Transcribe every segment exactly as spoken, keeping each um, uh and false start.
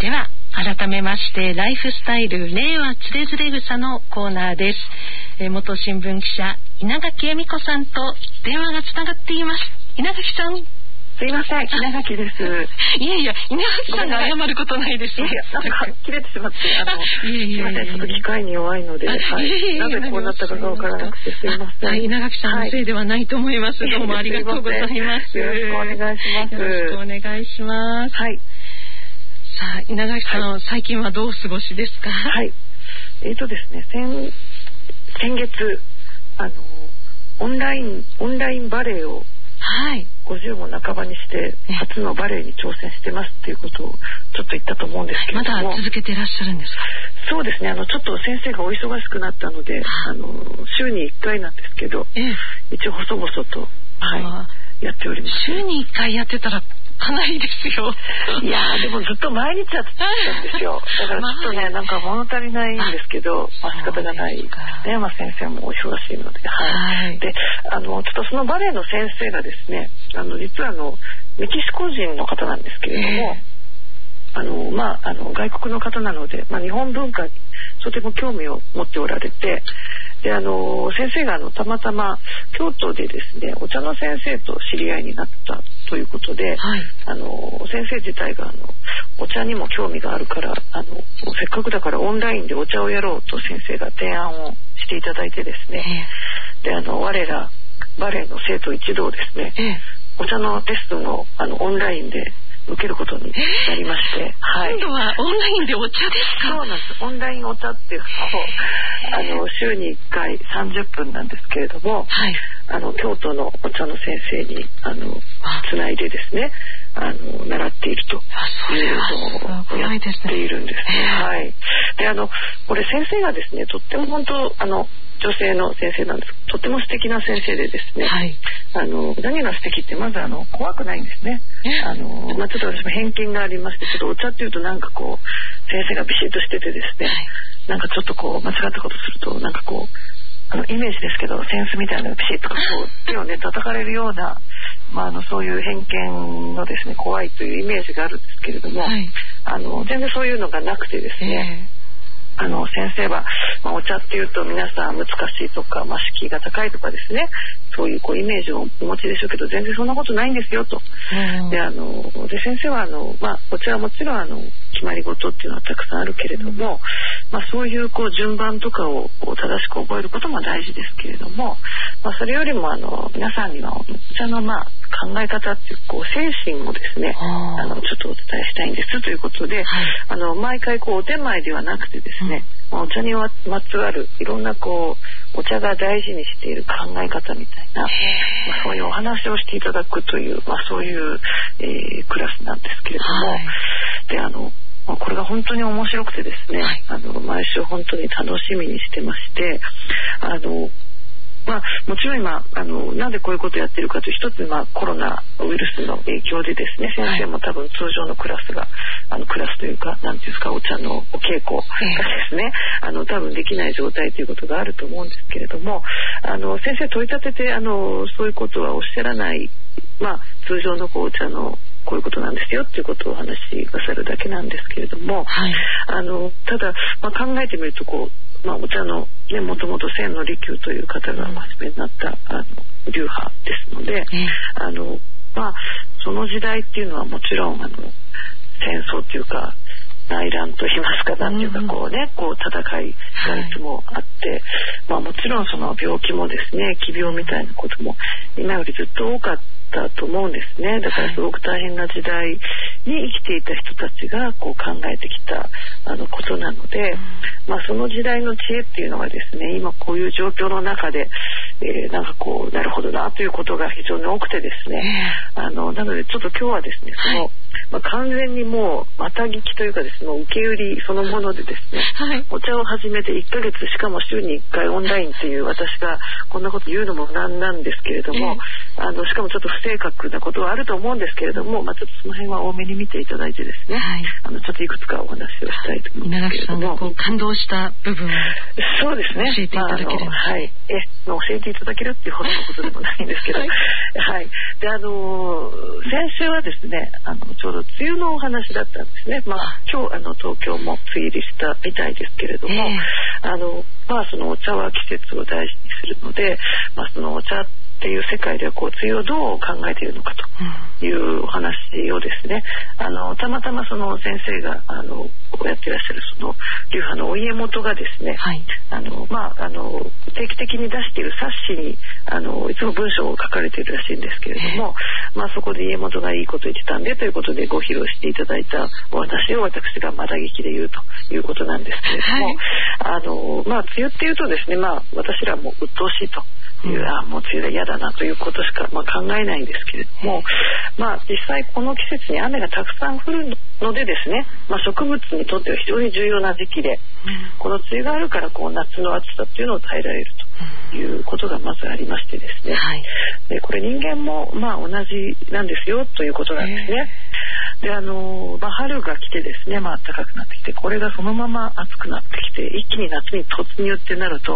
では改めましてライフスタイル令和つれづれ草のコーナーです。えー、元新聞記者稲垣恵美子さんと電話がつながっています。稲垣さん、 すいません、稲垣です。 いやいや、稲垣さんが謝ることないです。 いやいや、なんか切れてしまって、あの、すいません、ちょっと機械に弱いので、はい、なぜこうなったかがわからなくてすいません。はい、 稲垣さんのせいではないと思います。はい、どうもありがとうございます。 よろしくお願いします。 よろしくお願いします。 はい。 さあ、稲垣さん、はい、最近はどうお過ごしですか？ はい。えーとですね、先、先月、あの、オンライン、オンラインバレエを、はい、ごじゅうも半ばにして初のバレエに挑戦してますっていうことをちょっと言ったと思うんですけれども、 まだ続けていらっしゃるんですか？ そうですね、あのちょっと先生がお忙しくなったので、あの週にいっかいなんですけど、ええ、一応細々と、はい、やっております。 週にいっかいやってたらかなりですよ。 いやでもずっと毎日やってたんですよ。だからちょっとね、なんか物足りないんですけど、まあ、仕方がないですね。まあ、先生もお忙しいので、はい。はい、で、あのちょっとそのバレエの先生がですね、あの実はあのメキシコ人の方なんですけれども、えー、あのまああの外国の方なので、まあ、日本文化にとても興味を持っておられて。であの先生があのたまたま京都でですねお茶の先生と知り合いになったということで、はい、あの先生自体があのお茶にも興味があるからあのせっかくだからオンラインでお茶をやろうと先生が提案をしていただいてですね、えー、であの我らバレエの生徒一同ですね、えー、お茶のテストのあのオンラインで受けることになりまして、えーはい、今度はオンラインでお茶ですか？ そうなんです。オンラインお茶っていうのをあの週にいっかいさんじゅっぷんなんですけれども、はい、あの京都のお茶の先生にあのつないでですねあの習っているというのをやっているんですね。はい。であのこれ先生がですねとっても本当あの女性の先生なんです。とても素敵な先生でですね、はい、あの何が素敵ってまずあの怖くないんですね。あの、まあ、ちょっと私も偏見がありましてちょっとお茶っていうとなんかこう先生がビシッとしててですね、はい、なんかちょっとこう間違ったことするとなんかこうあのイメージですけどセンスみたいなのがビシッとこう手をね叩かれるような、まあ、あのそういう偏見のですね怖いというイメージがあるんですけれども、はい、あの全然そういうのがなくてですね、えーあの先生は、まあ、お茶っていうと皆さん難しいとか、まあ、敷居が高いとかですねそういうこうイメージをお持ちでしょうけど全然そんなことないんですよと、うん、であので先生はあの、まあ、お茶はもちろんあの決まり事っていうのはたくさんあるけれども、うんまあ、そういうこう順番とかをこう正しく覚えることも大事ですけれども、まあ、それよりもあの皆さんにはお茶のまあ考え方っていうこう精神をですねあのちょっとお伝えしたいんですということで、はい、あの毎回こうお手前ではなくてですね、うんまあ、お茶にまつわるいろんなこうお茶が大事にしている考え方みたいな、まあ、そういうお話をしていただくという、まあ、そういう、えー、クラスなんですけれども、はい、であのまあ、これが本当に面白くてですね、はい、あの毎週本当に楽しみにしてましてあのまあ、もちろん今あのなんでこういうことをやってるかという一つ、まあ、コロナウイルスの影響でですね先生も多分通常のクラスがあのクラスというかなんていうんですかお茶のお稽古がですね、えー、あの多分できない状態ということがあると思うんですけれどもあの先生問い立ててあのそういうことはおっしゃらない、まあ、通常のこうお茶のこういうことなんですよっていうことをお話しなさるだけなんですけれども、はい、あのただ、まあ、考えてみるとこう、まあ、お茶の、ね、もともと千利休という方が真面目になったあの流派ですので、うん、あのまあ、その時代っていうのはもちろんあの戦争っていうか内乱といいますかなんていうかこうね、こう戦いがいつもあって、はいまあ、もちろんその病気もですね奇病みたいなことも今よりずっと多かっただと思うんですね。だからすごく大変な時代に生きていた人たちがこう考えてきたあのことなので、うんまあ、その時代の知恵っていうのはですね今こういう状況の中で、えー、なんかこうなるほどなということが非常に多くてですね、えー、あのなのでちょっと今日はですねその、はいまあ、完全にもうまた聞きというかですね受け売りそのものでですね、はい、お茶を始めていっかげつしかも週にいっかいオンラインっていう私がこんなこと言うのもなんなんですけれども、えー、あのしかもちょっと不正確なことはあると思うんですけれども、まあ、ちょっとその辺は多めに見ていただいてですね、はい、あのちょっといくつかお話をしたいと思いますけれども、 稲垣さんがこう感動した部分をそうですね、 教えていただければ、 まあ、はい、え教えていただけるっていうほどのことでもないんですけど、はい、はい、であの先週はですね、あのちょうど梅雨のお話だったんですね。まあ、今日あの東京も梅雨入りしたみたいですけれども、えー、あのまあそのお茶は季節を大事にするので、まあ、そのお茶っていう世界ではこう梅雨をどう考えているのかというお話をですね、あのたまたまその先生があのやってらっしゃるその流派のお家元がですね、はい、あのまああの定期的に出している冊子にあのいつも文章を書かれているらしいんですけれども、まあ、そこで家元がいいこと言ってたんでということでご披露していただいたお話を私がまた劇で言うということなんですけれども、はい、あのまあ梅雨っていうとですね、まあ、私らも鬱陶しいという、うん、あもう梅雨が嫌だなということしか、まあ、考えないんですけれども、まあ、実際この季節に雨がたくさん降るのでですね、まあ、植物にとっては非常に重要な時期で、うん、この梅雨があるからこう夏の暑さっていうのを耐えられるということがまずありましてですね、はい、でこれ人間もまあ同じなんですよということなんですね。であのまあ、春が来てですね、まあ、暖かくなってきて、これがそのまま暑くなってきて一気に夏に突入ってなると、はい、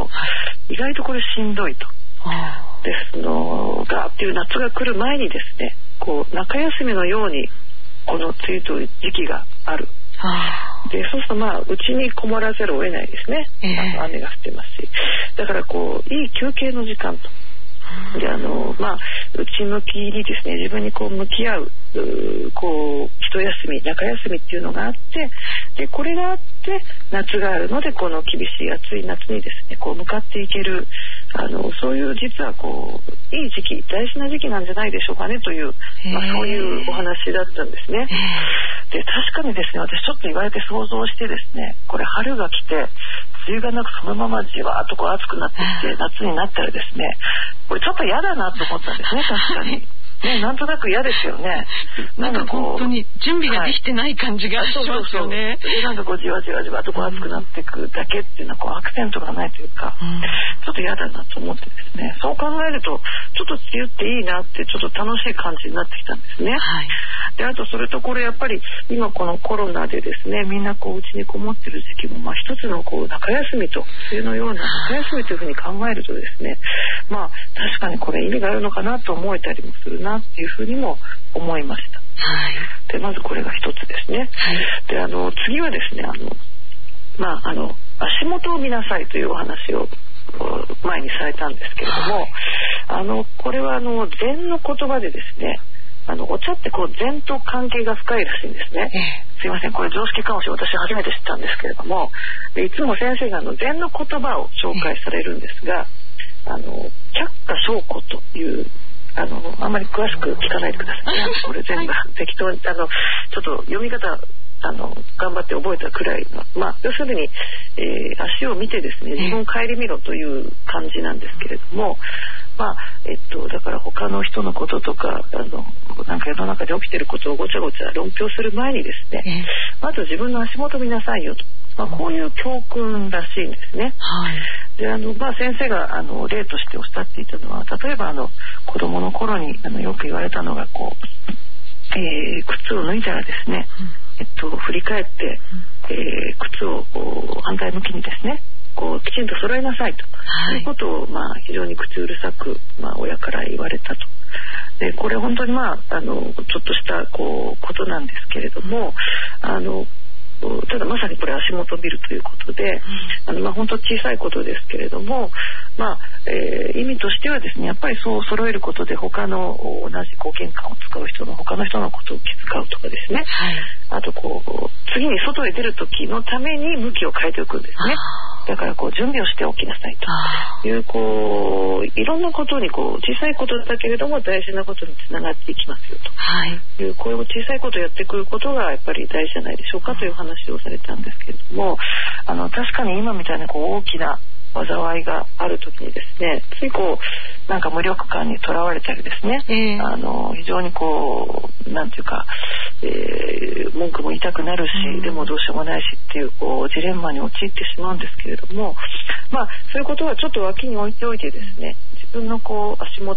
意外とこれしんどいと。ですのがっていう夏が来る前にですね、こう中休みのようにこの梅雨という時期がある。でそうするとまあうちにこもらざるを得ないですね、えー、あの雨が降ってますし、だからこういい休憩の時間とであのまあ内向きにですね、自分にこう向き合う、うこう一休み中休みっていうのがあって、でこれがあって夏があるので、この厳しい暑い夏にですねこう向かっていける、あのそういう実はこういい時期大事な時期なんじゃないでしょうかねという、まあ、そういうお話だったんですね。で確かにですね、私ちょっと言われて想像してですね、これ春が来て梅雨がなくそのままじわーっとこう暑くなってきて夏になったらですね、これちょっと嫌だなと思ったんですね。確かにね、なんとなく嫌ですよね。 なんか本当に準備ができてない感じがしますよね。 でなんかこうじわじわじわとこう暑くなっていくだけっていうのはこうアクセントがないというか、うん、ちょっと嫌だなと思ってですね、そう考えるとちょっと梅雨っていいなってちょっと楽しい感じになってきたんですね。はい、であとそれとこれやっぱり今このコロナでですね、みんなこう家にこもってる時期もまあ一つのこう中休みと梅雨のような中休みというふうに考えるとですね、まあ確かにこれ意味があるのかなと思えたりもするなっていうふうにも思いました。はい、でまずこれが一つですね。はい、であの次はですね、あのまああの足元を見なさいというお話を前にされたんですけれども、はい、あのこれはあの禅の言葉でですね、あのお茶ってこう禅と関係が深いらしいんですね。えー、すいません、これ常識かもしれない、私初めて知ったんですけれども、でいつも先生があの禅の言葉を紹介されるんですが、えー、あの却下証拠というあのあんまり詳しく聞かないでくださいね。これ全部適当にあのちょっと読み方あの頑張って覚えたくらいの、まあ、要するに、えー、足を見てですね自分を顧みろという感じなんですけれども、まあえっと、だから他の人のこととかあのなんか世の中で起きていることをごちゃごちゃ論評する前にですね、まず自分の足元見なさいよと、まあ、こういう教訓らしいんですね。はい、であのまあ、先生があの例としておっしゃっていたのは、例えばあの子供の頃にあのよく言われたのがこう、えー、靴を脱いだらですね、うん、えっと、振り返って、えー、靴を反対向きにですねこうきちんと揃えなさいと、はい、いうことを、まあ、非常に口うるさく、まあ、親から言われたと。でこれ本当に、まあ、あのちょっとしたこうことなんですけれども、あのただまさにこれ足元を見るということで、うん、あのまあ、本当小さいことですけれども、まあえー、意味としてはですね、やっぱりそう揃えることで他の同じこう玄関を使う人の他の人のことを気遣うとかですね、はい、あとこう次に外へ出る時のために向きを変えておくんですね。だからこう準備をしておきなさいというこういろんなことにこう小さいことだけれども大事なことにつながっていきますよと、はい、いうこういう小さいことをやってくることがやっぱり大事じゃないでしょうかという話をされたんですけれども、あの確かに今みたいなこう大きな災いがある時にですね、ついこうなんか無力感にとらわれたりですね、えー、あの非常にこうなんていうか、えー、文句も言いたくなるし、うん、でもどうしようもないしっていうこうジレンマに陥ってしまうんですけれども、まあそういうことはちょっと脇に置いておいてですね、自分のこう足元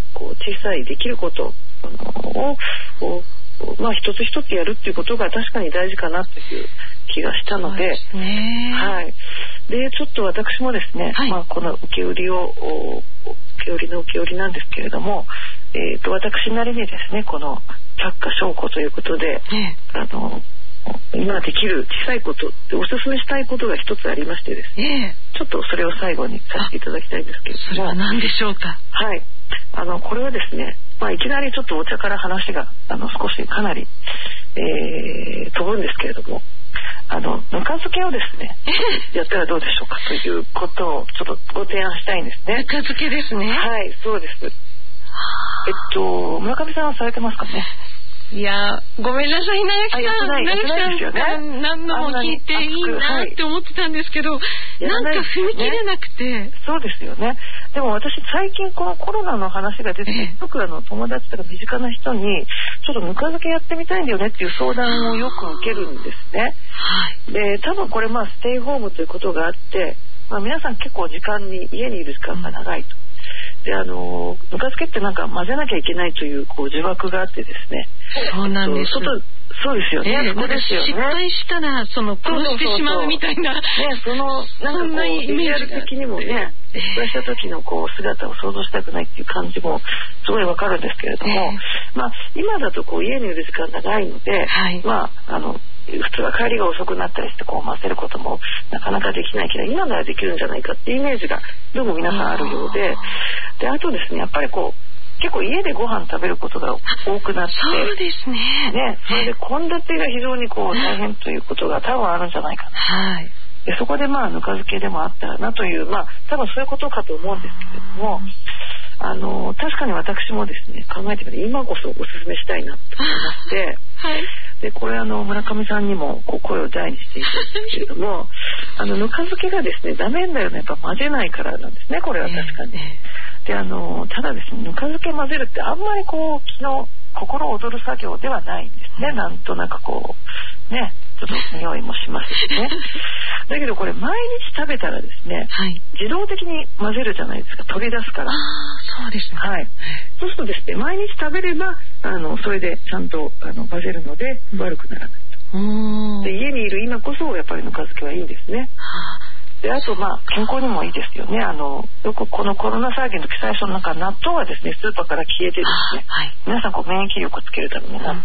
こう小さいできることをこう、まあ、一つ一つやるっていうことが確かに大事かなという気がしたの で, で, す、ねはい、でちょっと私もですね、はいまあ、この受け売りを受け売りの受け売りなんですけれども、えー、と私なりにですねこの百花証拠ということで、ね、あの今できる小さいことでおすすめしたいことが一つありましてですね、えー、ちょっとそれを最後にさせていただきたいんですけれども、 それは何でしょうか。 はい、あのこれはですね、まあ、いきなりちょっとお茶から話があの少しかなり、えー、飛ぶんですけれども、あのぬか漬けをですねやったらどうでしょうかということをちょっとご提案したいんですね。 ぬか漬けですね。 はい、そうです。えっと村上さんはされてますかね。 いやごめんなさい、長木さん、長木さんから何度も聞いていいなって思ってたんですけど、はい、なんか踏み切れなくて。 そうですよね。でも私最近このコロナの話が出て、よくあの友達とか身近な人にちょっとぬか漬けやってみたいんだよねっていう相談をよく受けるんですね。はい、で多分これまあステイホームということがあって、まあ、皆さん結構時間に家にいる時間が長いと。であのぬか漬けってなんか混ぜなきゃいけないというこう呪縛があってですね。 そうなんです。 えっと、そうですよね。 えー、そうですよね。失敗したらその殺してしまうみたいな。 ね、そのなんかこうビジュアル的にもね、失敗した時のこう姿を想像したくないっていう感じもすごいわかるんですけれども、えー、まあ今だとこう家にいる時間長いので、はい、まああの普通は帰りが遅くなったりしてこう混ぜることもなかなかできないけど、今ならできるんじゃないかっていうイメージがどうも皆さんあるようで、であとですね、やっぱりこう結構家でご飯食べることが多くなって、 そうですね。 ね、それで献立が非常にこう大変ということが多分あるんじゃないかな。はい。でそこでまあぬか漬けでもあったらなという、まあ多分そういうことかと思うんですけれども、あの確かに私もですね考えてみて今こそおすすめしたいなと思いまして、はい、でこれあの村上さんにもこう声を大にしていたんですけれどもあのぬか漬けがですねダメになるのはやっぱ混ぜないからなんですね。これは確かに、えー、であのただですねぬか漬け混ぜるってあんまりこう気の心躍る作業ではないんですね。なんとなくこうねちょっと匂いもしますしねだけどこれ毎日食べたらですね、はい、自動的に混ぜるじゃないですか。取り出すから。 あそうですね、 はい、そうするとですね毎日食べればあのそれでちゃんとあの混ぜるので悪くならないと、うん、で家にいる今こそやっぱりぬか漬けはいいんですね。であとまあ健康にもいいですよね。あのよくこのコロナ騒ぎの時最初なんか納豆はですねスーパーから消えてですね、はい、皆さんこう免疫力をつけるために納豆って、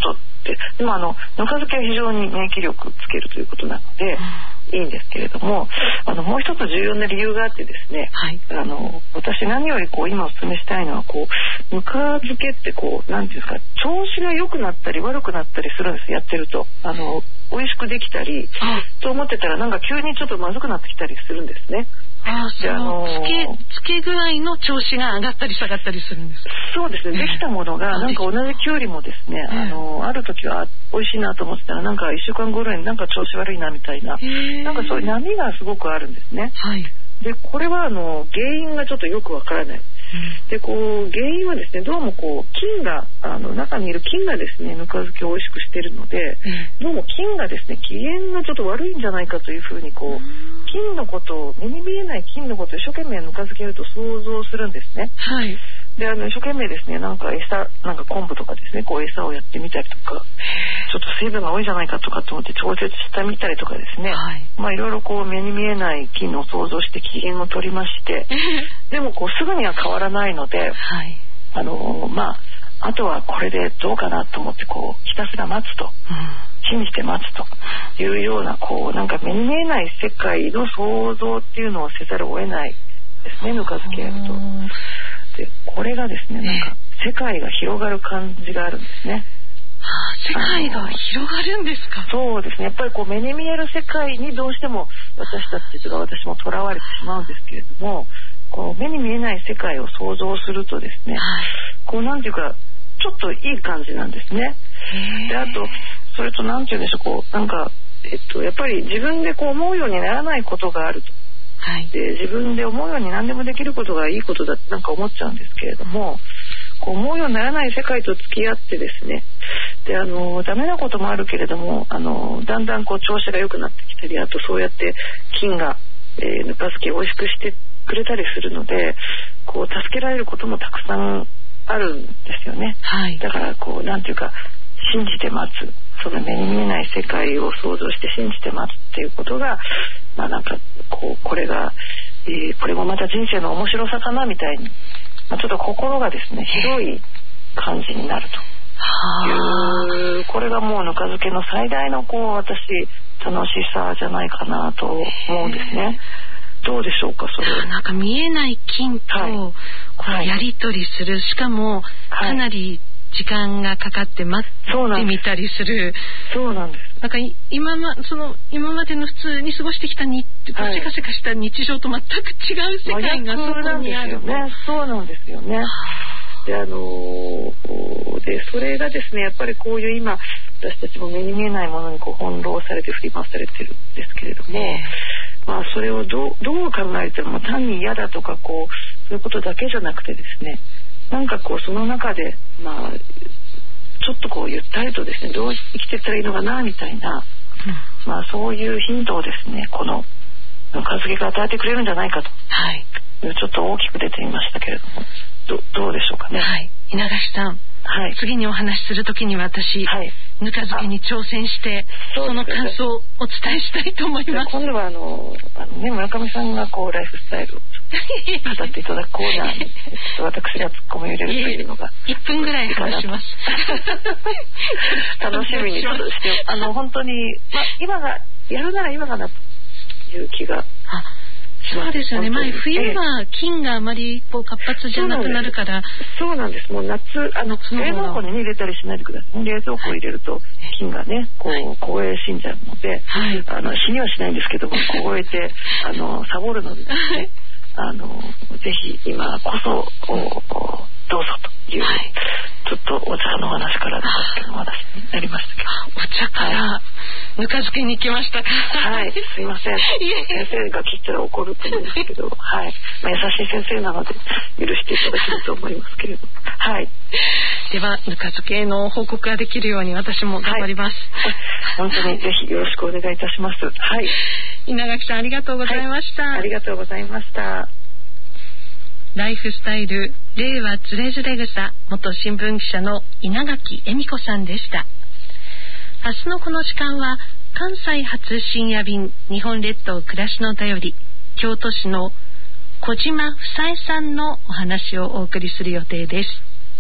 うん、でもあのぬか漬けは非常に免疫力をつけるということなので、うん、いいんですけれども、あのもう一つ重要な理由があってですね、はい、あの私何よりこう今お勧めしたいのはこうぬか漬けってこうなんていうんですか調子が良くなったり悪くなったりするんです。やってるとあの美味しくできたりと思ってたらなんか急にちょっとまずくなってきたりするんですね。 あそのつけ、つけ具合の調子が上がったり下がったりするんですか。 そうですね、できたものがなんか同じきゅうりもですね、あのある時は美味しいなと思ってたらなんかいっしゅうかんごぐらいになんか調子悪いなみたいな、なんかそういう波がすごくあるんですね。はい、でこれはあの原因がちょっとよくわからない。でこう原因はですねどうもこう菌があの中にいる菌がですねぬか漬けを美味しくしているので、どうも菌がですね機嫌がちょっと悪いんじゃないかというふうにこう菌のことを目に見えない菌のことを一生懸命ぬか漬けると想像するんですね。はい、であの一生懸命ですねなんか餌なんか昆布とかですねこう餌をやってみたりとかちょっと水分が多いんじゃないかとかと思って調節してみたりとかですね、はい、まあいろいろこう目に見えない菌を想像して機嫌を取りましてでもこうすぐには変わらないので、はい、あのまああとはこれでどうかなと思ってこうひたすら待つと、うん、信じて待つというようなこうなんか目に見えない世界の想像っていうのをせざるを得ないですねぬか漬けやると。でこれがですねなんか世界が広がる感じがあるんですね。 はあ、世界が広がるんですか。 そうですねやっぱりこう目に見える世界にどうしても私たちとか私もとらわれてしまうんですけれどもこう目に見えない世界を想像するとですね、はい、こうなんていうかちょっといい感じなんですね。であとそれとなんていうんでしょうこうなんか、えっと、やっぱり自分でこう思うようにならないことがあると、はい、で自分で思うように何でもできることがいいことだってなんか思っちゃうんですけれどもこう思うようにならない世界と付き合ってですねであのダメなこともあるけれどもあのだんだんこう調子が良くなってきたりあとそうやって菌が、えー、ぬか漬けを美味しくしてくれたりするのでこう助けられることもたくさんあるんですよね、はい、だからこうなんていうか信じて待つ、その目に見えない世界を想像して信じて待つっていうことが、まあなんかこうこれが、えー、これもまた人生の面白さかなみたいに、まあ、ちょっと心がですね広い感じになるという、これがもうぬか漬けの最大のこう私楽しさじゃないかなと思うんですね。どうでしょうかそれ。 なんか見えない金とこうやり取りする、しかもかなり時間がかかって待ってみたりする。 そうなんです。 なんか今まその今までの普通に過ごしてきたにせかせかした日常と全く違う世界がそこにある。 そうなんですよね。であのー、でそれがですねやっぱりこういう今私たちも目に見えないものにこう翻弄されて振り回されてるんですけれども、まあ、それをどう、どう考えても単に嫌だとかこうそういうことだけじゃなくてですね、なんかこうその中で、まあ、ちょっとこうゆったりとですねどう生きていったらいいのかなみたいな、うんまあ、そういうヒントをですねこのぬか漬けが与えてくれるんじゃないかと、はい、ちょっと大きく出てみましたけれども ど, どうでしょうかね。 はい、稲垣さん、はい、次にお話しするときに私、はい、ぬか漬けに挑戦してその感想をお伝えしたいと思います。 今度はあのあの、ね、村上さんがこうライフスタイルを語っていただくコーナーに私がツッコミを入れるというのがいっぷんぐらい話します楽しみにしてあの本当に、まあ、今がやるなら今がなという気が。あそうですよね。前冬は菌があまりこう活発じゃなくなるから。 そうなんです。もう夏あの冷蔵庫に、ね、入れたりしないでください。冷蔵庫を入れると菌がねこう凍え死んじゃうので、はい、あの死にはしないんですけども凍えてあのサボるのでですねあのぜひ今こそどうぞという、はい、ちょっとお茶の話からぬか漬けの話になりましたけど。 お茶から、はい、ぬか漬けに行きましたか。 はいすいません先生が聞いたら怒ると思うんですけど、はいまあ、優しい先生なので許していただけると思いますけれどはいではぬか漬けの報告ができるように私も頑張ります、 はい、本当にぜひよろしくお願いいたします。はい稲垣さんありがとうございました、はい、 ありがとうございました。 ライフスタイル令和つれづれ草元新聞記者の稲垣恵美子さんでした。明日のこの時間は関西発深夜便日本列島暮らしの便り京都市の小島房江さんのお話をお送りする予定です。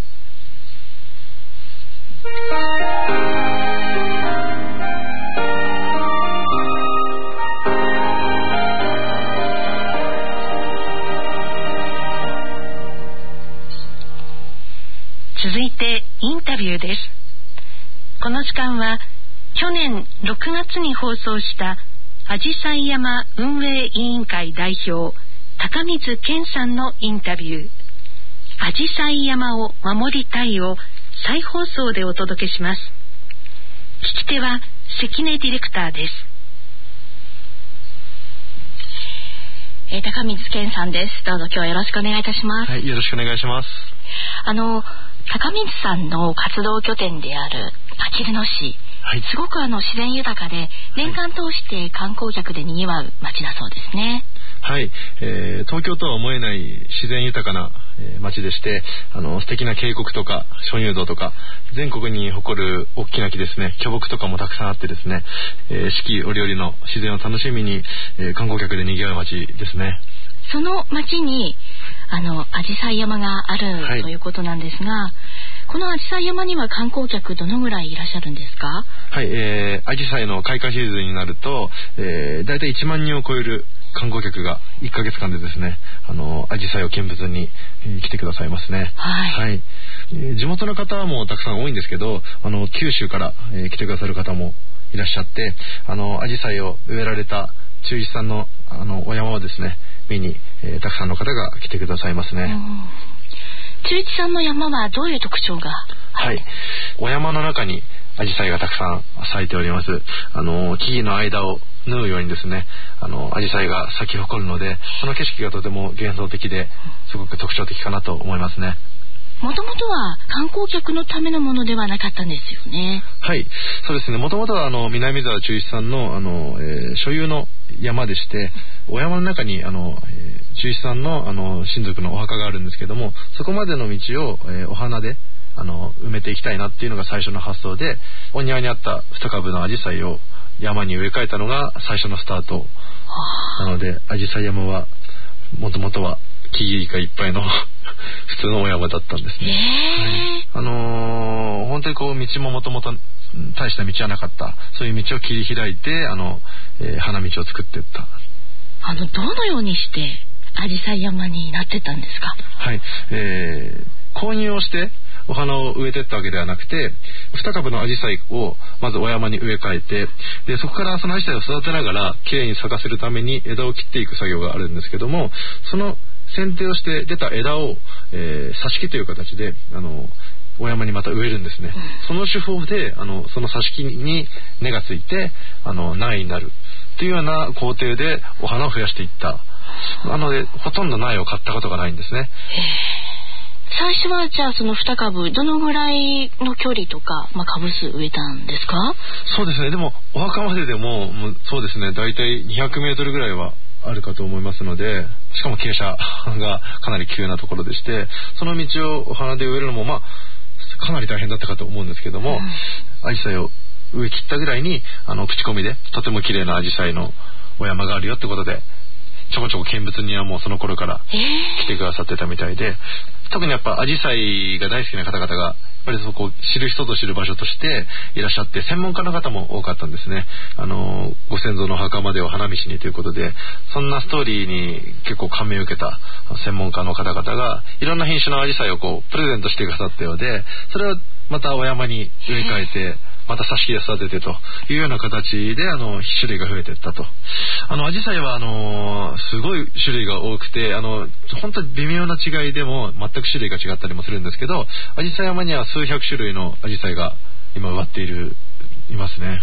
続いてインタビューです。この時間は去年ろくがつに放送したあじさい山運営委員会代表高水健さんのインタビューあじさい山を守りたいを再放送でお届けします。聞き手は関根ディレクターです。 えー、高水健さんです。どうぞ今日はよろしくお願いいたします。 はい、よろしくお願いします。 あの高水さんの活動拠点であるあきる野市、はい、すごくあの自然豊かで年間通して観光客でにぎわう町だそうですね。 はい、えー、東京とは思えない自然豊かな、えー、町でして、あの素敵な渓谷とか鍾乳洞とか全国に誇る大きな木ですね、巨木とかもたくさんあってですね、えー、四季折々の自然を楽しみに、えー、観光客でにぎわう町ですね。 その町にあのあじさい山がある、はい、ということなんですが、このあじさい山には観光客どのぐらいいらっしゃるんですか？ はい、えー、あじさいの開花シーズンになると、えー、だいたいいちまんにんを超える観光客がいっかげつかんでですね、あのあじさいを見物に、えー、来てくださいますね。はい、はいえー、地元の方もたくさん多いんですけど、あの九州から、えー、来てくださる方もいらっしゃって、あのあじさいを植えられた中一さんのあのお山をですね見に、えー、たくさんの方が来てくださいますね。 中一さんの山はどういう特徴が？ はい、お山の中にアジサイがたくさん咲いております。あの木々の間を縫うようにですね、あのアジサイが咲き誇るので、その景色がとても幻想的ですごく特徴的かなと思いますね。 もともとは観光客のためのものではなかったんですよね。 はい、そうですね。もともとはあの南沢忠一さんのあの、えー、所有の山でして、お山の中にあの、えー、忠一さんのあの親族のお墓があるんですけども、そこまでの道を、えー、お花であの埋めていきたいなっていうのが最初の発想で、お庭にあった二株のアジサイを山に植え替えたのが最初のスタートなので、アジサイ山はもともとは木々がいっぱいの普通のお山だったんですね。はい、あのー、本当にこう道ももともと大した道はなかった、そういう道を切り開いてあの、えー、花道を作っていった。 あのどのようにしてアジサイ山になってたんですか？ はい、えー、購入をしてお花を植えていったわけではなくて、二株のアジサイをまずお山に植え替えて、でそこからそのアジサイを育てながらきれいに咲かせるために枝を切っていく作業があるんですけども、その剪定をして出た枝を、えー、挿し木という形であのお山にまた植えるんですね。うん、その手法であのその挿し木に根がついてあの苗になるというような工程でお花を増やしていった。なのでほとんど苗を買ったことがないんですね。 最初はじゃあその二株どのぐらいの距離とか、まあ、株数植えたんですか？ そうですね。でもお墓まででも、もうそうですね、だいたいにひゃくメートルぐらいはあるかと思いますので、しかも傾斜がかなり急なところでして、その道をお花で植えるのもまあかなり大変だったかと思うんですけども、うん、アジサイを植え切ったぐらいにあの口コミでとても綺麗なアジサイのお山があるよってことで、ちょこちょこ見物にはもうその頃から来てくださってたみたいで、特にやっぱアジサイが大好きな方々がやっぱりそこを知る人ぞ知る場所としていらっしゃって、専門家の方も多かったんですね。あのご先祖の墓までを花道にということで、そんなストーリーに結構感銘を受けた専門家の方々がいろんな品種のアジサイをこうプレゼントしてくださったようで、それをまたお山に植え替えてまた挿し木で育ててというような形であの種類が増えていったと。あのアジサイはあのすごい種類が多くて、あの本当に微妙な違いでも全く種類が違ったりもするんですけど、アジサイ山には数百種類のアジサイが今植わっているいますね。はい、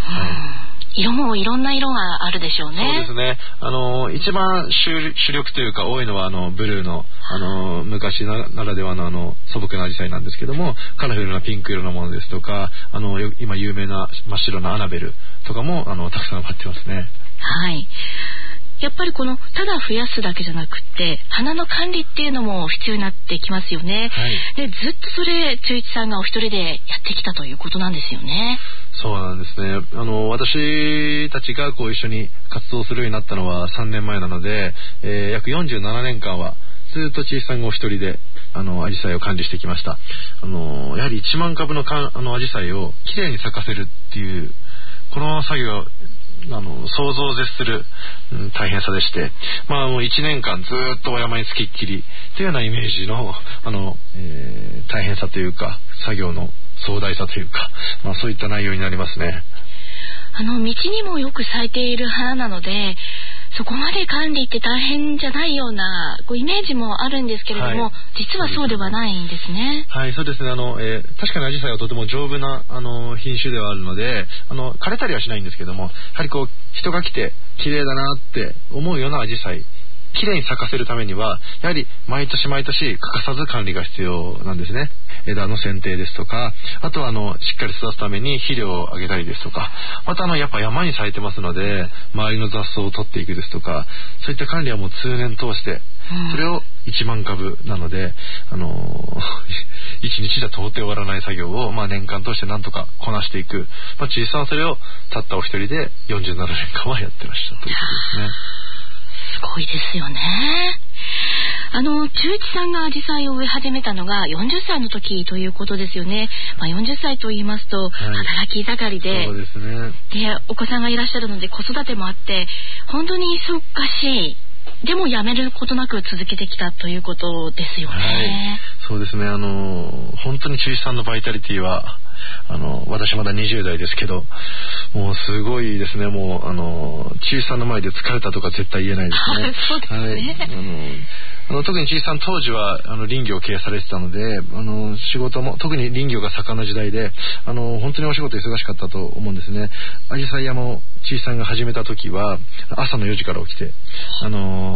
色もいろんな色があるでしょうね。 そうですね。あの一番主, 主力というか多いのはあのブルーのあの昔ならではのあの素朴なアジサイなんですけども、カラフルなピンク色のものですとか、あの今有名な真っ白なアナベルとかもあのたくさん植わってますね。 はい。やっぱりこのただ増やすだけじゃなくて花の管理っていうのも必要になってきますよね。はい、でずっとそれ忠一さんがお一人でやってきたということなんですよね。 そうなんですね。あの私たちがこう一緒に活動するようになったのはさんねんまえなので、えー、約よんじゅうななねんかんはずっと忠一さんがお一人であのアジサイを管理してきました。あのやはりいちまん株のかあのアジサイをきれいに咲かせるっていうこの作業あの想像を絶する、うん、大変さでして、まあ、もういちねんかんずっとお山につきっきりというようなイメージの、あの、えー、大変さというか作業の壮大さというか、まあ、そういった内容になりますね。 あの道にもよく咲いている花なのでそこまで管理って大変じゃないようなこうイメージもあるんですけれども、はい、実はそうではないんですね。 はい、そうですね。あの、えー、確かにアジサイはとても丈夫なあの品種ではあるので、あの枯れたりはしないんですけども、やはりこう人が来て綺麗だなって思うようなアジサイ、綺麗に咲かせるためにはやはり毎年毎年欠かさず管理が必要なんですね。枝の剪定ですとか、あとはあのしっかり育つために肥料をあげたりですとか、またあのやっぱ山に咲いてますので周りの雑草を取っていくですとか、そういった管理はもう通年通して、それをいちまん株なので、あのー、いちにちじゃ到底終わらない作業を、まあ、年間通してなんとかこなしていく、まあ、小さなそれをたったお一人でよんじゅうななねんかんはやってらっしゃるということですね。 すごいですよね。あの忠一さんがアジサイを植え始めたのがよんじゅっさいの時ということですよね。まあ、よんじゅっさいと言いますと、はい、働き盛りで、 そうですね。 でお子さんがいらっしゃるので子育てもあって本当に忙しい、でもやめることなく続けてきたということですよね。はい、 そうですね。あの本当に忠一さんのバイタリティはあの私まだにじゅうだいですけどもうすごいですね。もうあの忠一さんの前で疲れたとか絶対言えないですね。 そうですね。はい、あのあの特に忠一さん当時はあの林業を経営されてたので、あの仕事も特に林業が盛んな時代で、あの本当にお仕事忙しかったと思うんですね。アジサイ山を忠一さんが始めた時は朝のよじから起きて、あのし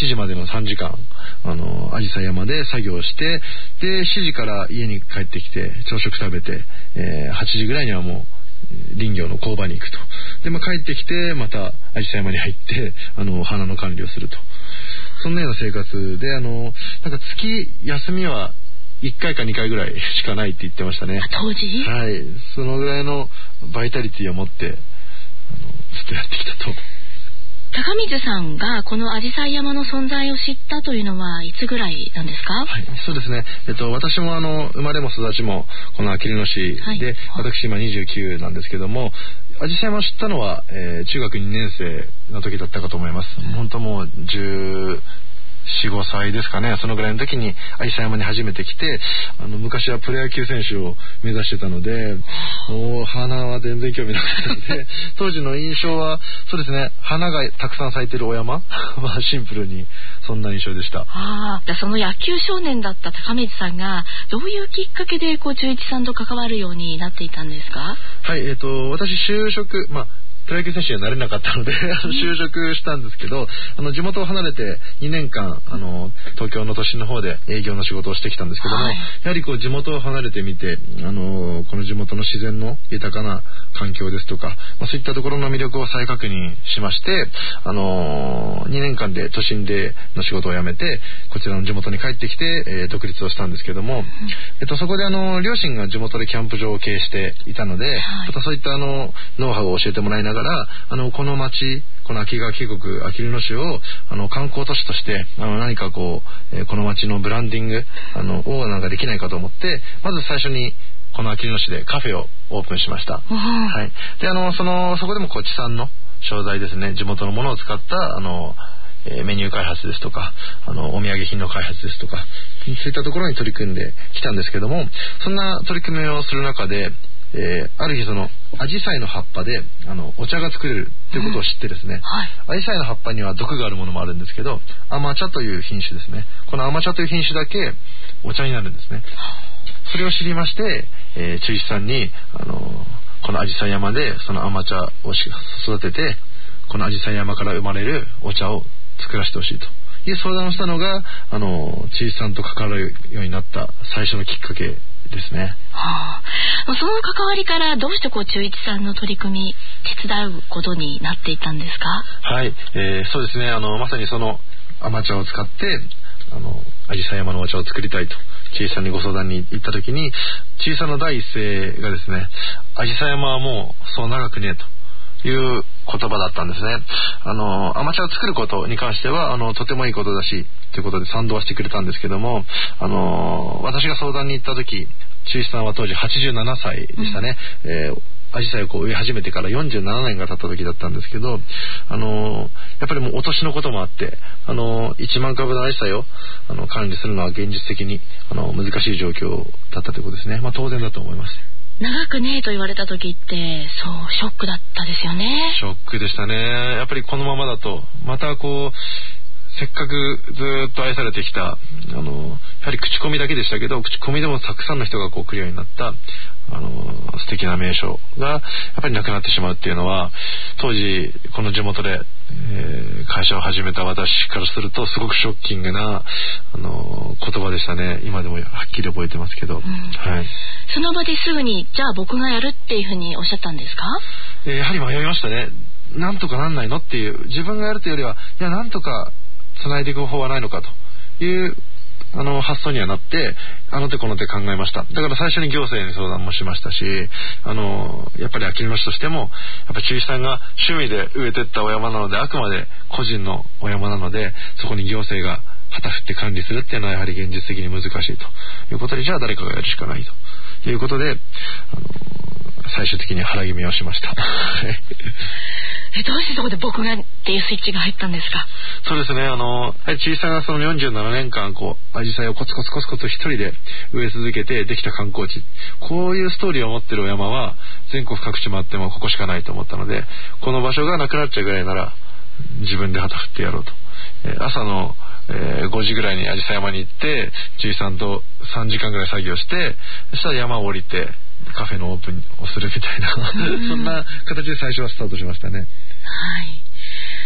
しちじまでのさんじかんあのアジサイ山で作業して、でしちじから家に帰ってきて朝食食べて、えー、はちじぐらいにはもう林業の工場に行くと。で、まあ、帰ってきてまたアジサイ山に入ってあの花の管理をすると。そんなような生活で、あのなんか月休みはいっかいかにかいぐらいしかないって言ってましたね。 当時？ はい、そのぐらいのバイタリティを持ってあのずっとやってきたと。 高水さんがこのアジサイ山の存在を知ったというのはいつぐらいなんですか？ はい、そうですね、えっと、私もあの生まれも育ちもこのあきる野市で、はい、私今にじゅうきゅうなんですけども、アジサイ山を知ったのは、えー、中学にねん生の時だったかと思います。うん、本当もうじゅうよん、ごさいですかね。そのぐらいの時にアジサイ山に初めて来て、あの昔はプロ野球選手を目指してたので、もう花は全然興味なかったので当時の印象はそうですね、花がたくさん咲いてるお山まあシンプルにそんな印象でした。 ああ、その野球少年だった高水さんがどういうきっかけでこう忠一さんと関わるようになっていたんですか？ はい、えっと私就職、まあプロ野球選手にはなれなかったので就職したんですけど、あの地元を離れてにねんかんあの東京の都心の方で営業の仕事をしてきたんですけども、はい、やはりこう地元を離れてみて、あのこの地元の自然の豊かな環境ですとか、まあ、そういったところの魅力を再確認しまして、あのにねんかんで都心での仕事を辞めてこちらの地元に帰ってきて、えー、独立をしたんですけども、うん、えっと、そこであの両親が地元でキャンプ場を経営していたので、はい、またそういったあのノウハウを教えてもらいながら、あのこの町、この秋川渓谷あきる野市をあの観光都市としてあの何かこう、えー、この町のブランディングあのをなんかできないかと思って、まず最初にこのあきる野市でカフェをオープンしました。はい、であのそのそこでもこう地産の商材ですね、地元のものを使ったあのえー、メニュー開発ですとか、あのお土産品の開発ですとか、そういったところに取り組んできたんですけども、そんな取り組みをする中で、えー、ある日そのアジサイの葉っぱであのお茶が作れるということを知ってですね、うんはい、アジサイの葉っぱには毒があるものもあるんですけど、アマ茶という品種ですね。このアマ茶という品種だけお茶になるんですね。それを知りまして、えー、忠一さんにあのこのアジサイ山でそのアマ茶を育てて、このアジサイ山から生まれるお茶を作らせてほしいという相談をしたのが、あの忠一さんと関わるようになった最初のきっかけですね。 はあ、その関わりからどうしてこう忠一さんの取り組み手伝うことになっていたんですか？ はい、えー、そうですね、あのまさにそのアマ茶を使ってあのアジサイ山のお茶を作りたいと忠一さんにご相談に行った時に、忠一さんの第一声がですね、アジサイ山はもうそう長くねえという言葉だったんですね。あのアマチュアを作ることに関してはあのとてもいいことだしということで賛同はしてくれたんですけども、あの私が相談に行った時、忠一さんは当時はちじゅうななさいでしたね。うん、えーアジサイをこう植え始めてからよんじゅうななねんが経った時だったんですけど、あのやっぱりもうお年のこともあって、あのいちまんかぶのアジサイをあの管理するのは現実的にあの難しい状況だったということですね。まあ当然だと思います。 長くねえと言われた時ってそうショックだったですよね。 ショックでしたね。やっぱりこのままだとまたこうせっかくずっと愛されてきたあのやはり口コミだけでしたけど、口コミでもたくさんの人がこう来るようになったあの素敵な名所がやっぱりなくなってしまうっていうのは、当時この地元で、えー、会社を始めた私からするとすごくショッキングなあの言葉でしたね。今でもはっきり覚えてますけど、うん、はい、 その場ですぐにじゃあ僕がやるっていうふうにおっしゃったんですか？ えー、やはり迷いましたね。なんとかなんないのっていう、自分がやるというよりは、いやなんとかつないでいく方法はないのかというあの発想にはなって、あの手この手考えました。だから最初に行政に相談もしましたし、あのやっぱりあきる野市としてもやっぱり忠一さんが趣味で植えてったお山なので、あくまで個人のお山なので、そこに行政が旗振って管理するっていうのはやはり現実的に難しいということで、じゃあ誰かがやるしかないということで、あの最終的に腹決めをしました。 えどうしてそこで僕がっていうスイッチが入ったんですか？ そうですね、あの忠一さんがそのよんじゅうななねんかんこうアジサイをコツコツコツコツ一人で植え続けてできた観光地、こういうストーリーを持ってるお山は全国各地回ってもここしかないと思ったので、この場所がなくなっちゃうぐらいなら自分で旗振ってやろうと、えー、朝のえー、ごじぐらいにアジサイ山に行って忠一さんとさんじかんぐらい作業して、そしたら山を降りてカフェのオープンをするみたいなそんな形で最初はスタートしましたね。 はい。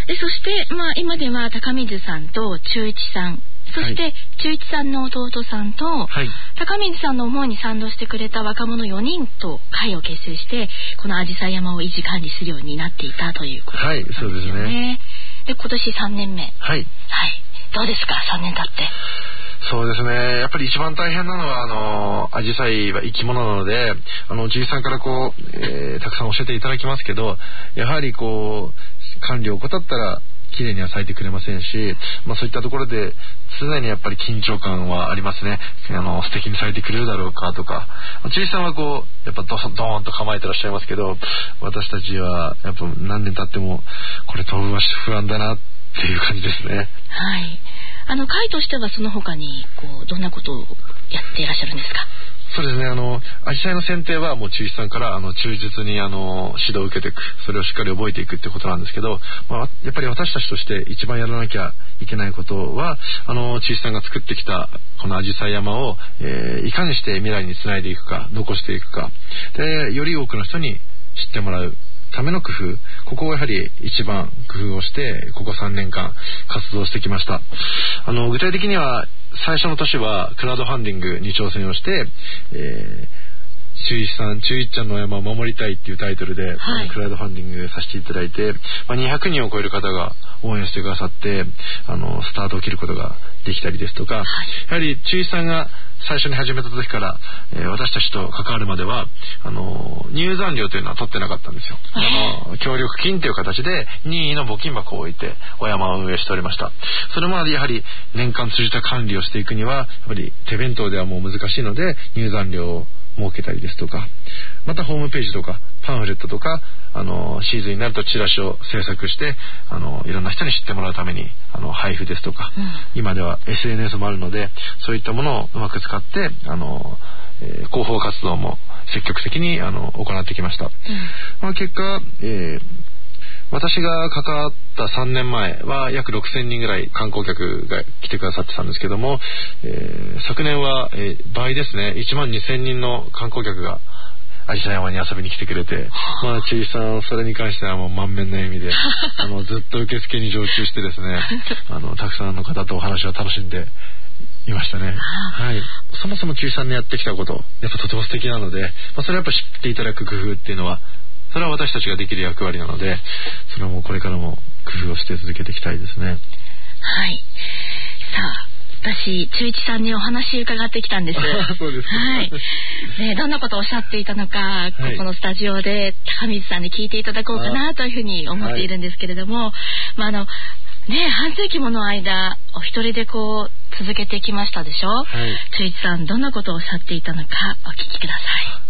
でそして、まあ、今では高水さんと中一さん、そして、はい、中一さんの弟さんと、はい、高水さんの思いに賛同してくれた若者よにんと会を結成してこの紫陽花山を維持管理するようになっていたということなんですよね。はい、そうですね。で今年さんねんめ、はい、はい、どうですかさんねん経って。 そうですね、やっぱり一番大変なのはあのアジサイは生き物なので、あのじいさんからこう、えー、たくさん教えていただきますけど、やはりこう管理を怠ったら綺麗には咲いてくれませんし、まあ、そういったところで常にやっぱり緊張感はありますね。あの素敵に咲いてくれるだろうかとか、じいさんはこうやっぱドドーンと構えてらっしゃいますけど、私たちはやっぱ何年経ってもこれ当分は不安だなっていう感じですね。 はい、あの会としてはその他にこうどんなことをやっていらっしゃるんですか？ そうですね、あのアジサイの剪定はもう中一さんからあの忠実にあの指導を受けていく、それをしっかり覚えていくってことなんですけど、まあ、やっぱり私たちとして一番やらなきゃいけないことは、あの中一さんが作ってきたこのアジサイ山を、えー、いかにして未来につないでいくか、残していくかで、より多くの人に知ってもらうための工夫、ここをやはり一番工夫をしてここさんねんかん活動してきました。あの具体的には最初の年はクラウドファンディングに挑戦をして、えー、中一さん中一ちゃんの山を守りたいっていうタイトルで、はい、クラウドファンディングさせていただいて、まあ、にひゃくにんを超える方が応援してくださってあのスタートを切ることができたりですとか、はい、やはり中一さんが最初に始めた時から、えー、私たちと関わるまではあの入山料というのは取ってなかったんですよ。あの協力金という形で任意の募金箱を置いてお山を運営しておりました。それまでやはり年間通じた管理をしていくにはやっぱり手弁当ではもう難しいので入山料を設けたりですとか、またホームページとかパンフレットとかあのシーズンになるとチラシを制作してあのいろんな人に知ってもらうためにあの配布ですとか、うん、今では エスエヌエス もあるのでそういったものをうまく使ってあの、えー、広報活動も積極的にあの行ってきました。うん、まあ、結果、えー私が関わったさんねんまえは約ろくせんにんぐらい観光客が来てくださってたんですけども、えー、昨年は、えー、倍ですね、いちまんにせんにんの観光客がアジサイ山に遊びに来てくれて、まあ中一さんそれに関してはもう満面の笑みであのずっと受付に常駐してですねあのたくさんの方とお話を楽しんでいましたね。はい、そもそも中一さんのやってきたことやっぱとても素敵なので、まあ、それはやっぱ知っていただく工夫っていうのはそれは私たちができる役割なので、それはもうこれからも工夫をして続けていきたいですね。 はい。さあ、私中一さんにお話伺ってきたんです。 そうですか。 はい。ね、どんなことをおっしゃっていたのか、はい、ここのスタジオで高水さんに聞いていただこうかなというふうに思っているんですけれども、はい、まああのね、半世紀もの間お一人でこう続けてきましたでしょ。はい、中一さんどんなことをおっしゃっていたのかお聞きください。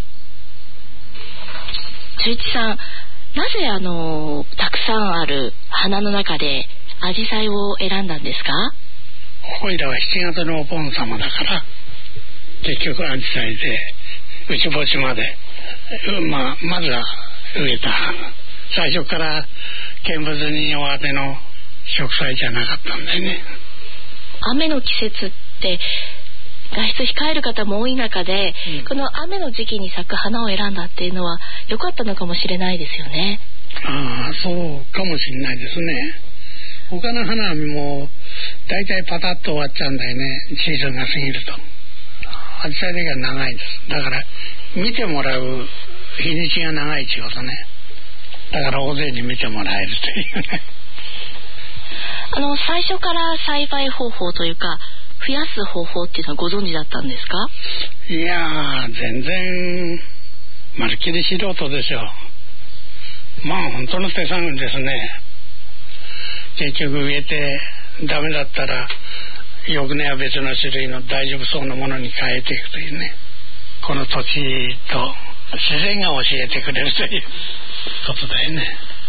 中一さん、なぜあのたくさんある花の中でアジサイを選んだんですか？ おいらはしちがつのお盆様だから結局アジサイで内墓地まで、まあ、まずは植えた花、最初から見物にお当ての植栽じゃなかったんだよね。 雨の季節って外出控える方も多い中で、うん、この雨の時期に咲く花を選んだっていうのは良かったのかもしれないですよね。 ああ、そうかもしれないですね。他の花もだいたいパタッと終わっちゃうんだよね、シーズンが過ぎると。アジサイだけは長いです。だから見てもらう日にちが長いっていうことね。だから大勢に見てもらえるというね。 あの最初から栽培方法というか増やす方法っていうのはご存知だったんですか？ いやー、全然まるっきり素人ですよ。まあ本当の手探りですね。結局植えてダメだったら翌年は別の種類の大丈夫そうなものに変えていくというね、この土地と自然が教えてくれるということだよね。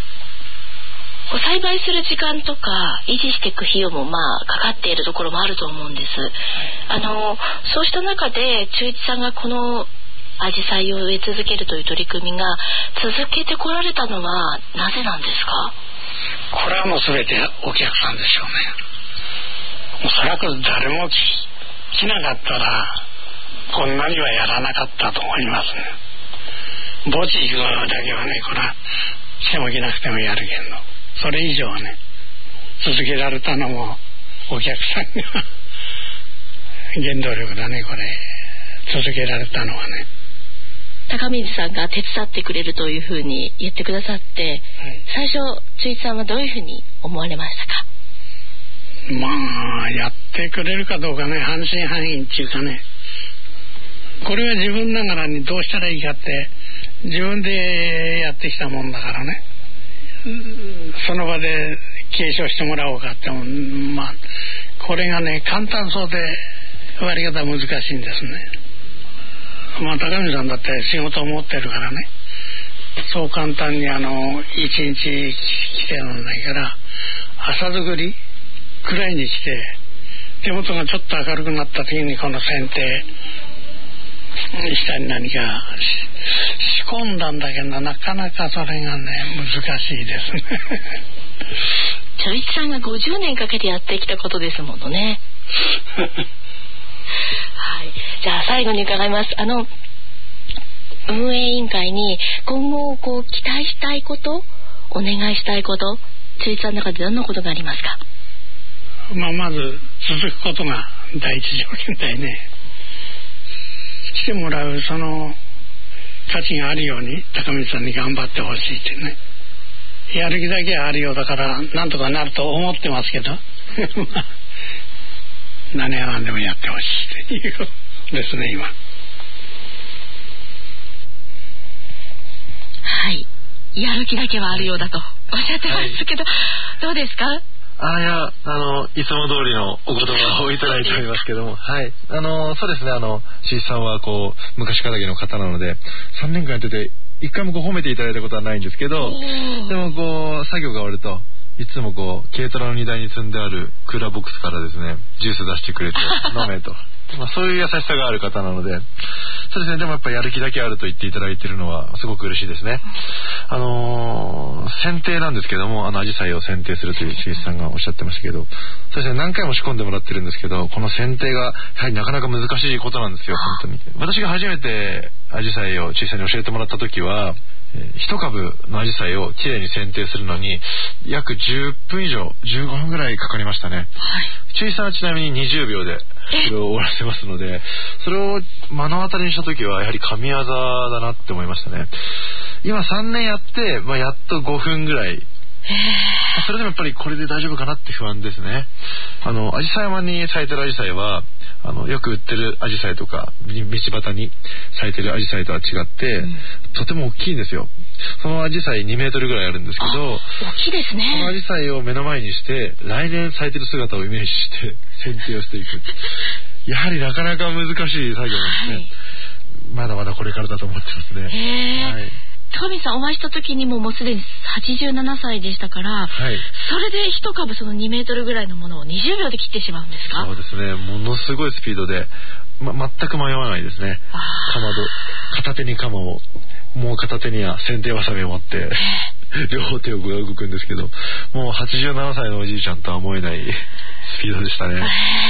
栽培する時間とか維持していく費用もまあかかっているところもあると思うんです。あのそうした中で中一さんがこのアジサイを植え続けるという取り組みが続けてこられたのはなぜなんですか？ これはもう全てお客さんでしょうね。おそらく誰も来なかったらこんなにはやらなかったと思いますね。墓地行くだけはね、これは来ても来なくてもやるけど、 それ以上ね続けられたのもお客さんが原動力だね。これ続けられたのはね。 高水さんが手伝ってくれるというふうに言ってくださって、はい、最初忠一さんはどういうふうに思われましたか？ まあやってくれるかどうかね、半信半疑っていうかね、これは自分ながらにどうしたらいいかって自分でやってきたもんだからね、その場で継承してもらおうかって、まあこれがね簡単そうで割り方難しいんですね。まあ高見さんだって仕事を持ってるからね、そう簡単にあの一日来てらんないから、朝作りくらいにして手元がちょっと明るくなった時にこの剪定下に何か仕込んだんだけど、なかなかそれがね難しいですね。 忠一さんがごじゅうねんかけてやってきたことですものね。はい、じゃあ最後に伺います。あの運営委員会に今後こう期待したいこと、お願いしたいこと、忠一さんの中でどんなことがありますか？ まあ、まず続くことが第一条件だよね。来てもらうその価値があるように高水さんに頑張ってほしいってね、やる気だけはあるようだからなんとかなると思ってますけど何やなんでもやってほしいっていうですね今。 はい、やる気だけはあるようだとおっしゃってますけど、はい、どうですか？ あいやあのいつも通りのお言葉をいただいておりますけども、はいあのそうですね、あのしいさんはこう昔かたぎの方なのでさんねんかんやってて一回もこう褒めていただいたことはないんですけど、でもこう作業が終わるといつもこう軽トラの荷台に積んであるクーラーボックスからですねジュース出してくれて飲めとまあそういう優しさがある方なので、そうですね、でもやっぱりやる気だけあると言っていただいているのはすごく嬉しいですね。あのー、剪定なんですけども、あのアジサイを剪定するというしいさんがおっしゃってましたけど、そうですね、何回も仕込んでもらってるんですけど、この剪定がやはりなかなか難しいことなんですよ。本当に私が初めてアジサイをしいさんに教えてもらった時は、一株のアジサイをきれいに剪定するのに約じゅっぷん以上じゅうごふんぐらいかかりましたね。しいさんはちなみににじゅうびょうでそれを終わらせますので、それを目の当たりにした時はやはり神業だなって思いましたね。今さんねんやって、まあ、やっとごふんぐらい、それでもやっぱりこれで大丈夫かなって不安ですね。あのアジサイ山に咲いてるアジサイはあのよく売ってるアジサイとか道端に咲いてるアジサイとは違って、うん、とても大きいんですよ。そのアジサイにメートルぐらいあるんですけど、 大きいですね。 そのアジサイを目の前にして来年咲いてる姿をイメージして剪定をしていくやはりなかなか難しい作業なんですね、はい、まだまだこれからだと思ってますね。 はい、高見さんお会いした時にももうすでにはちじゅうななさいでしたから、はい、それで一株そのにメートルぐらいのものをにじゅうびょうで切ってしまうんですか？ そうですね、ものすごいスピードで、ま、全く迷わないですね。かまど片手に鎌を、もう片手には剪定わさびを持って両方手を動くんですけど、もうはちじゅうななさいのおじいちゃんとは思えないスピードでしたね。へー、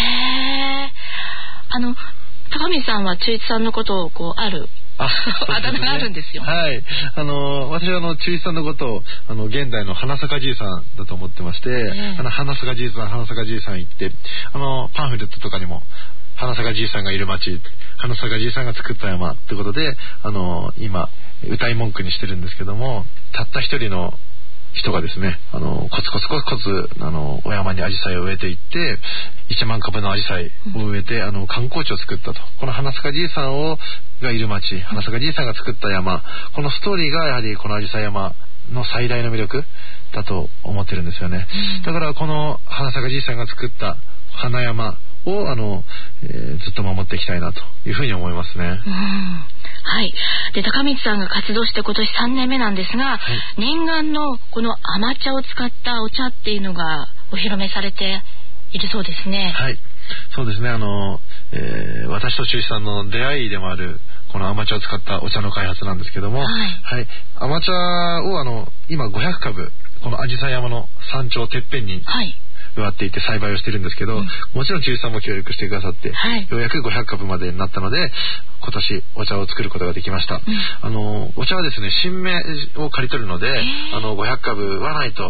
あの高見さんは忠一さんのことをこうあるあ, あだ名があるんですよ。 はい、あの私はあの忠一さんのことをあの現代の花坂じいさんだと思ってまして、えー、あの花坂じいさん花坂じいさん言ってあのパンフレットとかにも花坂じいさんがいる町、花坂じいさんが作った山ってことであの今歌い文句にしてるんですけども、たった一人の人がですね、あのコツコツコツコツあのお山にアジサイを植えていっていちまんかぶのアジサイを植えて、うん、あの観光地を作ったと。この花坂じいさんをがいる町、花坂じいさんが作った山、このストーリーがやはりこのアジサイ山の最大の魅力だと思ってるんですよね、うん、だからこの花坂じいさんが作った花山をあの、えー、ずっと守っていきたいなというふうに思いますね、うん、 はい。で高光さんが活動して今年さんねんめなんですが、はい、念願のこの甘茶を使ったお茶っていうのがお披露目されているそうですね。 はい、そうですね、あの、えー、私と忠一さんの出会いでもあるこの甘茶を使ったお茶の開発なんですけども、はいはい、甘茶をあの今ごひゃくかぶこのアジサイ山の山頂てっぺんに、はい、植わっていて栽培をしてるんですけど、うん、もちろん忠一さんも協力してくださって、はい、ようやくごひゃくかぶまでになったので今年お茶を作ることができました、うん、あのお茶はですね新芽を刈り取るので、あのごひゃくかぶはないと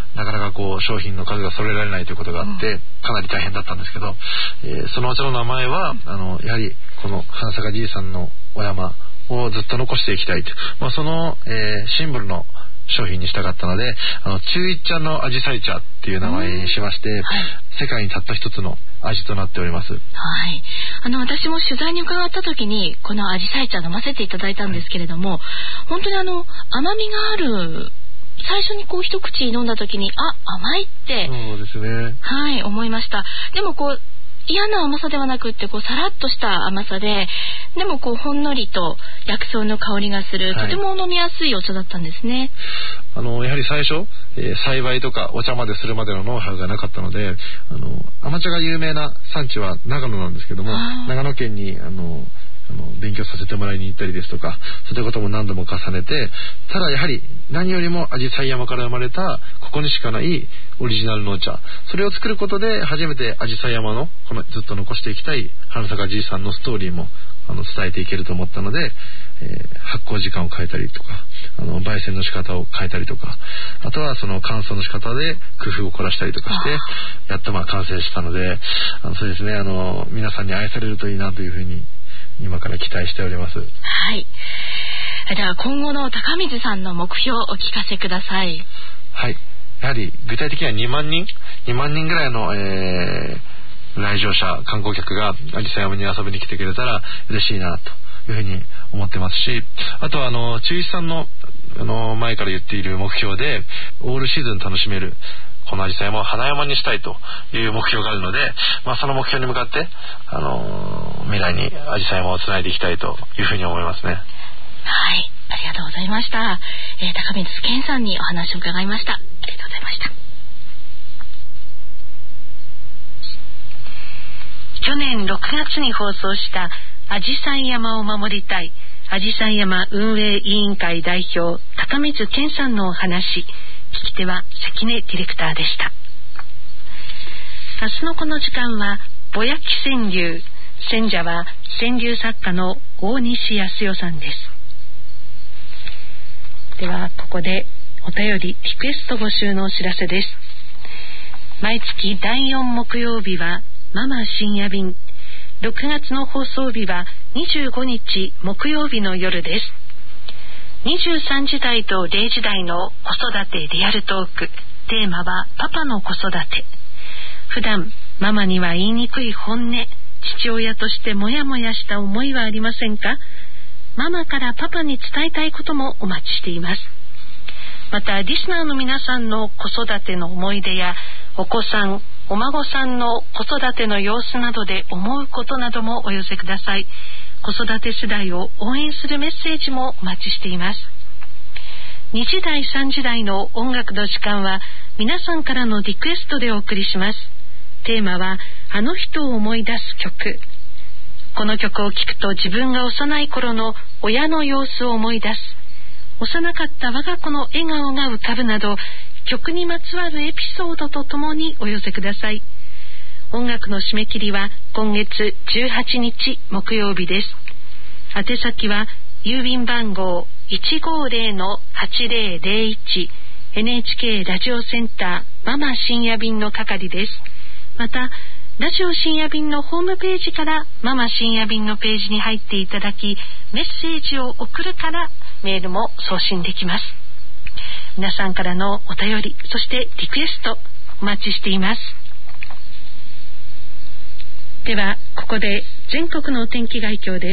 なかなかこう商品の数が揃えられないということがあって、うん、かなり大変だったんですけど、えー、そのお茶の名前はあのやはりこの花坂じいさんのお山をずっと残していきたいと、まあ、その、えー、シンボルの商品にしたかったので、あの中一茶のアジサイ茶っていう名前にしまして、うんはい、世界にたった一つの味となっております。はい。 あの私も取材に伺った時にこのアジサイ茶飲ませていただいたんですけれども、はい、本当にあの甘みがある。最初にこう一口飲んだ時にあ甘いってそうですねはい思いました。でもこう嫌な甘さではなくってこうさらっとした甘さで、でもこうほんのりと薬草の香りがする、はい、とても飲みやすいお茶だったんですね。 あのやはり最初、えー、栽培とかお茶までするまでのノウハウがなかったので、あの甘茶が有名な産地は長野なんですけども、長野県にあのあの勉強させてもらいに行ったりですとか、そういったことも何度も重ねて、ただやはり何よりもアジサイ山から生まれたここにしかないオリジナルのお茶、それを作ることで初めてアジサイ山のこのずっと残していきたい花坂じいさんのストーリーもあの伝えていけると思ったので、えー、発酵時間を変えたりとか、あの焙煎の仕方を変えたりとか、あとはその乾燥の仕方で工夫を凝らしたりとかしてやっとまあ完成したので、あのそうですね、あの皆さんに愛されるといいなというふうに今から期待しております。 はい。では今後の高水さんの目標をお聞かせください。 はい。やはり具体的にはにまんにんにまんにんぐらいの、えー、来場者観光客がアジサイ山に遊びに来てくれたら嬉しいなというふうに思ってますし、あとはあの中一さんのあの前から言っている目標でオールシーズン楽しめるこのアジサイ山を花山にしたいという目標があるので、まあ、その目標に向かって、あのー、未来にアジサイ山をつないでいきたいというふうに思いますね。 はい、ありがとうございました。えー、高水健さんにお話を伺いました。ありがとうございました。 去年ろくがつに放送したアジサイ山を守りたいアジサイ山運営委員会代表高水健さんのお話、聞き手は関根ディレクターでした。明日のこの時間はぼやき川柳、選者は川柳作家の大西康代さんです。ではここでお便りリクエスト募集のお知らせです。毎月だいよん木曜日はママ深夜便、ろくがつの放送日はにじゅうごにち木曜日の夜です。にじゅうさんじ台とれいじ台の子育てリアルトーク、テーマはパパの子育て。普段ママには言いにくい本音、父親としてモヤモヤした思いはありませんか？ママからパパに伝えたいこともお待ちしています。またリスナーの皆さんの子育ての思い出やお子さん、お孫さんの子育ての様子などで思うことなどもお寄せください。子育て世代を応援するメッセージもお待ちしています。にじ台さんじ台の音楽の時間は皆さんからのリクエストでお送りします。テーマはあの人を思い出す曲。この曲を聴くと自分が幼い頃の親の様子を思い出す、幼かった我が子の笑顔が浮かぶなど、曲にまつわるエピソードとともにお寄せください。音楽の締め切りは今月じゅうはちにち木曜日です。宛先は郵便番号 いちごーぜろのはちぜろぜろいち エヌエイチケー ラジオセンターママ深夜便の係です。またラジオ深夜便のホームページからママ深夜便のページに入っていただき、メッセージを送るからメールも送信できます。皆さんからのお便り、そしてリクエストお待ちしています。ではここで全国のお天気概況です。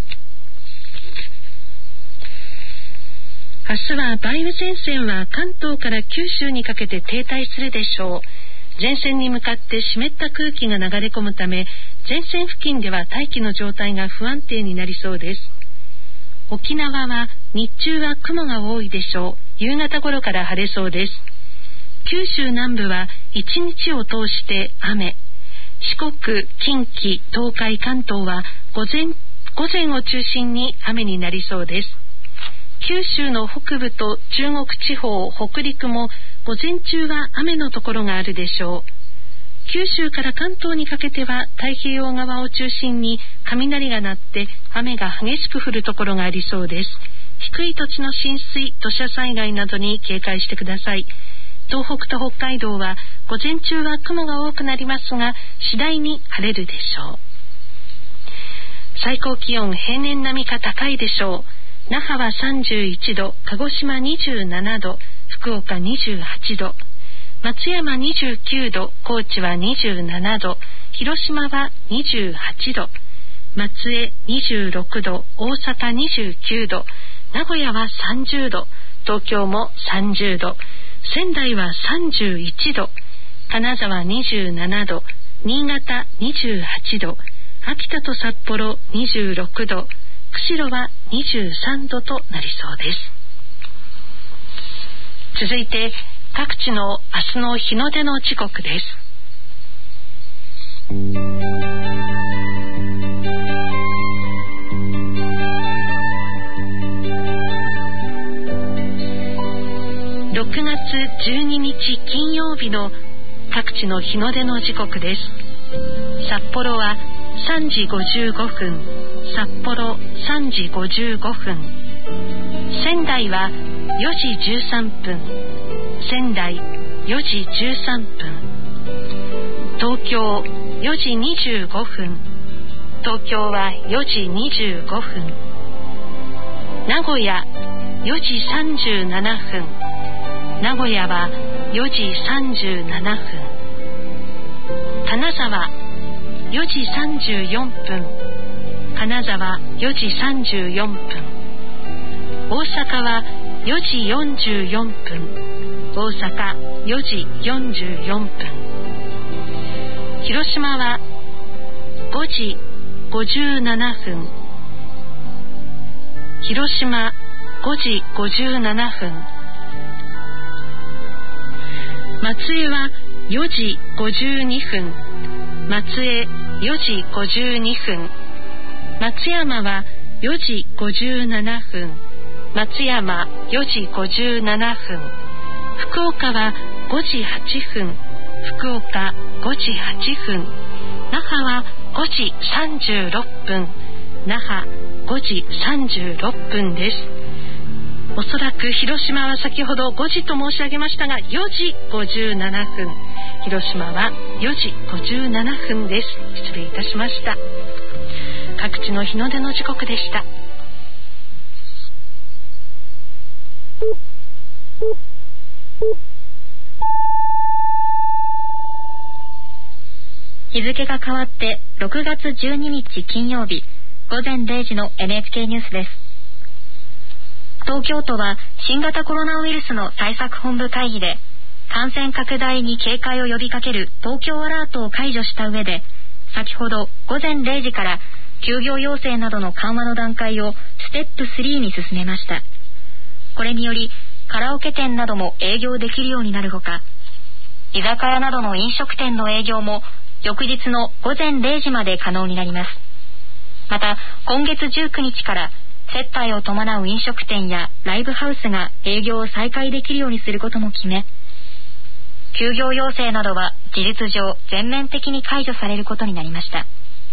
明日は梅雨前線は関東から九州にかけて停滞するでしょう。前線に向かって湿った空気が流れ込むため、前線付近では大気の状態が不安定になりそうです。沖縄は日中は雲が多いでしょう。夕方頃から晴れそうです。九州南部は一日を通して雨。四国、近畿、東海、関東は午前、午前を中心に雨になりそうです。九州の北部と中国地方、北陸も午前中は雨のところがあるでしょう。九州から関東にかけては太平洋側を中心に雷が鳴って雨が激しく降るところがありそうです。低い土地の浸水、土砂災害などに警戒してください。 東北と北海道は午前中は雲が多くなりますが、次第に晴れるでしょう。最高気温平年並みか高いでしょう。那覇はさんじゅういちど、鹿児島にじゅうななど、福岡にじゅうはちど、松山にじゅうきゅうど、高知はにじゅうななど、広島はにじゅうはちど、松江にじゅうろくど、大阪にじゅうきゅうど、名古屋はさんじゅうど、東京もさんじゅうど、仙台はさんじゅういちど、金沢にじゅうななど、新潟にじゅうはちど、秋田と札幌にじゅうろくど、釧路はにじゅうさんどとなりそうです。続いて各地の明日の日の出の時刻です。ろくがつじゅうににち金曜日の各地の日の出の時刻です。札幌はさんじごじゅうごふん、札幌さんじごじゅうごふん、仙台はよじじゅうさんぷん、仙台よじじゅうさんぷん、東京よじにじゅうごふん、東京はよじにじゅうごふん、名古屋よじさんじゅうななふん、名古屋はよじさんじゅうななふん、金沢よじさんじゅうよんぷん、金沢よじさんじゅうよんぷん、大阪はよじよんじゅうよんぷん、大阪よじよんじゅうよんぷん、広島はごじごじゅうななふん、広島ごじごじゅうななふん、松江はよじごじゅうにふん、松江よじごじゅうにふん、松山はよじごじゅうななふん、松山よじごじゅうななふん、福岡はごじはちふん、福岡ごじはちふん、那覇はごじさんじゅうろっぷん、那覇ごじさんじゅうろっぷんです。おそらく広島は先ほどごじと申し上げましたがよじごじゅうななふん、広島はよじごじゅうななふんです。失礼いたしました。各地の日の出の時刻でした。 日付が変わってろくがつじゅうににち金曜日ごぜんれいじの エヌエイチケー ニュースです。東京都は新型コロナウイルスの対策本部会議で感染拡大に警戒を呼びかける東京アラートを解除した上で、先ほどごぜんれいじから休業要請などの緩和の段階をステップスリーに進めました。これによりカラオケ店なども営業できるようになるほか、居酒屋などの飲食店の営業も翌日のごぜんれいじまで可能になります。また今月じゅうくにちから接待を伴う飲食店やライブハウスが営業を再開できるようにすることも決め、休業要請などは事実上全面的に解除されることになりました。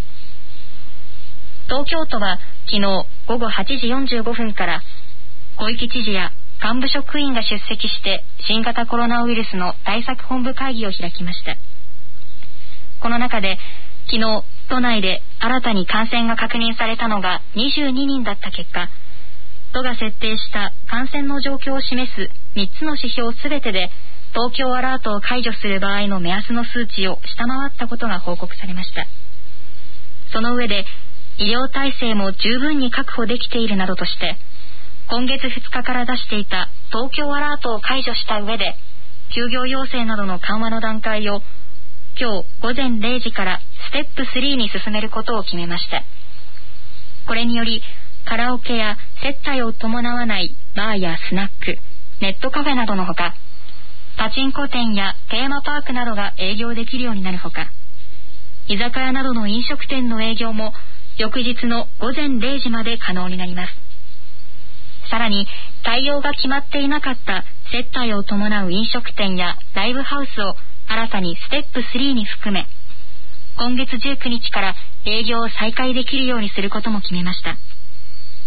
東京都は昨日ごごはちじよんじゅうごふんから小池知事や幹部職員が出席して新型コロナウイルスの対策本部会議を開きました。この中で昨日都内で新たに感染が確認されたのがにじゅうににんだった結果、都が設定した感染の状況を示すみっつの指標すべてで東京アラートを解除する場合の目安の数値を下回ったことが報告されました。その上で医療体制も十分に確保できているなどとして、今月ふつかから出していた東京アラートを解除した上で休業要請などの緩和の段階を今日ごぜんれいじからステップスリーに進めることを決めました。これによりカラオケや接待を伴わないバーやスナック、ネットカフェなどのほか、パチンコ店やテーマパークなどが営業できるようになるほか、居酒屋などの飲食店の営業も翌日のごぜんれいじまで可能になります。さらに対応が決まっていなかった接待を伴う飲食店やライブハウスを新たにステップスリーに含め、今月じゅうくにちから営業を再開できるようにすることも決めました。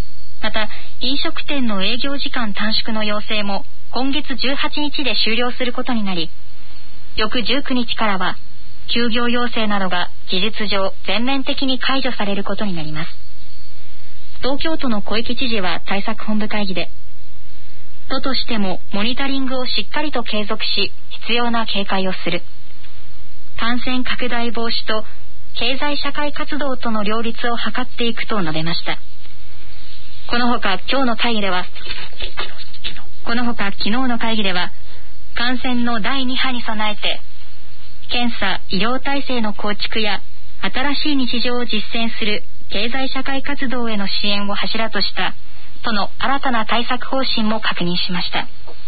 また飲食店の営業時間短縮の要請も今月じゅうはちにちで終了することになり、翌じゅうくにちからは休業要請などが事実上全面的に解除されることになります。東京都の小池知事は対策本部会議で、都としてもモニタリングをしっかりと継続し、必要な警戒をする。感染拡大防止と経済社会活動との両立を図っていくと述べました。このほか今日の会議では、このほか昨日の会議では、感染のだいに波に備えて、検査・医療体制の構築や新しい日常を実践する経済社会活動への支援を柱とした都の新たな対策方針も確認しました。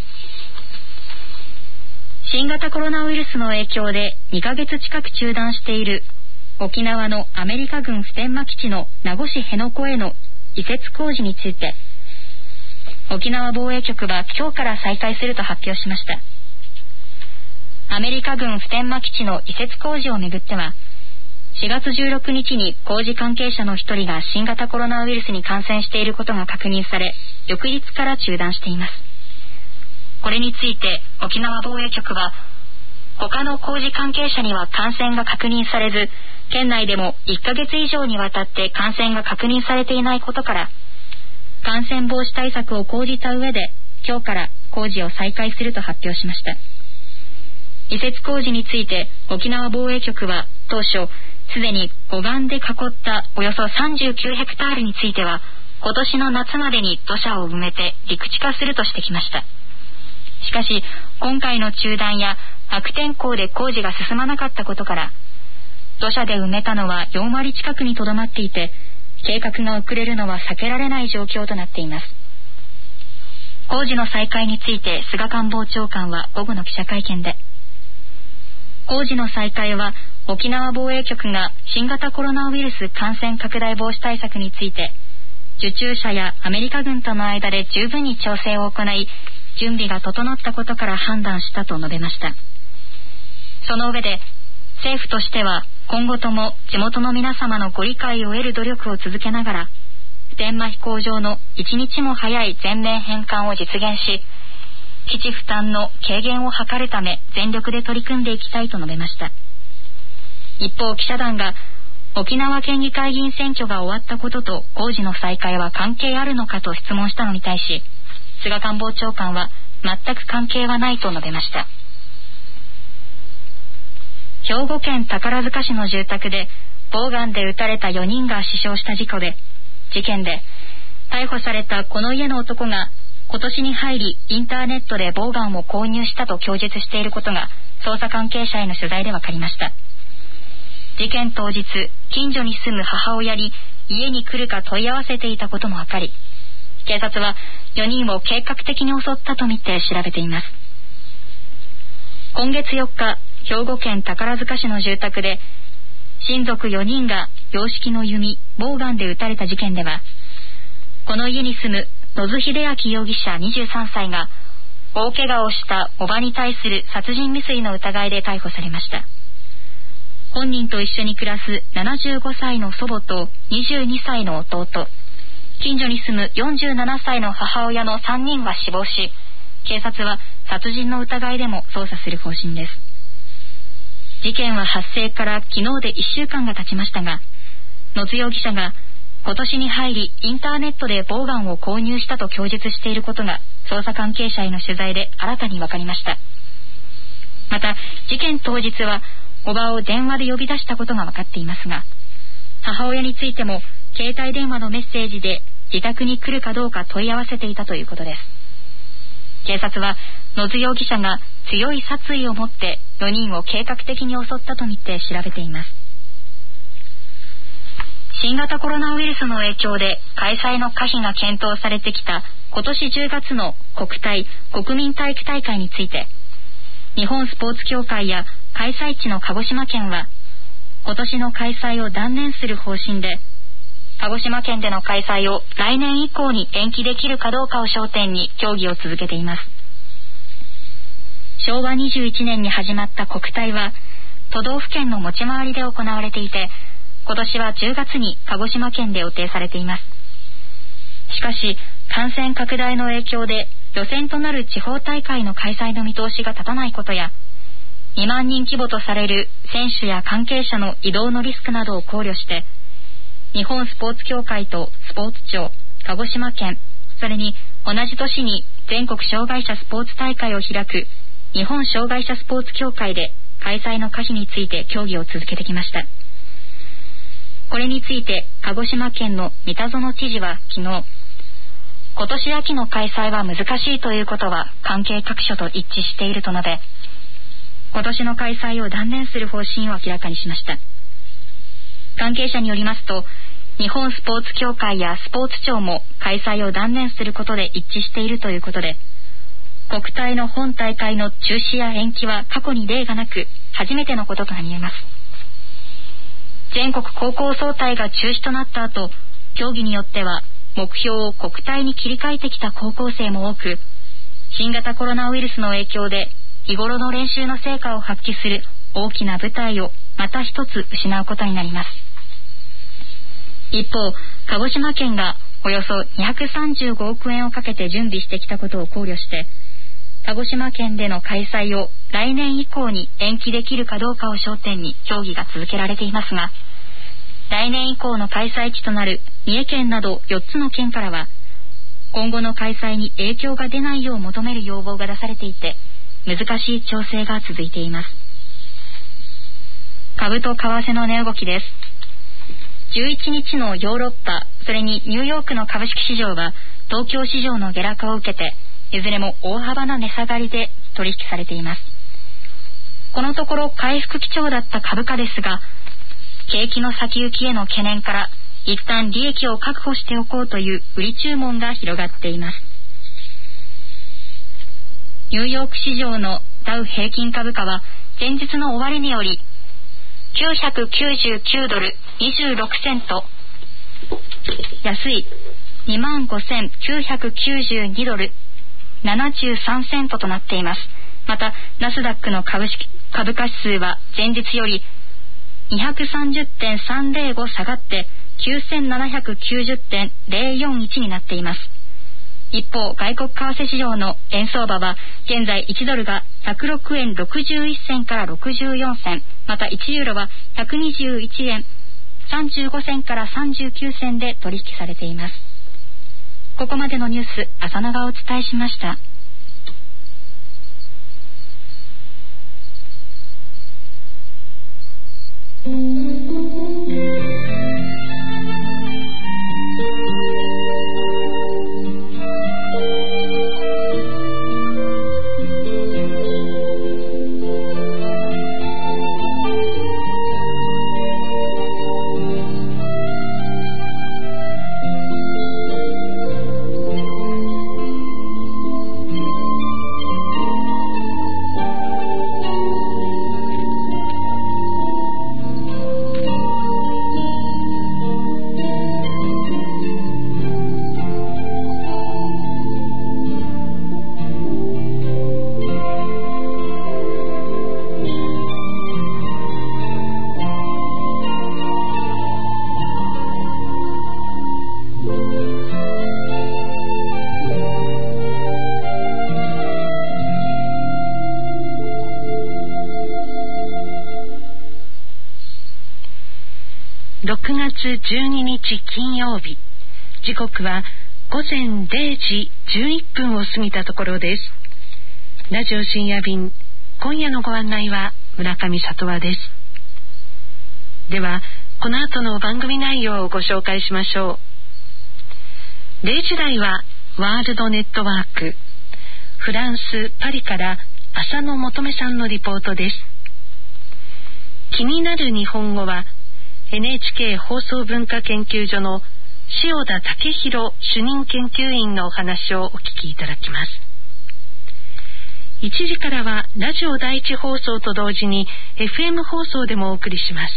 新型コロナウイルスの影響でにかげつ近く中断している沖縄のアメリカ軍普天間基地の名護市辺野古への移設工事について、沖縄防衛局は今日から再開すると発表しました。アメリカ軍普天間基地の移設工事をめぐっては、しがつじゅうろくにちに工事関係者の一人が新型コロナウイルスに感染していることが確認され、翌日から中断しています。これについて沖縄防衛局は、他の工事関係者には感染が確認されず、県内でもいっかげつ以上にわたって感染が確認されていないことから、感染防止対策を講じた上で今日から工事を再開すると発表しました。移設工事について沖縄防衛局は当初すでに護岸で囲ったおよそさんじゅうきゅうヘクタールについては今年の夏までに土砂を埋めて陸地化するとしてきました。しかし今回の中断や悪天候で工事が進まなかったことから、土砂で埋めたのはよんわり近くにとどまっていて、計画が遅れるのは避けられない状況となっています。工事の再開について菅官房長官は午後の記者会見で、工事の再開は沖縄防衛局が新型コロナウイルス感染拡大防止対策について受注者やアメリカ軍との間で十分に調整を行い、準備が整ったことから判断したと述べました。その上で、政府としては今後とも地元の皆様のご理解を得る努力を続けながら、普天間飛行場の一日も早い全面返還を実現し、基地負担の軽減を図るため全力で取り組んでいきたいと述べました。一方、記者団が沖縄県議会議員選挙が終わったことと工事の再開は関係あるのかと質問したのに対し、菅官房長官は全く関係はないと述べました。兵庫県宝塚市の住宅でボウガンで撃たれたよにんが死傷した事故で、事件で逮捕されたこの家の男が今年に入りインターネットでボウガンを購入したと供述していることが捜査関係者への取材で分かりました。事件当日、近所に住む母親に家に来るか問い合わせていたことも分かり、警察はよにんを計画的に襲ったとみて調べています。今月よっか、兵庫県宝塚市の住宅で親族よにんが洋式の弓、ボウガンで撃たれた事件では、この家に住む野津秀明容疑者にじゅうさんさいが大怪我をした叔母に対する殺人未遂の疑いで逮捕されました。本人と一緒に暮らすななじゅうごさいの祖母とにじゅうにさいの弟、近所に住むよんじゅうななさいの母親のさんにんが死亡し、警察は殺人の疑いでも捜査する方針です。事件は発生から昨日でいっしゅうかんが経ちましたが、野津容疑者が今年に入りインターネットでボウガンを購入したと供述していることが捜査関係者への取材で新たに分かりました。また事件当日は叔母を電話で呼び出したことが分かっていますが、母親についても携帯電話のメッセージで自宅に来るかどうか問い合わせていたということです。警察は野津容疑者が強い殺意を持ってよにんを計画的に襲ったとみて調べています。新型コロナウイルスの影響で開催の可否が検討されてきた今年じゅうがつの国体国民体育大会について、日本スポーツ協会や開催地の鹿児島県は今年の開催を断念する方針で、鹿児島県での開催を来年以降に延期できるかどうかを焦点に協議を続けています。しょうわにじゅういちねんに始まった国体は都道府県の持ち回りで行われていて、今年はじゅうがつに鹿児島県で予定されています。しかかし感染拡大の影響で予選となる地方大会の開催の見通しが立たないことや、にまんにん規模とされる選手や関係者の移動のリスクなどを考慮して、日本スポーツ協会とスポーツ庁、鹿児島県、それに同じ年に全国障害者スポーツ大会を開く日本障害者スポーツ協会で開催の可否について協議を続けてきました。これについて鹿児島県の三田園知事は昨日、今年秋の開催は難しいということは関係各所と一致していると述べ、今年の開催を断念する方針を明らかにしました。関係者によりますと、日本スポーツ協会やスポーツ庁も開催を断念することで一致しているということで、国体の本大会の中止や延期は過去に例がなく初めてのこととなり得ます。全国高校総体が中止となった後、競技によっては目標を国体に切り替えてきた高校生も多く、新型コロナウイルスの影響で日頃の練習の成果を発揮する大きな舞台をまた一つ失うことになります。一方、鹿児島県がおよそにひゃくさんじゅうごおくえんをかけて準備してきたことを考慮して、鹿児島県での開催を来年以降に延期できるかどうかを焦点に協議が続けられていますが、来年以降の開催地となる三重県などよっつの県からは、今後の開催に影響が出ないよう求める要望が出されていて、難しい調整が続いています。株と為替の値動きです。じゅういちにちのヨーロッパ、それにニューヨークの株式市場は東京市場の下落を受けて、いずれも大幅な値下がりで取引されています。このところ回復基調だった株価ですが、景気の先行きへの懸念から一旦利益を確保しておこうという売り注文が広がっています。ニューヨーク市場のダウ平均株価は前日の終値よりきゅうひゃくきゅうじゅうきゅうドルにじゅうろくセント安い にまんごせんきゅうひゃくきゅうじゅうにドルななじゅうさんセントとなっています。またナスダックの株式株価指数は前日より にひゃくさんじゅってんさんぜろご 下がってきゅうせんななひゃくきゅうじゅってんぜろよんいちになっています。一方、外国為替市場の円相場は現在いちドルがひゃくろくえんろくじゅういっせんからろくじゅうよんせん、またいちユーロはひゃくにじゅういちえんさんじゅうごせんからさんじゅうきゅうせんで取引されています。ここまでのニュース、浅野がお伝えしました。ろくがつじゅうににち金曜日、時刻はごぜんれいじじゅういっぷんを過ぎたところです。ラジオ深夜便、今夜のご案内は村上里和です。ではこの後の番組内容をご紹介しましょう。れいじ台はワールドネットワーク、フランス・パリから浅野求さんのリポートです。気になる日本語はエヌエイチケー 放送文化研究所の塩田武弘主任研究員のお話をお聞きいただきます。いちじからはラジオ第一放送と同時に エフエム 放送でもお送りします。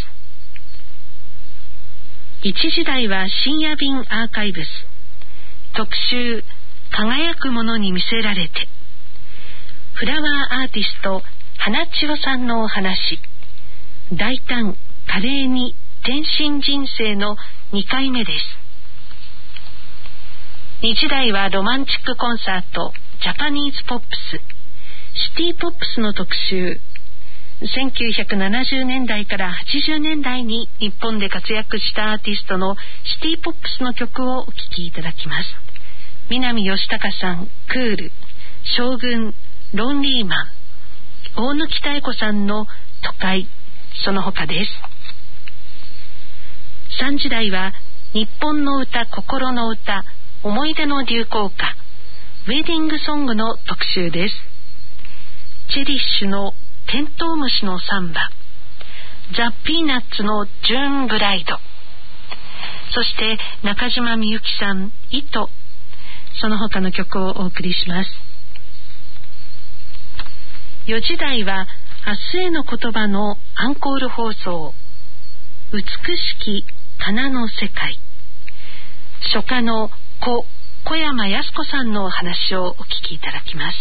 いちじ台は深夜便アーカイブス、特集輝くものに魅せられて、フラワーアーティスト花千代さんのお話、大胆華麗に転身人生のにかいめです。 にじだいはロマンチックコンサートジャパニーズポップス、シティポップスの特集。せんきゅうひゃくななじゅうねんだいからはちじゅうねんだいに日本で活躍したアーティストのシティポップスの曲をお聴きいただきます。南義孝さん、クール、将軍、ロンリーマン、大貫妙子さんの都会、その他です。さんじだいは日本の歌、心の歌、思い出の流行歌、ウェディングソングの特集です。チェリッシュのテントウムシのサンバ、ザ・ピーナッツのジューンブライド、そして中島みゆきさん、糸、その他の曲をお送りします。よじだいは明日への言葉のアンコール放送、美しき花の世界。書家の小小山靖子さんのお話をお聞きいただきます。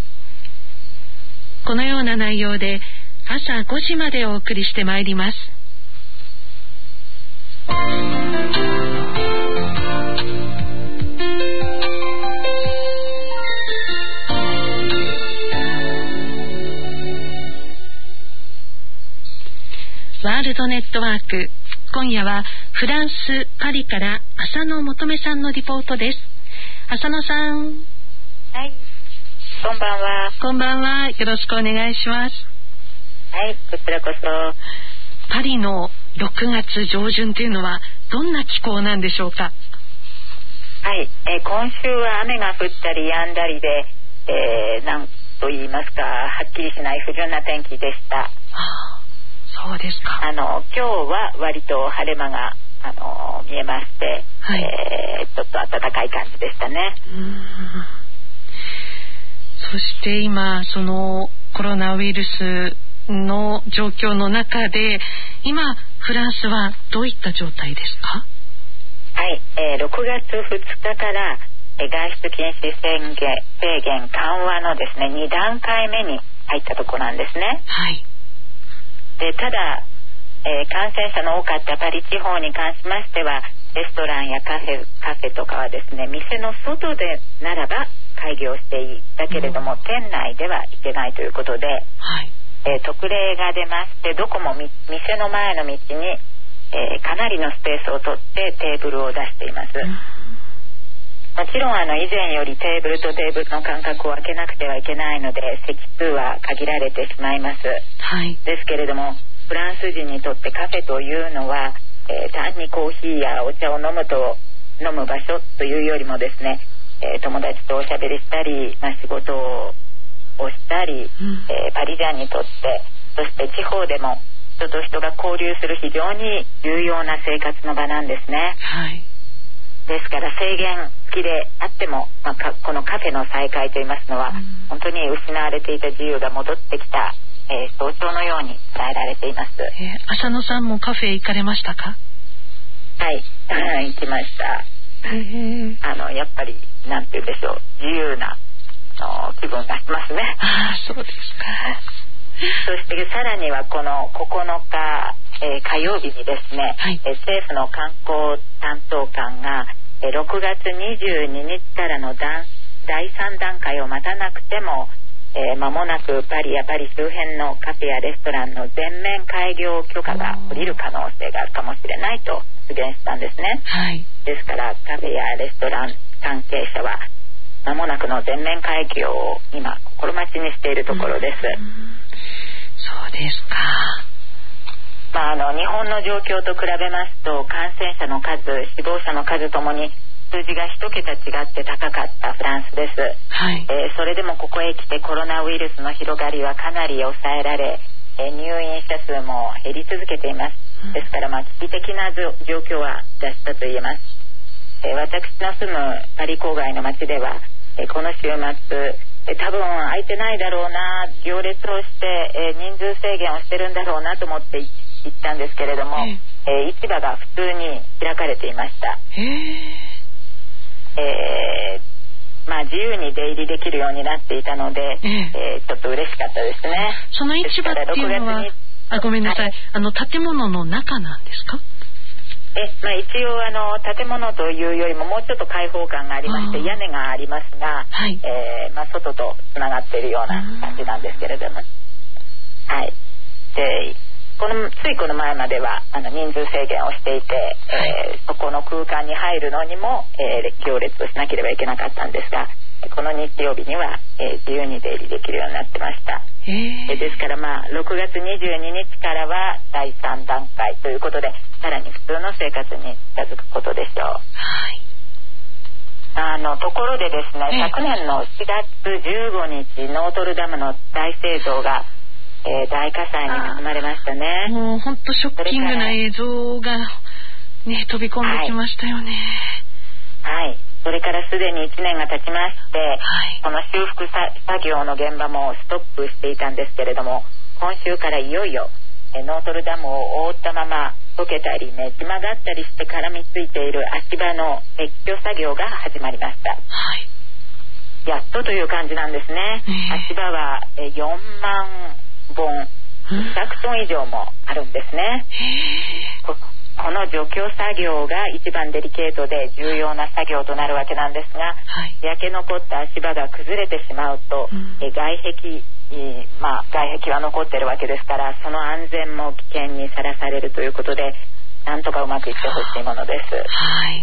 このような内容で朝ごじまでお送りしてまいります。ワールドネットワーク、今夜はフランス・パリから浅野求めさんのリポートです。浅野さん。 はい、こんばんは。 こんばんは。よろしくお願いします。 はい、こちらこそ。 パリのろくがつじょうじゅんというのはどんな気候なんでしょうか。 はい、えー、今週は雨が降ったり止んだりで、えー、なんと言いますか、はっきりしない不純な天気でした。はあ、そうですか。 あの今日は割と晴れ間があの見えまして、はい、えー、ちょっと暖かい感じでしたね。うーん、 そして今そのコロナウイルスの状況の中で今フランスはどういった状態ですか。 はい、えー、ろくがつふつかからえ外出禁止宣言制限緩和のですねにだんかいめに入ったところなんですね。 はい。 でただ、えー、感染者の多かったパリ地方に関しましてはレストランやカフェ、カフェとかはですね店の外でならば開業していいだけれども、うん、店内ではいけないということで、はい、えー、特例が出ましてどこもみ店の前の道に、えー、かなりのスペースを取ってテーブルを出しています。うん、もちろんあの以前よりテーブルとテーブルの間隔を空けなくてはいけないので席数は限られてしまいます。はい、ですけれどもフランス人にとってカフェというのは、えー、単にコーヒーやお茶を飲むと飲む場所というよりもですね、えー、友達とおしゃべりしたり、まあ、仕事をしたり、うん、えー、パリジャンにとってそして地方でも人と人が交流する非常に重要な生活の場なんですね。はい、ですから制限付きであっても、まあ、このカフェの再開といいますのは、うん、本当に失われていた自由が戻ってきた、えー、象徴のように伝えられています。 えー、浅野さんもカフェ行かれましたか。 はい、行きました。あのやっぱりなんて言うんでしょう、自由なの気分がしますね。 ああ、そうですか。 そしてさらにはこのここのか、えー、火曜日にですね、はい、えー、政府の観光担当官が、えー、ろくがつにじゅうににちからのだいさんだんかいを待たなくても、えー、間もなくパリやパリ周辺のカフェやレストランの全面開業許可が下りる可能性があるかもしれないと発言したんですね。はい、ですからカフェやレストラン関係者は間もなくの全面開業を今心待ちにしているところです。うん、 そうですか。 まあ、あの日本の状況と比べますと感染者の数、死亡者の数ともに数字が一桁違って高かったフランスです。はい、えー、それでもここへ来てコロナウイルスの広がりはかなり抑えられ、えー、入院者数も減り続けています。うん、ですからまあ危機的な状況は脱したと言えます。えー、私の住むパリ郊外の町では、えー、この週末、えー、多分空いてないだろうな、行列をして、えー、人数制限をしてるんだろうなと思って行ったんですけれども、えーえー、市場が普通に開かれていました。へー、えーまあ、自由に出入りできるようになっていたので、えーえー、ちょっと嬉しかったですね。 その市場っていうのは、あ、ごめんなさい、あの建物の中なんですか。 えまあ、一応あの建物というよりももうちょっと開放感がありまして屋根がありますが、はい、えーまあ、外とつながっているような感じなんですけれども、はい、でこのついこの前まではあの人数制限をしていて、はい、えー、そこの空間に入るのにも、えー、行列をしなければいけなかったんですが、この日曜日には、えー、自由に出入りできるようになってました。えー、ですからまあろくがつにじゅうににちからはだいさんだんかいということでさらに普通の生活に近づくことでしょう。はい、あのところでですね、えー、昨年のしがつじゅうごにちノートルダムの大聖堂が、えー、大火災に包まれましたね。 もう本当ショッキングな映像が、ね、飛び込んできましたよね。 はい、はい、それからすでにいちねんが経ちまして、はい、この修復作業の現場もストップしていたんですけれども、今週からいよいよノートルダムを覆ったまま溶けたりねじ曲がったりして絡みついている足場の撤去作業が始まりました。はい、やっとという感じなんですね。足場はよんまんぼん、ひゃくトン以上もあるんですね。ここの除去作業が一番デリケートで重要な作業となるわけなんですが、はい、焼け残った足場が崩れてしまうと、うん、え外壁、まあ、外壁は残ってるわけですから、その安全も危険にさらされるということで、なんとかうまくいってほしいものです。はい、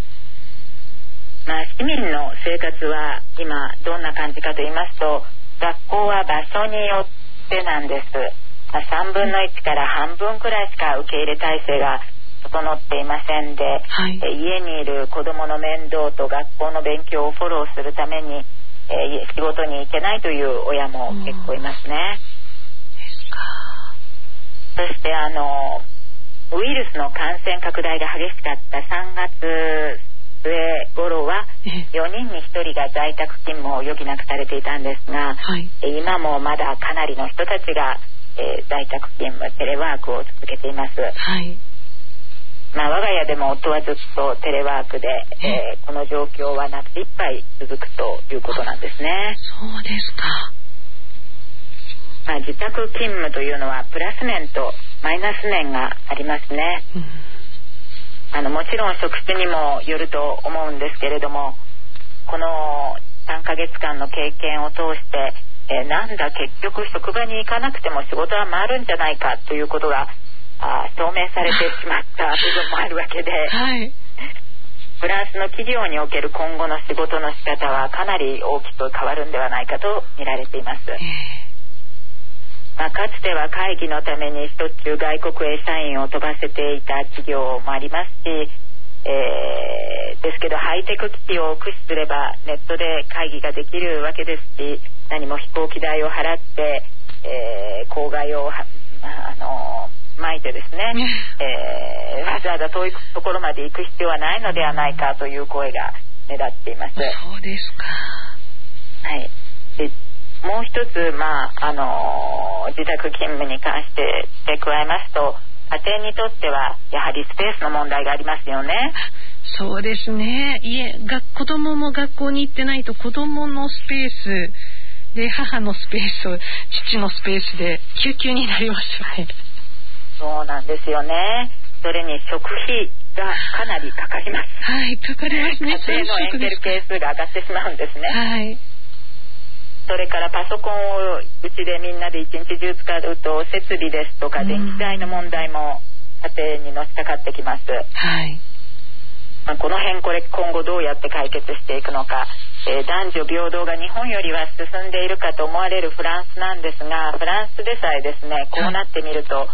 まあ、市民の生活は今どんな感じかと言いますと、学校は場所によってなんです。さんぶんのいちから半分くらいしか受け入れ体制が整っていませんで、はい、家にいる子どもの面倒と学校の勉強をフォローするために、えー、仕事に行けないという親も結構いますね。ですか。そしてあのウイルスの感染拡大が激しかったさんがつ末頃はよにんにひとりが在宅勤務を余儀なくされていたんですが、はい、今もまだかなりの人たちがえー、在宅勤務テレワークを続けています。はい、まあ、我が家でも夫はずっとテレワークで、えー、この状況は夏いっぱい続くということなんですね。 そうですか。 まあ、自宅勤務というのはプラス面とマイナス面がありますね。うん、あのもちろん職種にもよると思うんですけれども、このさんかげつかんの経験を通してえー、なんだ結局職場に行かなくても仕事は回るんじゃないかということがあ証明されてしまった部分もあるわけで、はい、フランスの企業における今後の仕事の仕方はかなり大きく変わるんではないかと見られています。まあ、かつては会議のためにしょっちゅう外国へ社員を飛ばせていた企業もありますし、えー、ですけどハイテク機器を駆使すればネットで会議ができるわけですし、何も飛行機代を払って、えー、公害を、あのー、巻いてですね、えー、わざわざ遠いところまで行く必要はないのではないかという声が目立っています。 そうですか。 はい。でもう一つ、まああのー、自宅勤務に関して付け加えますと、家庭にとってはやはりスペースの問題がありますよね。 そうですね。いえ、が子供も学校に行ってないと子供のスペースで母のスペース、父のスペースで救急になりますよね。 そうなんですよね。それに食費がかなりかかります。 はい、かかりますね。 家庭のエンゲル係数が上がってしまうんですね。はい。それからパソコンをうちでみんなで一日中使うと設備ですとか電気代の問題も家庭にのしかかってきます。はい。まあ、この辺これ今後どうやって解決していくのか、えー、男女平等が日本よりは進んでいるかと思われるフランスなんですが、フランスでさえですね、こうなってみると、はい、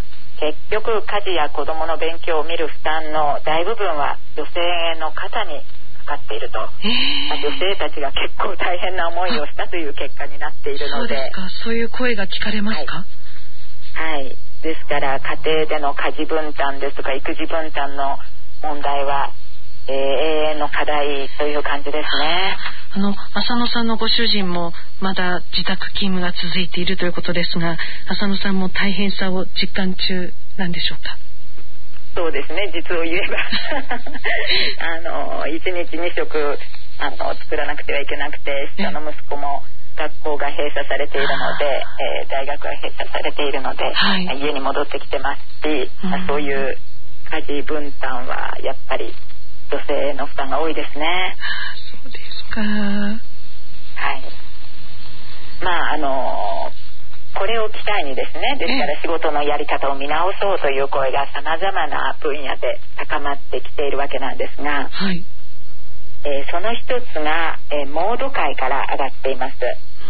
結局家事や子どもの勉強を見る負担の大部分は女性の肩にかかっていると、えー、女性たちが結構大変な思いをしたという結果になっているので。 そうですか。そういう声が聞かれますか？ はい、はい、ですから家庭での家事分担ですとか育児分担の問題はえー、永遠の課題という感じですね。 あの浅野さんのご主人もまだ自宅勤務が続いているということですが、浅野さんも大変さを実感中なんでしょうか？ そうですね、実を言えばあのいちにちにしょくあの作らなくてはいけなくて、下の息子も学校が閉鎖されているので、えー、大学が閉鎖されているので、はい、家に戻ってきてますし、うん、そういう家事分担はやっぱり女性の負担が多いですね。 そうですか。はい。 まああのこれを機会にですね、ですから仕事のやり方を見直そうという声がさまざまな分野で高まってきているわけなんですが、はい、えー、その一つが、えー、モード界から上がっています。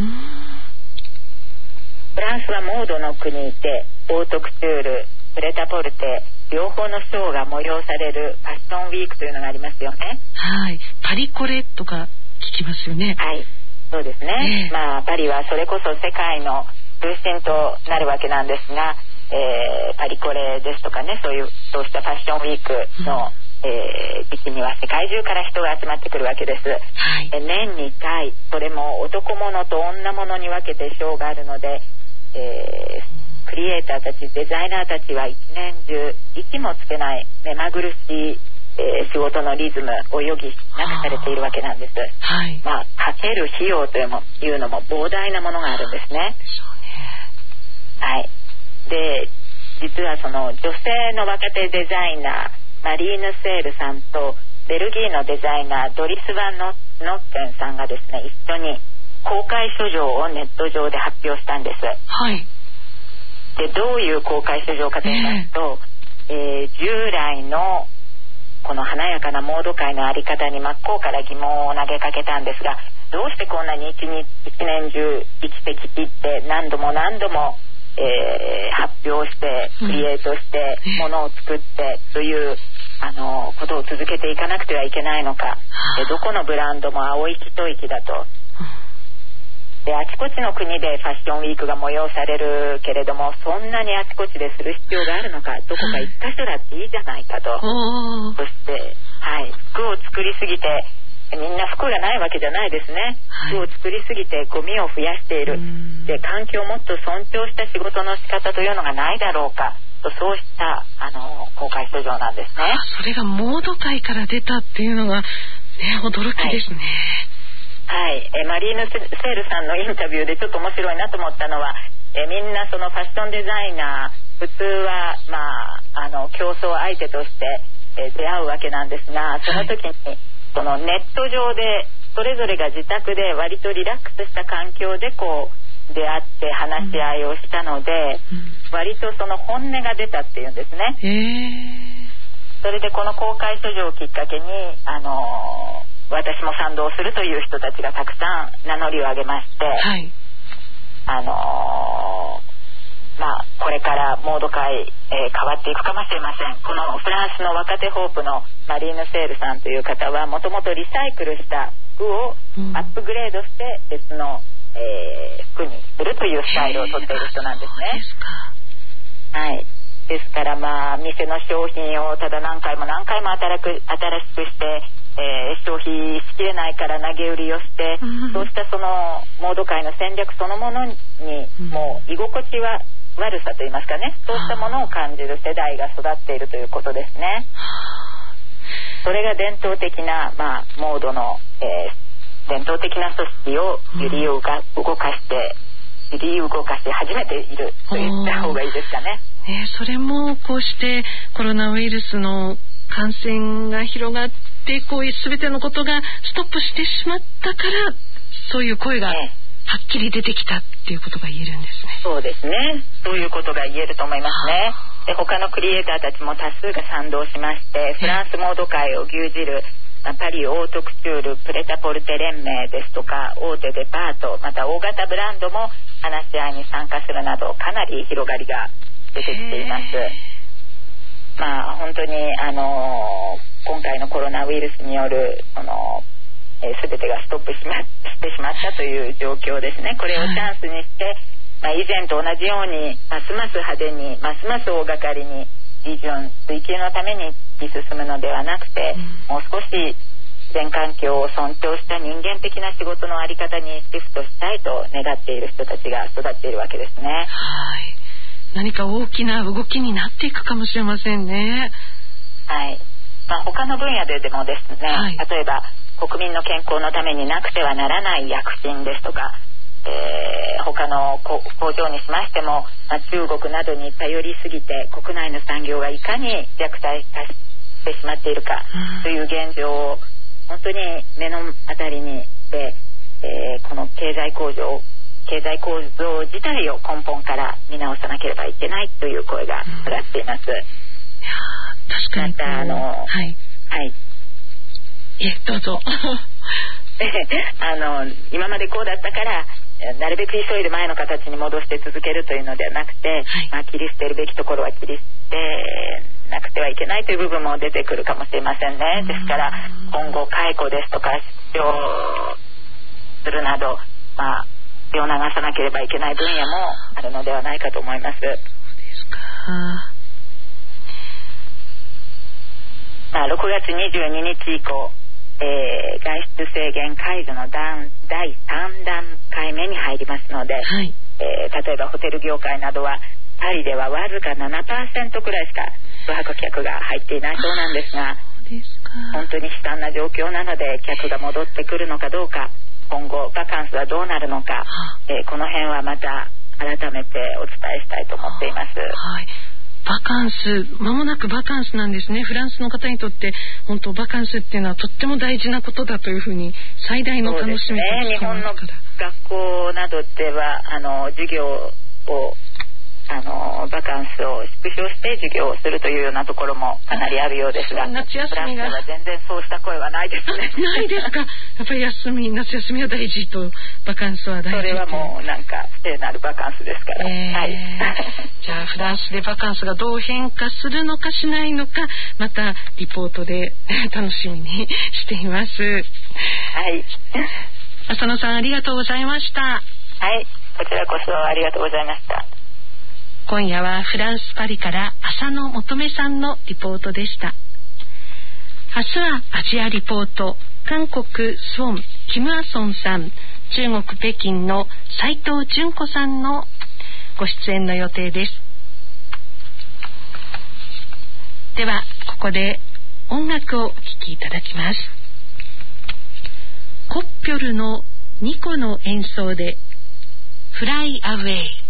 フランスはモードの国でオートクチュール、プレタポルテ両方のショーが催されるファッションウィークというのがありますよね。 はい、パリコレとか聞きますよね。 はい、そうですね、えー、まあパリはそれこそ世界の中心となるわけなんですが、えー、パリコレですとかね、そういうそうしたファッションウィークの、うん、えー、時期には世界中から人が集まってくるわけです。はい、え年にかい、それも男物と女物に分けてショーがあるので、えー、クリエイターたち、デザイナーたちは一年中息もつけない目まぐるしい、えー、仕事のリズムを余儀なくされているわけなんです。はい、まあかける費用というのも膨大なものがあるんですね。はい、で実はその女性の若手デザイナーマリーヌ・セールさんとベルギーのデザイナードリス・バン・ノッテンさんがですね、一緒に公開書状をネット上で発表したんです。はい、でどういう公開書状かと言いますと、えーえー、従来のこの華やかなモード界のあり方に真っ向から疑問を投げかけたんですが、どうしてこんなに一日一年中生きてきていって何度も何度もえー、発表してクリエイトしてものを作ってというあのことを続けていかなくてはいけないのか、でどこのブランドも青い一息だと。であちこちの国でファッションウィークが催されるけれども、そんなにあちこちでする必要があるのか、どこか一箇所だっていいじゃないかと。そして、はい、服を作りすぎてみんな服がないわけじゃないですね。服を作りすぎてゴミを増やしている。で環境をもっと尊重した仕事の仕方というのがないだろうかと、そうしたあの公開書状なんですね。 それがモード界から出たっていうのが、ね、驚きですね。 はい、はい、えマリーヌ・セールさんのインタビューでちょっと面白いなと思ったのは、えみんなそのファッションデザイナー、普通は、まあ、あの競争相手として、え出会うわけなんですが、その時に、はい、そのネット上でそれぞれが自宅で割とリラックスした環境でこう出会って話し合いをしたので、うん、割とその本音が出たっていうんですね。へー。それでこの公開書状をきっかけにあの私も賛同するという人たちがたくさん名乗りを上げまして、はい、あのまあ、これからモード界、えー、変わっていくかもしれません。このフランスの若手ホープのマリーヌ・セールさんという方はもともとリサイクルした服をアップグレードして別の、えー、服にするというスタイルをとっている人なんですね。そうですか。はい。ですからまあ店の商品をただ何回も何回も新く新しくして、えー、消費しきれないから投げ売りをして、うん、そうしたそのモード界の戦略そのものにもう居心地は悪さといいますかね、そうしたものを感じる世代が育っているということですね。それが伝統的な、まあ、モードの、えー、伝統的な組織を揺り動かして揺り動かし始めていると言った方がいいですかね。 ね、それもこうしてコロナウイルスの感染が広がってこういう全てのことがストップしてしまったからそういう声が、ね、はっきり出てきたっていうことが言えるんですね。 そうですね、そういうことが言えると思いますね。で他のクリエイターたちも多数が賛同しまして、フランスモード界を牛耳るパリオートクチュールプレタポルテ連盟ですとか大手デパート、また大型ブランドも話し合いに参加するなどかなり広がりが出てきています。まあ本当にあのー、今回のコロナウイルスによるそのえー、全てがストップし、ま、してしまったという状況ですね。これをチャンスにして、まあ、以前と同じようにますます派手にますます大掛かりにビジョン追求のために突き進むのではなくて、うん、もう少し自然環境を尊重した人間的な仕事の在り方にシフトしたいと願っている人たちが育っているわけですね。はい、 何か大きな動きになっていくかもしれませんね。 はい、まあ、他の分野ででもですね、はい、例えば国民の健康のためになくてはならない薬品ですとか、 えー、他の工場にしましても、まあ、中国などに頼りすぎて国内の産業がいかに弱体化してしまっているかという現状を本当に目の当たりにで、えー、この経済構造経済構造自体を根本から見直さなければいけないという声が上がっています。うん、いや確かにまたあのはいはいえどうぞあの今までこうだったからなるべく急いで前の形に戻して続けるというのではなくて、はい、まあ、切り捨てるべきところは切り捨てなくてはいけないという部分も出てくるかもしれませんね。ですから今後解雇ですとか出張するなど、まあ、手を流さなければいけない分野もあるのではないかと思います。そうですか。まあ、ろくがつにじゅうににち以降、えー、外出制限解除の段だいさんだんかいめに入りますので、はい、えー、例えばホテル業界などはパリではわずか ななパーセント くらいしか宿泊客が入っていないそうなんですが、そうですか。本当に悲惨な状況なので客が戻ってくるのかどうか、今後バカンスはどうなるのか、えー、この辺はまた改めてお伝えしたいと思っています。はい、 バカンス、間もなくバカンスなんですね。フランスの方にとって本当バカンスっていうのはとっても大事なことだというふうに最大の楽しみと聞きますから。そうですね、日本の学校などではあの授業をあのバカンスを縮小して授業をするというようなところもかなりあるようですが、 夏休みがフランスでは全然そうした声はないですね。 ないですか。やっぱり休み夏休みは大事とバカンスは大事と。 それはもうなんか聖なるバカンスですから、えーはい、 じゃあフランスでバカンスがどう変化するのかしないのか、またリポートで楽しみにしています。はい、浅野さんありがとうございました。 はい、こちらこそありがとうございました。 今夜はフランスパリから浅野求さんのリポートでした。明日はアジアリポート、韓国ソン・キムアソンさん、中国北京の斉藤純子さんのご出演の予定です。ではここで音楽をお聴きいただきます。コッピョルのニコの演奏でフライアウェイ。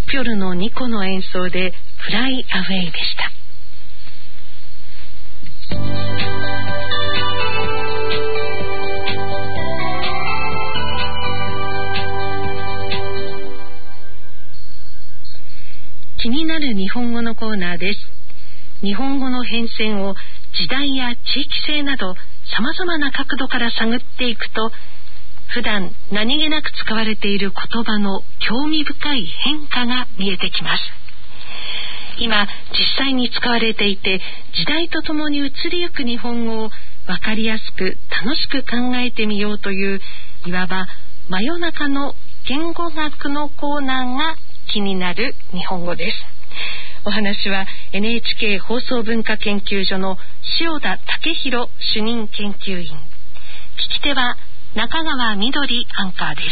ピョルのニコの演奏でフライアウェイでした。気になる日本語のコーナーです。日本語の変遷を時代や地域性など様々な角度から探っていくと、普段何気なく使われている言葉の興味深い変化が見えてきます。今実際に使われていて、時代とともに移りゆく日本語を分かりやすく楽しく考えてみようという、いわば真夜中の言語学のコーナーが気になる日本語です。お話は エヌエイチケー 放送文化研究所の塩田武弘主任研究員、聞き手は中川みどりアンカーです。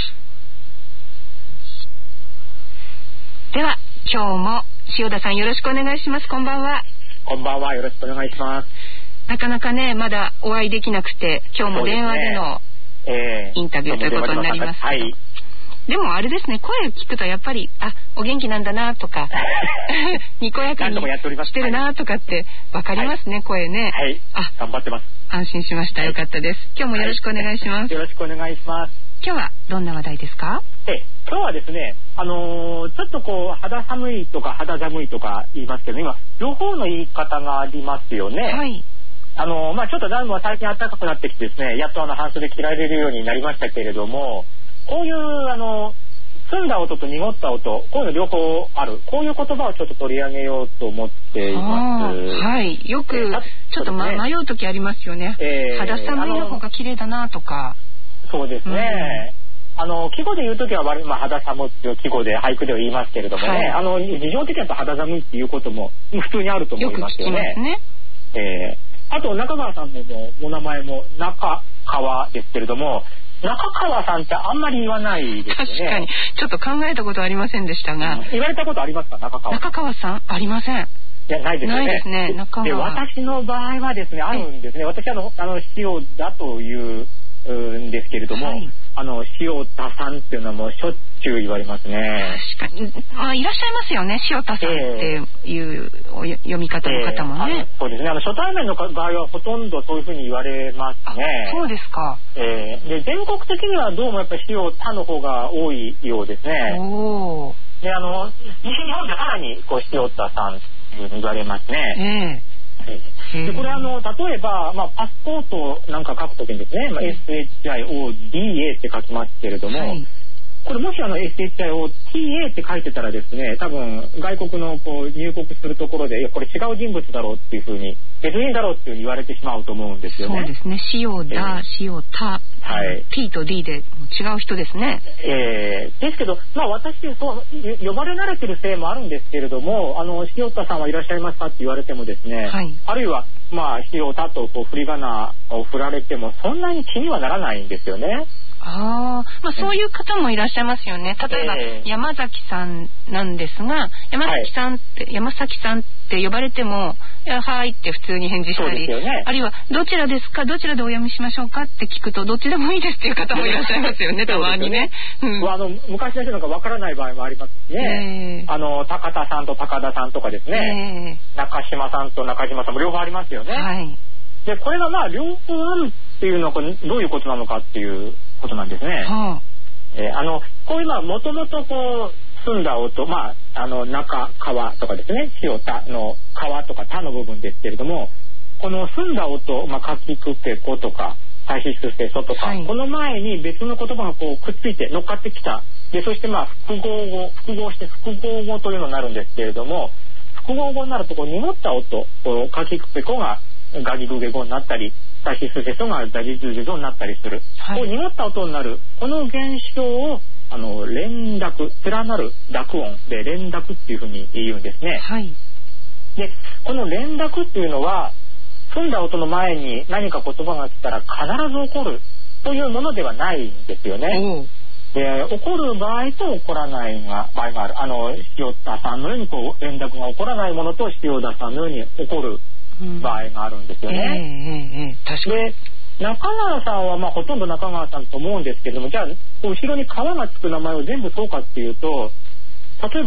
では今日も塩田さんよろしくお願いします。こんばんは。 こんばんは、よろしくお願いします。 なかなかねまだお会いできなくて、今日も電話でのインタビューということになりますけど、はい、でもあれですね、声を聞くとやっぱりあお元気なんだなとかにこやかにしてるなとかって分かりますね、はい、声ね。 はい、あ頑張ってます。 安心しました、よかったです。今日もよろしくお願いします。 はい、よろしくお願いします。 今日はどんな話題ですか？ え今日はですね、あのー、ちょっとこう肌寒いとか肌寒いとか言いますけど、今両方の言い方がありますよね。はい。あのー、まあちょっと暖は最近暖かくなってきてですね、やっとあの半袖着られるようになりましたけれども、こういうあの澄んだ音と濁った音、こういうの両方ある、こういう言葉をちょっと取り上げようと思っています。 はい、よくちょっと、ま、迷う時ありますよね。えー、肌寒いの方が綺麗だなとか。 そうですね。うん、あの季語で言う時は割、まあ、肌寒っていう季語で俳句では言いますけれどもね、はい、あの事情的には肌寒いっていうことも普通にあると思いますよね。よく聞きますね。えー、あと中川さんのお名前も中川ですけれども、中川さんってあんまり言わないですよね。 確かにちょっと考えたことありませんでしたが、うん、 言われたことありますか？中川中川さんありません。いやないですよね。 ないですね。中川で私の場合はですね、あるんですね。私はあのあの塩だというんですけれども、はい、あの塩田さんっていうのはもうしょっちゅう言われますね。 確かに、まあ、いらっしゃいますよね、塩田さんっていう読み方の方もね。 えー、そうですね。あの初対面の場合はほとんどそういうふうに言われますね。 そうですか。 えー、で全国的にはどうもやっぱり塩田の方が多いようですね。おであの西日本でさらにこう塩田さんって言われますね。えーでこれあの例えば、まあ、パスポートなんか書くときにですね、まあ、エスエイチアイオーディーエー って書きますけれども、はい、これもしあの エスエイチアイオーティーエー って書いてたらですね、多分外国のこう入国するところでいやこれ違う人物だろうっていうふうに別人だろうっていうふうに言われてしまうと思うんですよね。 そうですね。塩だ、えー、塩た、はい、T と D で違う人ですね。 えー、ですけど、まあ私そう呼ばれ慣れてるせいもあるんですけれども、あの塩田さんはいらっしゃいますかって言われてもですね、はい、あるいはまあ塩田とこう振り仮名を振られてもそんなに気にはならないんですよね。 あまあ、そういう方もいらっしゃいますよね。例えば、えー、山崎さんなんですが、山崎さんって、はい、山崎さんって呼ばれてもいやはいって普通に返事したり、ね、あるいはどちらですか、どちらでお読みしましょうかって聞くとどっちでもいいですっていう方もいらっしゃいますよねたまにね。 うん、あの昔の人なんかわからない場合もありますしね、えー、あの高田さんと高田さんとかですね、えー、中島さんと中島さんも両方ありますよね。はい、でこれがまあ両方あるっていうのはどういうことなのかっていうことなんですね。はあえー、あのこういうのはもともとこう澄んだ音、まああの中川とかですね、塩田の川とか田の部分ですけれども、この澄んだ音、まあかきくけことかさしすせそとか、はい、この前に別の言葉がこうくっついて乗っかってきた。でそしてまあ複合語複合して複合語というのになるんですけれども、複合語になるとこう濁った音、かきくけこがガギグゲ語になったり、さしすせそがダジズジ語になったりする、はい、こう濁った音になるこの現象をあの連絡、連なる濁音で連絡っていうふうに言うんですね。はい、でこの連絡っていうのは澄んだ音の前に何か言葉が来たら必ず起こるというものではないんですよね。で起こる場合と起こらない場合がある。あの塩田さんのようにこう連絡が起こらないものと塩田さんのように起こる場合があるんですよね。うんえーえー、確かに。で中川さんはまあほとんど中川さんと思うんですけれども、じゃあ後ろに川がつく名前を全部そうかっていうと、例えば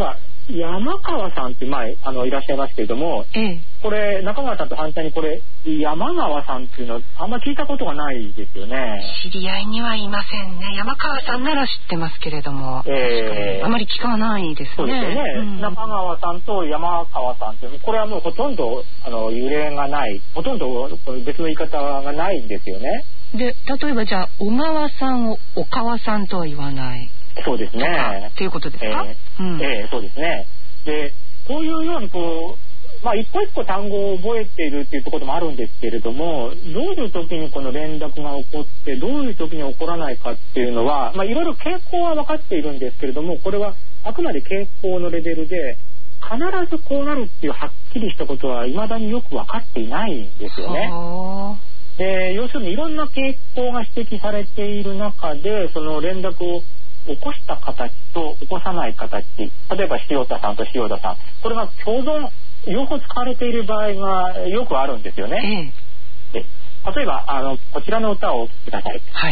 山川さんって前あのいらっしゃいますけれども、ええ、これ中川さんと反対にこれ山川さんっていうのはあんま聞いたことがないですよね。 知り合いにはいませんね。山川さんなら知ってますけれども、えー、あまり聞かないですね。 そうですよね、うん、中川さんと山川さんってこれはもうほとんどあの揺れがない、ほとんど別の言い方がないんですよね。 で例えばじゃあ小川さんをお川さんとは言わない。 そうですね。 っていうことですか？ えーうんえー、そうですね。で、こういうようにこう、まあ、一個一個単語を覚えているっていうところもあるんですけれども、どういう時にこの連絡が起こってどういう時に起こらないかっていうのは、まあ、いろいろ傾向は分かっているんですけれども、これはあくまで傾向のレベルで必ずこうなるっていうはっきりしたことは未だによく分かっていないんですよね。で、要するにいろんな傾向が指摘されている中で、その連絡を起こした形と起こさない形、例えば塩田さんと塩田さん、これが共存両方使われている場合がよくあるんですよね。うん、で例えばあのこちらの歌をお聴きください。はい。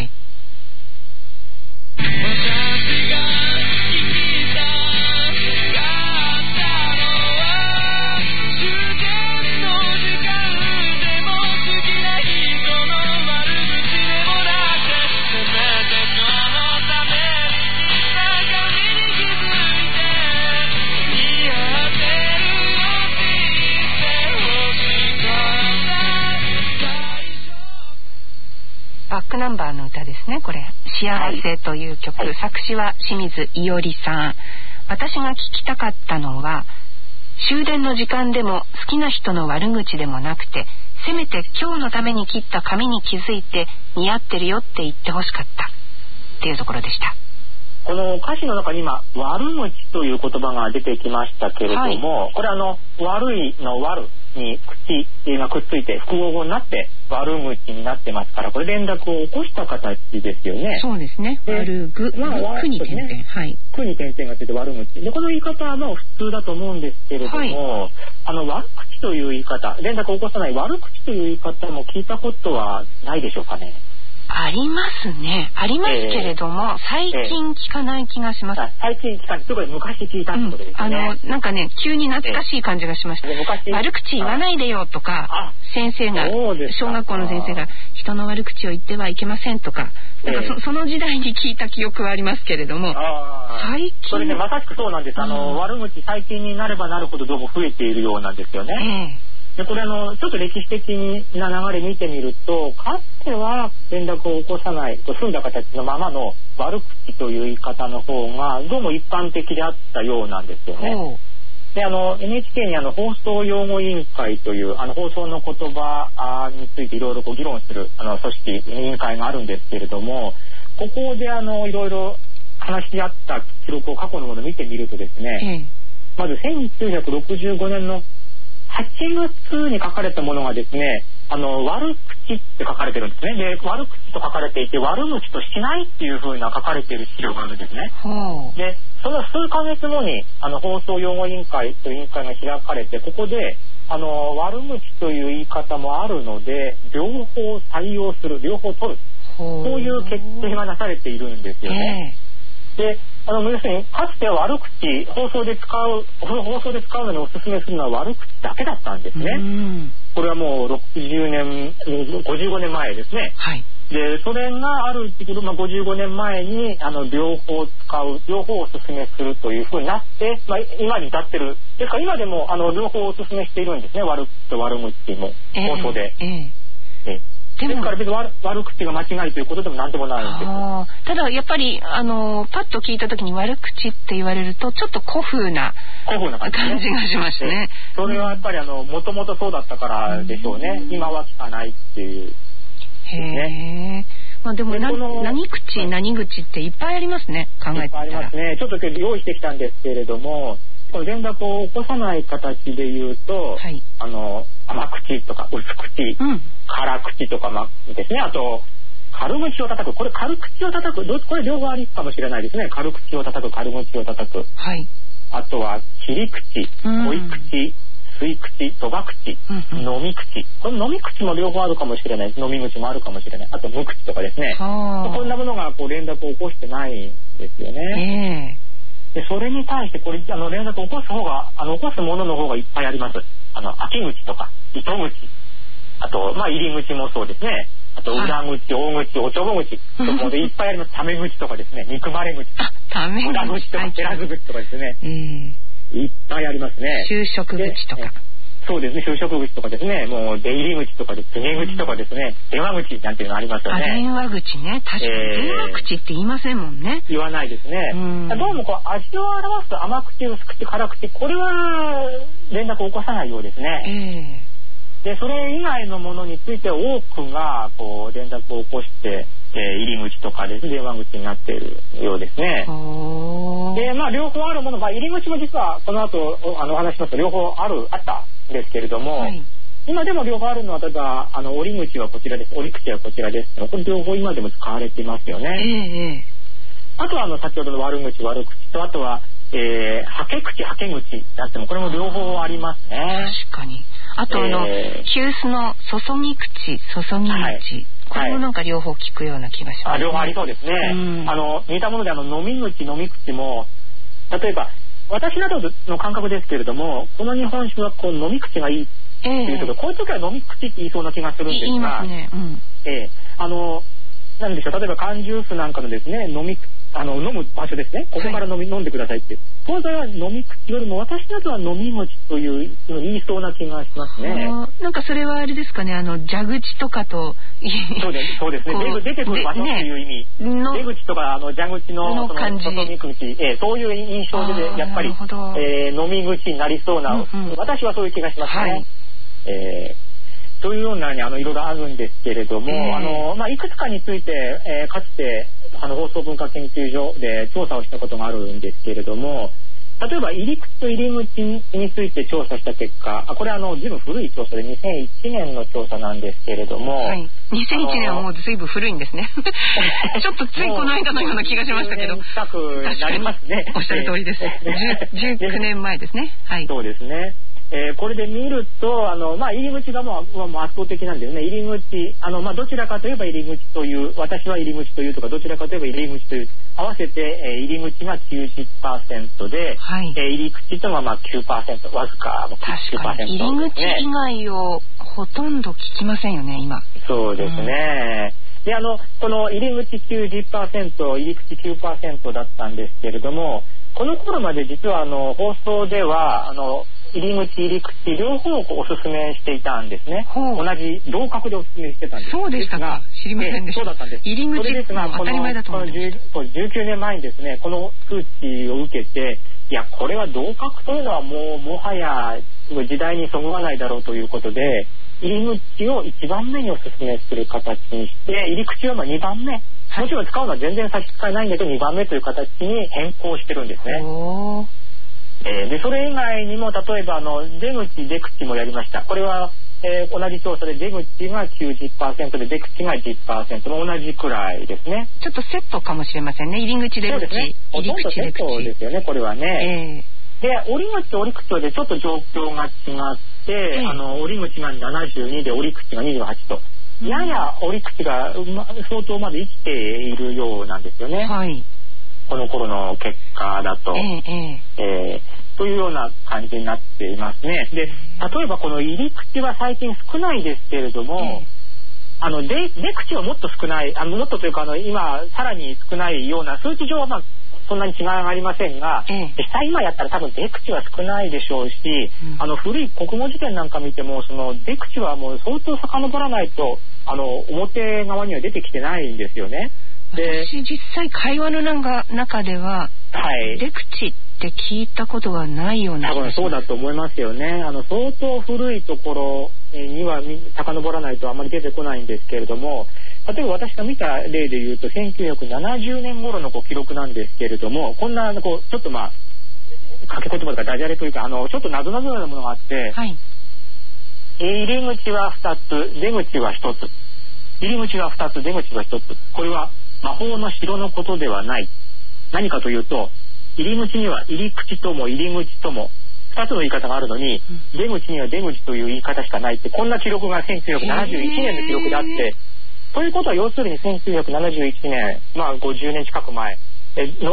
バックナンバーの歌ですね。これ幸せという曲、はい、作詞は清水伊織さん。私が聞きたかったのは終電の時間でも好きな人の悪口でもなくて、せめて今日のために切った髪に気づいて似合ってるよって言ってほしかったっていうところでした。 この歌詞の中に今悪口という言葉が出てきましたけれども、はい、これあの悪いの悪に口がくっついて複合語になって悪口になってますから、これ連絡を起こした形ですよね。 そうですね。悪ぐ、まあ、くに点々、はい。 くに点々がついて悪口で、この言い方はまあ普通だと思うんですけれども、はい、あの悪口という言い方、連絡を起こさない悪口という言い方も聞いたことはないでしょうかね。 ありますね。ありますけれども、えー、最近聞かない気がします。 えー、最近聞かない。ところで昔聞いたってことですね。うん、 あのなんかね、急に懐かしい感じがしました。えー、悪口言わないでよとか、先生が小学校の先生が人の悪口を言ってはいけませんとか、なんか そ, えー、その時代に聞いた記憶はありますけれども、最近それね、まさしくそうなんです。あの、うん、悪口最近になればなるほどどうも増えているようなんですよね。えーでこれあのちょっと歴史的な流れ見てみると、かつては連絡を起こさないと済んだ形のままの悪口という言い方の方がどうも一般的であったようなんですよね。であの エヌエイチケー にあの放送用語委員会というあの放送の言葉についていろいろ議論するあの組織委員会があるんですけれども、ここであのいろいろ話し合った記録を過去のものを見てみるとですね、うん、まずせんきゅうひゃくろくじゅうごねんのはちがつに書かれたものがですね、あの悪口って書かれてるんですね。で悪口と書かれていて悪口としないっていう風な書かれている資料があるんですね。でその数ヶ月後にあの放送用語委員会という委員会が開かれて、ここであの悪口という言い方もあるので両方採用する、両方取る、そういう決定がなされているんですよね。であの要するにかつては悪口放送で使う放送で使うのにおすすめするのは悪口だけだったんですね。これはもうろくじゅうねんごじゅうごねんまえですね。はい、でそれがある時期の、まあ、ごじゅうごねんまえにあの両方使う、両方おすすめするというふうになって、まあ、今に至ってる。ですから今でもあの両方おすすめしているんですね。悪口と悪口も放送で。えーえーえーですから別に 悪, 悪口が間違いということでも何でもないんです。 ただやっぱりあのパッと聞いた時に悪口って言われるとちょっと古風な感じがしましたね。 それはやっぱりあのもともとそうだったからでしょうね。うん、今は聞かないっていう、 ね。へえ。まあでもな何口何口っていっぱいありますね。考えてみたら。いっぱいありますね。 ちょっと用意してきたんですけれども、この連絡を起こさない形で言うと、はい、あの甘口とか薄口、うん、辛口とか、ま、ですね。あと軽口を叩く、これ軽口を叩く、これ両方ありかもしれないですね。軽口を叩く、軽口を叩く、はい、あとは切り口、濃い口、吸い口、とば口、うんうん、飲み口、この飲み口も両方あるかもしれない、飲み口もあるかもしれない、あと無口とかですね。こんなものがこう連絡を起こしてないんですよね。えーでそれに対してこれあの連絡を起こす方があの起こすものの方がいっぱいあります。あの開け口とか糸口、あとまあ入り口もそうですね。あと裏口、大口、おちょぼ口とかでいっぱいあります。ため口とかですね、憎まれ口、 ため口、 裏口とか減らず口とかですね、うん、いっぱいありますね。 就職口とか。 そうですね、就職口とかですね、もう出入り口とかで告げ口とかですね、うん、電話口なんていうのありますよね。 電話口ね、確かに電話口って言いませんもんね。 えー、言わないですね。うん、どうもこう味を表す甘口、薄口、辛口、これは連絡を起こさないようですね。えー、でそれ以外のものについて多くがこう連絡を起こして、えー、入り口とかです電話口になっているようですね。でまあ両方あるもの、まあ、入り口も実はこの後あのお話しますと両方あるあったんですけれども、はい、今でも両方あるのは例えばあの折り口はこちらです、折り口はこちらです。これ両方今でも使われていますよね。えー、あとはあの先ほどの悪口悪口とあとはえー、はけ口はけ口だってもこれも両方ありますね。 確かに。あとあの、えー、急須の注ぎ口注ぎ口、はい、これもなんか両方聞くような気がしますね。 あ、両方ありそうですね。うん、あの似たものであの飲み口飲み口も例えば私などの感覚ですけれどもこの日本酒はこう飲み口がいいっていうと、えー、こういう時は飲み口って言いそうな気がするんですが、 言いますね。うん、 えー、あのなんでしょう、例えば缶ジュースなんかのですね飲みあの飲む場所ですね、ここから飲み、はい、飲んでくださいって当然は飲み口よりも私などは飲み口という言いそうな気がしますね。 なんかそれはあれですかね、あの蛇口とかとそうです、そうですね、出てくる場所っていう意味、ね、出口とかあの蛇口のその注ぎ口、えー、そういう印象で、ね、やっぱり、えー、飲み口になりそうな、うんうん、私はそういう気がしますね。はい、えーというようなにあのいろいろあるんですけれども、えーあのまあ、いくつかについて、えー、かつてあの放送文化研究所で調査をしたことがあるんですけれども、例えば入り口と入り口について調査した結果、これはあの随分古い調査でにせんいちねんの調査なんですけれども、はい、 にせんいちねんはもう随分古いんですねちょっとついこの間のような気がしましたけど、 近くなりますね。 おっしゃる通りです。じゅうきゅうねんまえですね。はい、 そうですね。えー、これで見るとあの、まあ、入り口がもう、まあ、圧倒的なんですね。入り口あの、まあ、どちらかといえば入り口という私は入り口というとかどちらかといえば入り口という合わせて、えー、入り口が きゅうじゅっパーセント で、はい、えー、入り口とはまあ きゅうパーセント わずか きゅうパーセント、 確かに入り口以外をほとんど聞きませんよね今。 そうですね、うん、であのこの入り口 きゅうじゅっパーセント 入り口 きゅうパーセント だったんですけれども、この頃まで実はあの放送ではあの入り口入り口両方をおすすめしていたんですね。同じ同格でおすすめしてたんです。 そうでしたか。知りませんでした。 そうだったんです。 入り口ですが当たり前だと思います。 このじゅうきゅうねんまえにですねこの数値を受けて、いやこれは同格というのはもうもはや時代にそぐわないだろうということで入り口をいちばんめにおすすめする形にして入り口はまあにばんめ、もちろん使うのは全然差し支えないんだけどにばんめという形に変更してるんですね。えー、でそれ以外にも例えばあの出口出口もやりました。これは、えー、同じ調査で出口が きゅうじゅっパーセント で出口が じゅっパーセント の同じくらいですね。 ちょっとセットかもしれませんね。入り口出口、ね、入り口出口、 そうですよねこれはね、えー、で折り口折り口でちょっと状況が違って、えー、あの折り口がななじゅうにで折り口がにじゅうはちと、うん、やや折り口が、ま、相当まで生きているようなんですよね。はい、この頃の結果だと、えーえー、というような感じになっていますね。で、例えばこの入り口は最近少ないですけれども、えー、あの出出口はもっと少ない、あのもっとというかあの今さらに少ないような数値上はまあそんなに違いがありませんが、えー、実際今やったら多分出口は少ないでしょうし、うん、あの古い国語辞典なんか見てもその出口はもう相当遡らないとあの表側には出てきてないんですよね。 で私実際会話の中では、はい、出口って聞いたことがないような気がします。 多分そうだと思いますよね。あの相当古いところには遡らないとあまり出てこないんですけれども、例えば私が見た例で言うとせんきゅうひゃくななじゅうねん頃のこう記録なんですけれども、こんなこうちょっとまあ掛け言葉とかダジャレというかあのちょっと謎々なものがあって、はい、入り口はふたつ出口はひとつ、入り口はふたつ出口はひとつ、これは魔法の城のことではない。何かというと入り口には入り口とも入り口ともふたつの言い方があるのに、うん、出口には出口という言い方しかないって、こんな記録がせんきゅうひゃくななじゅういちねんの記録であって、ということは要するにせんきゅうひゃくななじゅういちねん、まあごじゅうねん近く前の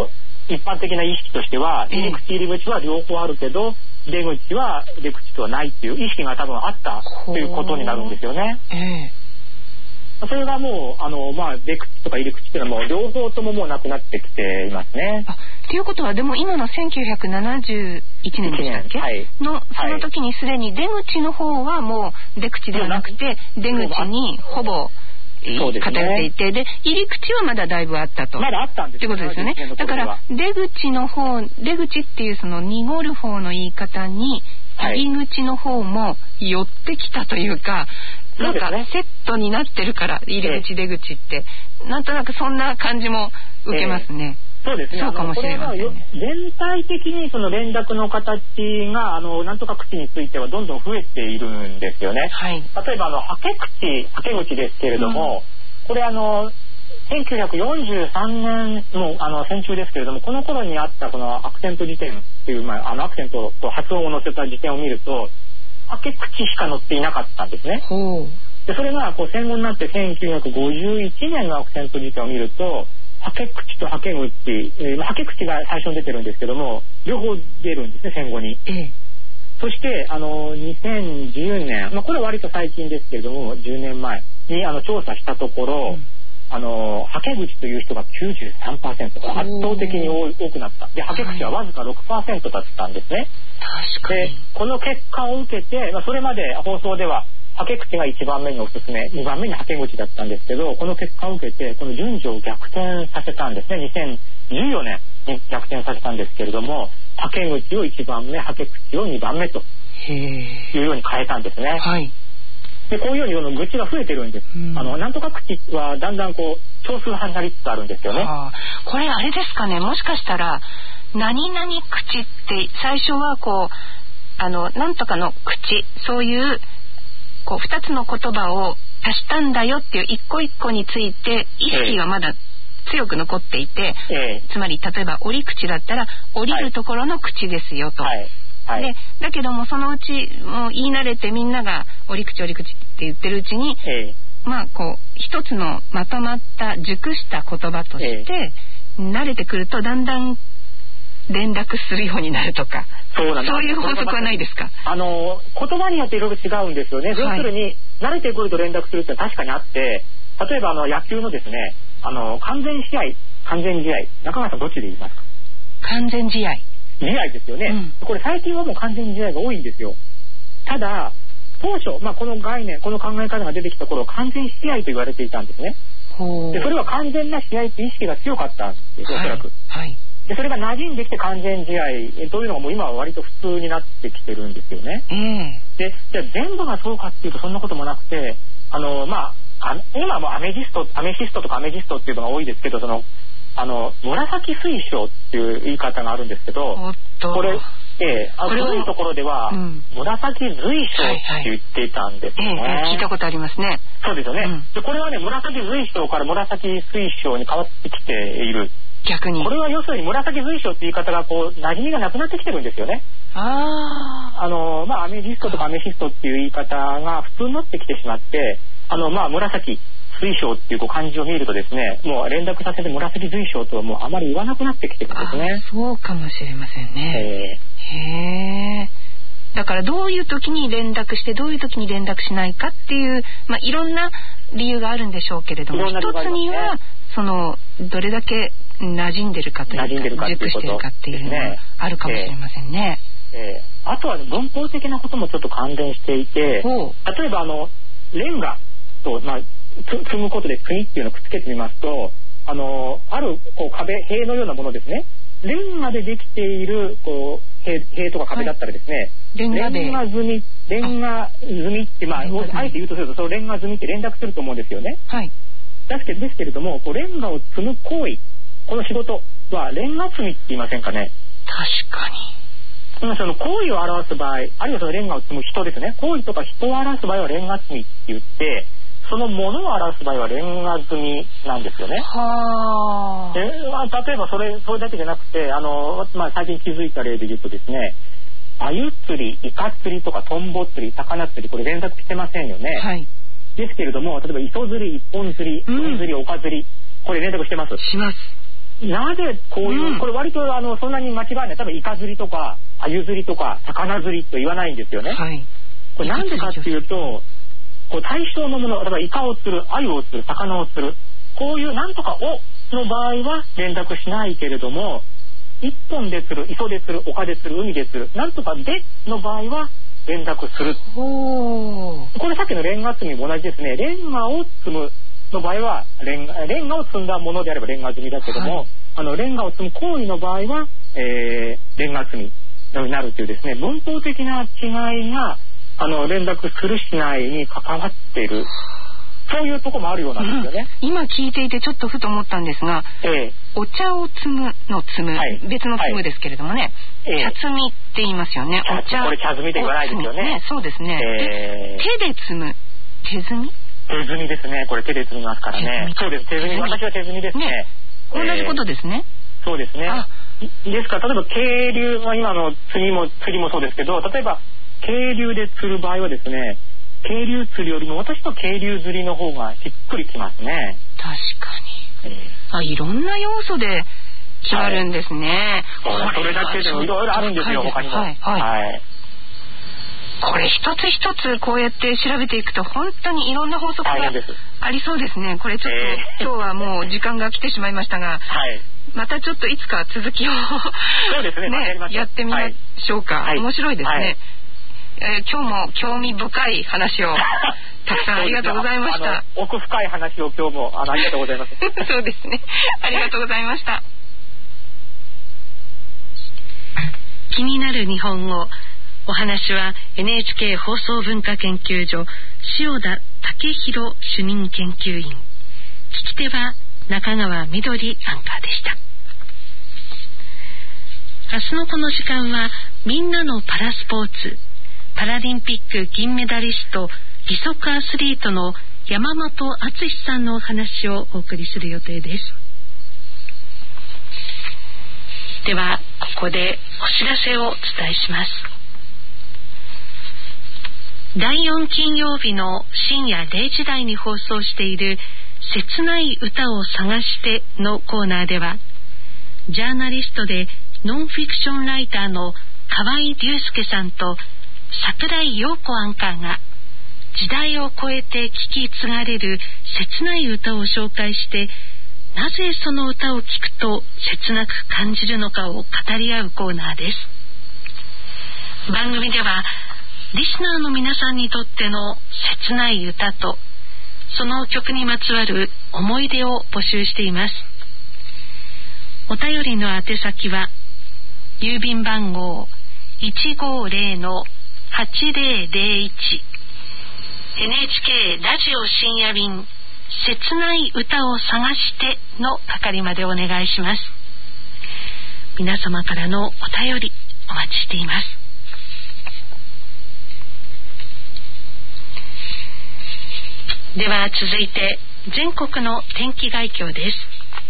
一般的な意識としては、入り口入り口は両方あるけど、出口は出口とはないっていう意識が多分あったということになるんですよね。ええ、それがもうあの、まあ、出口とか入り口っていうのはもう両方とももうなくなってきていますね。 あ、ということはでも今のせんきゅうひゃくななじゅういちねんでしたっけ、はい、のその時にすでに出口の方はもう出口ではなくて出口にほぼ偏っていて、で入り口はまだだいぶあったと。 まだあったんですよ。ってことですよね。だから出口の方、出口っていうその濁る方の言い方に入り口の方も寄ってきたというか、はい、なんかセットになってるから入り口出口って、えー、なんとなくそんな感じも受けますね。 えー、そうですね。 そうかもしれませんね。 全体的にその連絡の形があのなんとか口についてはどんどん増えているんですよね。はい、例えばあのはけ口はけ口ですけれども、うん、これあのせんきゅうひゃくよんじゅうさんねんのあの戦中ですけれども、この頃にあったこのアクセント辞典っていう、まあ、あのアクセントと発音を載せた辞典を見ると、はけ口しか載っていなかったんですね。でそれがこう戦後になってせんきゅうひゃくごじゅういちねんのアクセント辞典を見ると、はけ口とはけ口、えー、はけ口が最初に出てるんですけども、両方出るんですね、戦後に。ええ、そしてあのにせんじゅうねん、まあ、これは割と最近ですけれどもじゅうねんまえにあの調査したところ、うん、あのはけ口という人が きゅうじゅうさんパーセント、圧倒的に多くなった。ではけ口はわずか ろくパーセント だったんですね。 確かに。 でこの結果を受けて、まあ、それまで放送でははけ口がいちばんめにおすすめ、にばんめにはけ口だったんですけど、この結果を受けてこの順序を逆転させたんですね。にせんじゅうよねんに逆転させたんですけれども、はけ口をいちばんめ、はけ口をにばんめというように変えたんですね。はい、でこういうように愚痴が増えてるんです。うん、あのなんとか口はだんだんこう少数派になりつつあるんですよね。 あ、これあれですかね、もしかしたら何々口って最初はこうあのなんとかの口、そういうこうふたつの言葉を足したんだよっていう一個一個について意識がまだ強く残っていて、えー、つまり例えば折り口だったら降りるところの口ですよと、はいはい、でだけどもそのうちもう言い慣れてみんなが折り口折り口って言ってるうちに、えー、まあこう一つのまとまった熟した言葉として、えー、慣れてくるとだんだん連絡するようになるとか、そうなんです。そういう法則はないですか？ あの言葉によっていろいろ違うんですよね。要するに慣れてくると連絡するってのは確かにあって、例えばあの野球のですね、あの完全試合、完全試合、中川さんどっちで言いますか？ 完全試合。 試合ですよね、うん、これ最近はもう完全試合が多いんですよ。ただ当初、まあ、この概念、この考え方が出てきた頃、完全試合と言われていたんですね。でそれは完全な試合って意識が強かったんです、おそらく。はいはい、でそれが馴染んできて完全試合というのがもう今は割と普通になってきてるんですよね。うん、でじゃあ全部がそうかっていうとそんなこともなくて、あのまあ今はもうアメジストアメシストとかアメジストっていうのが多いですけど、そのあの紫水晶っていう言い方があるんですけど、これ、ええ、古いところでは、うん、紫随晶って言っていたんですね。はいはい、 ええ、聞いたことありますね。 そうですよね。うん、でこれはね、紫随晶から紫水晶に変わってきている。 逆にこれは要するに紫随晶って言い方がこう馴染みがなくなってきてるんですよね。ああのまあアメジストとかアメシストっていう言い方が普通になってきてしまって、あのまあ紫水晶っていうこう漢字を見るとですね、もう連絡させて紫水晶とはもうあまり言わなくなってきてるんですね。 そうかもしれませんね。へえ。だからどういう時に連絡してどういう時に連絡しないかっていう、まあ、いろんな理由があるんでしょうけれども、一つにはそのどれだけ馴染んでるかというか熟してるかっていうのがあるかもしれませんね。 えーえー、あとは文法的なこともちょっと関連していて、例えばあのレンガと、まあ、積むことで国っていうのをくっつけてみますと、あのあるこう壁、塀のようなものですね、レンガでできているこう 塀, 塀とか壁だったらですね、はい、レンガでレンガ積みレンガ積みって、まあ、あえて言うとするとそのレンガ積みって連絡すると思うんですよね。はい、ですけどですけれども、こうレンガを積む行為、この仕事はレンガ積みって言いませんかね。 確かに。 その行為を表す場合、あるいはそのレンガを積む人ですね、行為とか人を表す場合はレンガ積みって言って、そのものを表す場合はレンガ積みなんですよね。はで、まあ、例えばそれそれだけじゃなくて、あの、まあ、最近気づいた例で言うとですね、鮎釣り、イカ釣りとかトンボ釣り、魚釣り、これ連絡してませんよね。はい、ですけれども、例えば磯釣り、一本釣り、海釣り、丘釣り、これ連絡してます。 します。 なぜこういう、うん、これ割とあのそんなに間違いない。多分イカ釣りとか鮎釣りとか魚釣りと言わないんですよね。はい、これなんでかっていうと、こう対象のもの、例えばイカを釣る、鮎を釣る、魚を釣る、こういうなんとかおの場合は連絡しないけれども、一本で釣る、磯で釣る、丘で釣る、海で釣る、なんとかでの場合は連絡する。これさっきのレンガ積みも同じですね。レンガを積むの場合はレンガ、レンガを積んだものであればレンガ積みだけども、はい、あのレンガを積む行為の場合は、えー、レンガ積みになるというですね、文法的な違いがあの連絡するしないに関わっている。そういうとこもあるようなんですよね、 うん、今聞いていてちょっとふと思ったんですが、ええ、お茶を摘むの摘む、はい、別の摘むですけれどもね、はい、茶摘みって言いますよね。 お茶、これ茶摘みで言わないですよね。 ね、そうですね、えー、手で摘む、手摘み手摘みですね。これ手で摘みますからね。そうです、手摘み、私は手摘みですね。ね、 同じことですね、 えー、そうですね。ですから例えば渓流は今の釣りも釣りもそうですけど、例えば渓流で釣る場合はですね、渓流釣りよりも私の渓流釣りの方がしっくりきますね。 確かに、えー、あ、いろんな要素で決まるんですね、 はい、それだけでもいろいろあるんですよ、他にも。はい、はいはい、 これ一つ一つこうやって調べていくと本当にいろんな法則がありそうですね。これちょっと、えー、今日はもう時間が来てしまいましたが、はい、またちょっといつか続きをそうですね、ね、 やってみましょうか、はい、面白いですね、はい、えー、今日も興味深い話をたくさんありがとうございました。 奥深い話を今日もあのありがとうございますそうですね、ありがとうございました気になる日本語、お話は エヌエイチケー 放送文化研究所塩田武弘主任研究員、聞き手は中川みどりアンカーでした。明日のこの時間はみんなのパラスポーツ、パラリンピック銀メダリスト、義足アスリートの山本篤さんのお話をお送りする予定です。ではここでお知らせをお伝えします。だいよん金曜日の深夜れいじ台に放送している切ない歌を探してのコーナーでは、ジャーナリストでノンフィクションライターの河合隆介さんと櫻井陽子アンカーが時代を超えて聞き継がれる切ない歌を紹介して、なぜその歌を聴くと切なく感じるのかを語り合うコーナーです。番組ではリスナーの皆さんにとっての切ない歌とその曲にまつわる思い出を募集しています。お便りの宛先は郵便番号 いちごぜろのはちぜろぜろいち エヌエイチケー ラジオ深夜便切ない歌を探しての係までお願いします。皆様からのお便りお待ちしています。では続いて全国の天気概況です。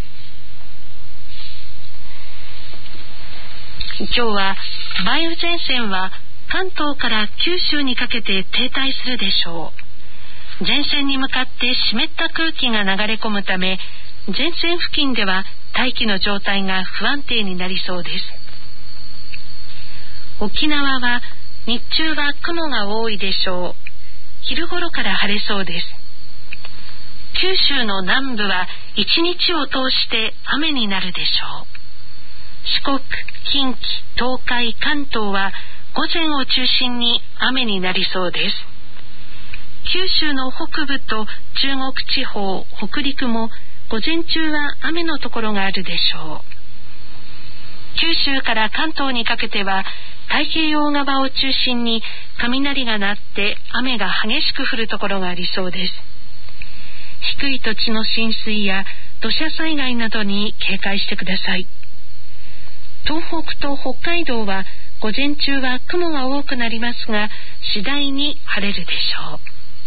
今日は梅雨前線は関東から九州にかけて停滞するでしょう。前線に向かって湿った空気が流れ込むため、前線付近では大気の状態が不安定になりそうです。沖縄は日中は雲が多いでしょう。昼頃から晴れそうです。九州の南部は一日を通して雨になるでしょう。四国、近畿、東海、関東は午前を中心に雨になりそうです。九州の北部と中国地方、北陸も午前中は雨のところがあるでしょう。九州から関東にかけては太平洋側を中心に雷が鳴って雨が激しく降るところがありそうです。低い土地の浸水や土砂災害などに警戒してください。東北と北海道は午前中は雲が多くなりますが、次第に晴れるでしょ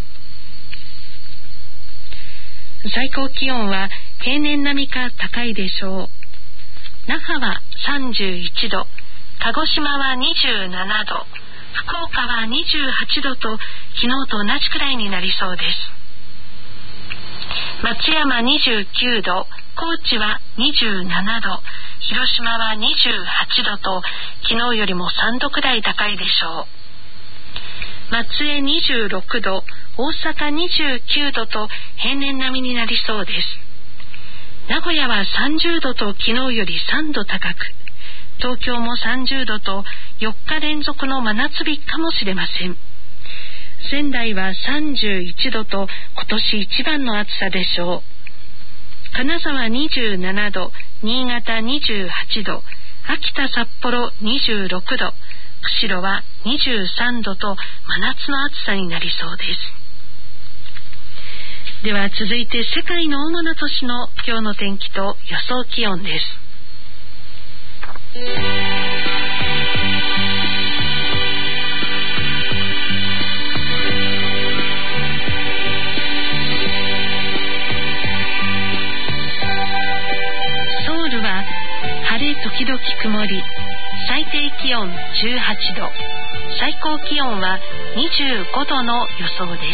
う。最高気温は平年並みか高いでしょう。那覇はさんじゅういちど、鹿児島はにじゅうななど、福岡はにじゅうはちどと昨日と同じくらいになりそうです。 松山にじゅうきゅうど、高知はにじゅうななど、広島はにじゅうはちどと昨日よりもさんどくらい高いでしょう。松江にじゅうろくど、大阪にじゅうきゅうどと平年並みになりそうです。名古屋はさんじゅうどと昨日よりさんど高く、東京もさんじゅうどとよっか連続の真夏日かもしれません。仙台はさんじゅういちどと今年一番の暑さでしょう。金沢にじゅうななど、新潟にじゅうはちど、秋田札幌にじゅうろくど、釧路はにじゅうさんどと真夏の暑さになりそうです。では続いて世界の主な都市の今日の天気と予想気温です。ソウルは晴れ時々曇り、最低気温じゅうはちど、最高気温はにじゅうごどの予想です。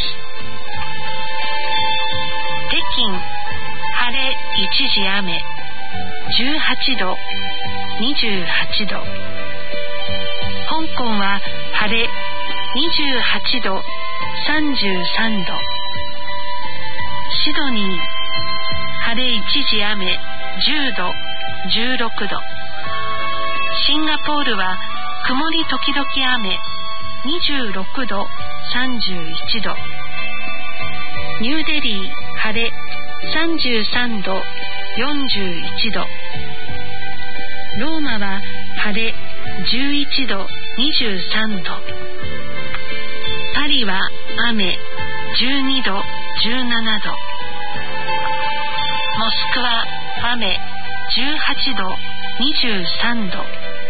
北京、晴れ一時雨、じゅうはちど、にじゅうはちど。香港は晴れにじゅうはちど、さんじゅうさんど。シドニー、晴れ一時雨、じゅうど、じゅうろくど。シンガポールは曇り時々雨、にじゅうろくど、さんじゅういちど。ニューデリー、晴れさんじゅうさんど、よんじゅういちど。ローマは晴れじゅういちど、にじゅうさんど。パリは雨じゅうにど、じゅうななど。モスクワ雨じゅうはちど、にじゅうさんど。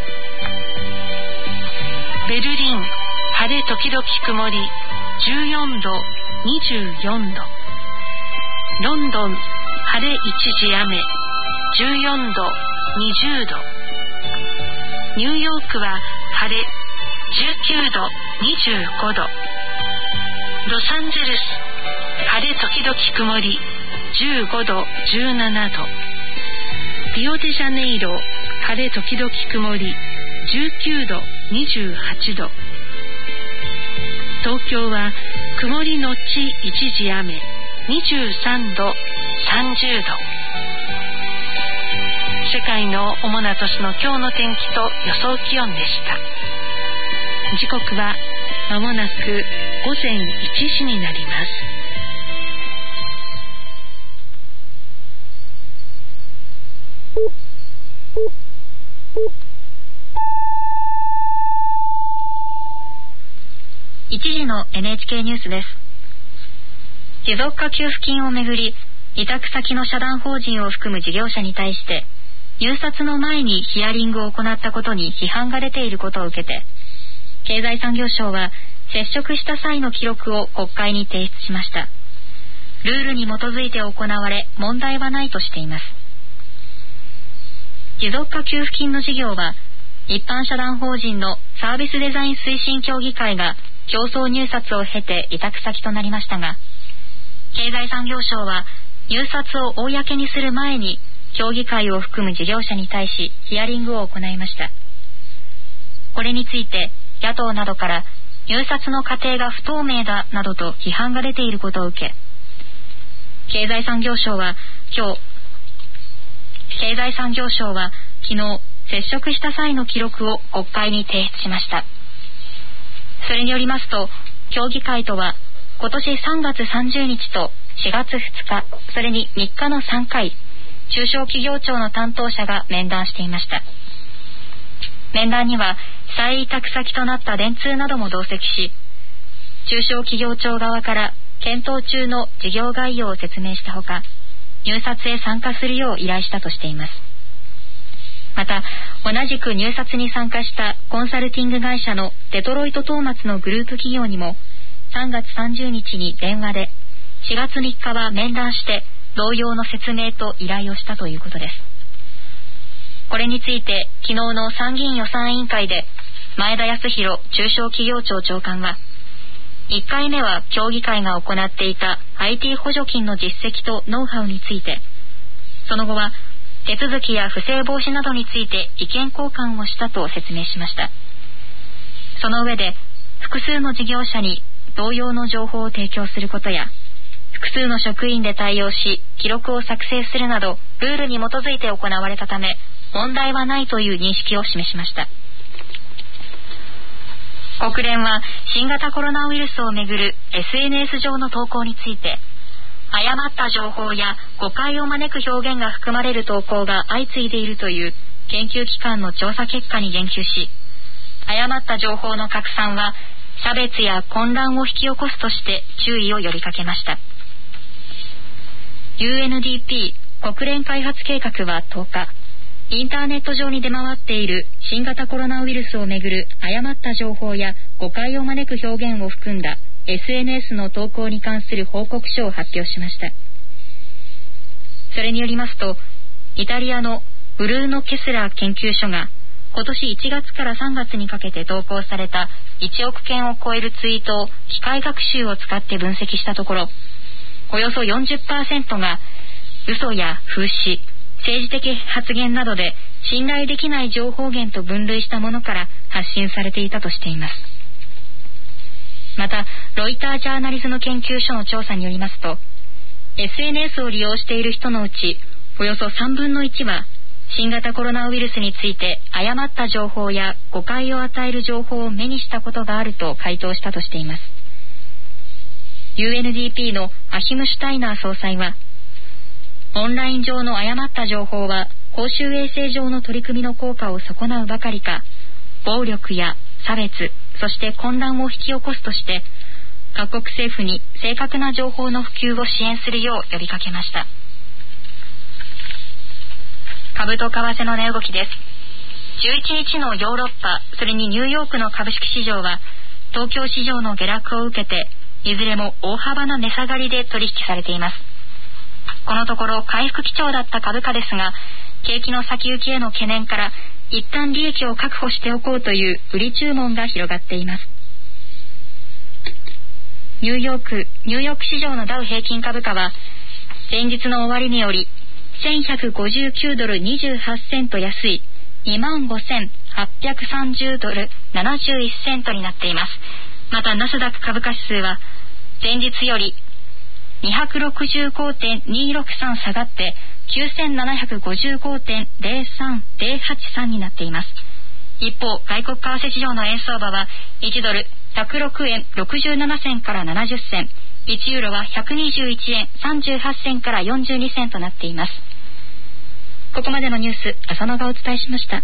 ベルリン晴れ時々曇り、じゅうよんど、にじゅうよんど。ロンドン晴れ一時雨、じゅうよんど、にじゅうど。ニューヨークは晴れじゅうきゅうど、にじゅうごど。ロサンゼルス晴れ時々曇り、じゅうごど、じゅうななど。リオデジャネイロ晴れ時々曇り、じゅうきゅうど、にじゅうはちど。東京は曇りのち一時雨、にじゅうさんど、さんじゅうど。世界の主な都市の今日の天気と予想気温でした。時刻はまもなくごぜんいちじになります。 いちじの エヌエイチケー ニュースです。持続化給付金をめぐり、委託先の社団法人を含む事業者に対して入札の前にヒアリングを行ったことに批判が出ていることを受けて、経済産業省は接触した際の記録を国会に提出しました。ルールに基づいて行われ問題はないとしています。持続化給付金の事業は一般社団法人のサービスデザイン推進協議会が競争入札を経て委託先となりましたが、経済産業省は入札を公にする前に協議会を含む事業者に対しヒアリングを行いました。これについて野党などから入札の過程が不透明だなどと批判が出ていることを受け、経済産業省は今日経済産業省は昨日接触した際の記録を国会に提出しました。それによりますと、協議会とは今年さんがつさんじゅうにちとしがつふつか、それにみっかのさんかい、中小企業庁の担当者が面談していました。面談には再委託先となった電通なども同席し、中小企業庁側から検討中の事業概要を説明したほか、入札へ参加するよう依頼したとしています。また、同じく入札に参加したコンサルティング会社のデトロイトトーマツのグループ企業にもさんがつさんじゅうにちに電話で、しがつみっかは面談して同様の説明と依頼をしたということです。これについて昨日の参議院予算委員会で前田康弘中小企業庁長官は、 いっかいめは協議会が行っていた アイティー 補助金の実績とノウハウについて、その後は手続きや不正防止などについて意見交換をしたと説明しました。その上で、複数の事業者に同様の情報を提供することや、複数の職員で対応し記録を作成するなどルールに基づいて行われたため問題はないという認識を示しました。国連は新型コロナウイルスをめぐる エスエヌエス 上の投稿について、誤った情報や誤解を招く表現が含まれる投稿が相次いでいるという研究機関の調査結果に言及し、誤った情報の拡散は差別や混乱を引き起こすとして注意を呼びかけました。ユーエヌディーピー 国連開発計画はとおか、インターネット上に出回っている新型コロナウイルスをめぐる誤った情報や誤解を招く表現を含んだ エスエヌエス の投稿に関する報告書を発表しました。それによりますと、イタリアのブルーノ・ケスラー研究所が今年いちがつからさんがつにかけて投稿されたいちおくけんを超えるツイートを機械学習を使って分析したところ、およそ よんじゅっパーセント が嘘や風刺、政治的発言などで信頼できない情報源と分類したものから発信されていたとしています。また、ロイタージャーナリズム研究所の調査によりますと、 エスエヌエス を利用している人のうちおよそさんぶんのいちは新型コロナウイルスについて誤った情報や誤解を与える情報を目にしたことがあると回答したとしています。 ユーエヌディーピー のアヒム・シュタイナー総裁は、オンライン上の誤った情報は公衆衛生上の取り組みの効果を損なうばかりか、暴力や差別、そして混乱を引き起こすとして、各国政府に正確な情報の普及を支援するよう呼びかけました。株と為替の値動きです。じゅういちにちのヨーロッパ、それにニューヨークの株式市場は東京市場の下落を受けて、いずれも大幅な値下がりで取引されています。このところ回復基調だった株価ですが、景気の先行きへの懸念から一旦利益を確保しておこうという売り注文が広がっています。ニューヨーク、ニューヨーク市場のダウ平均株価は前日の終値よりせんひゃくごじゅうきゅうドルにじゅうはちセント安い にまんごせんはっぴゃくさんじゅうドルななじゅういちセントになっています。またナスダック株価指数は前日より にひゃくろくじゅうごてんにろくさん 下がってきゅうせんななひゃくごじゅうごてんぜろさんぜろはちさんになっています。一方、外国為替市場の円相場はいちドルひゃくろくえんろくじゅうななせんからななじゅっせん、いちユーロはひゃくにじゅういちえんさんじゅうはちせんからよんじゅうにせんとなっています。ここまでのニュース、浅野がお伝えしました。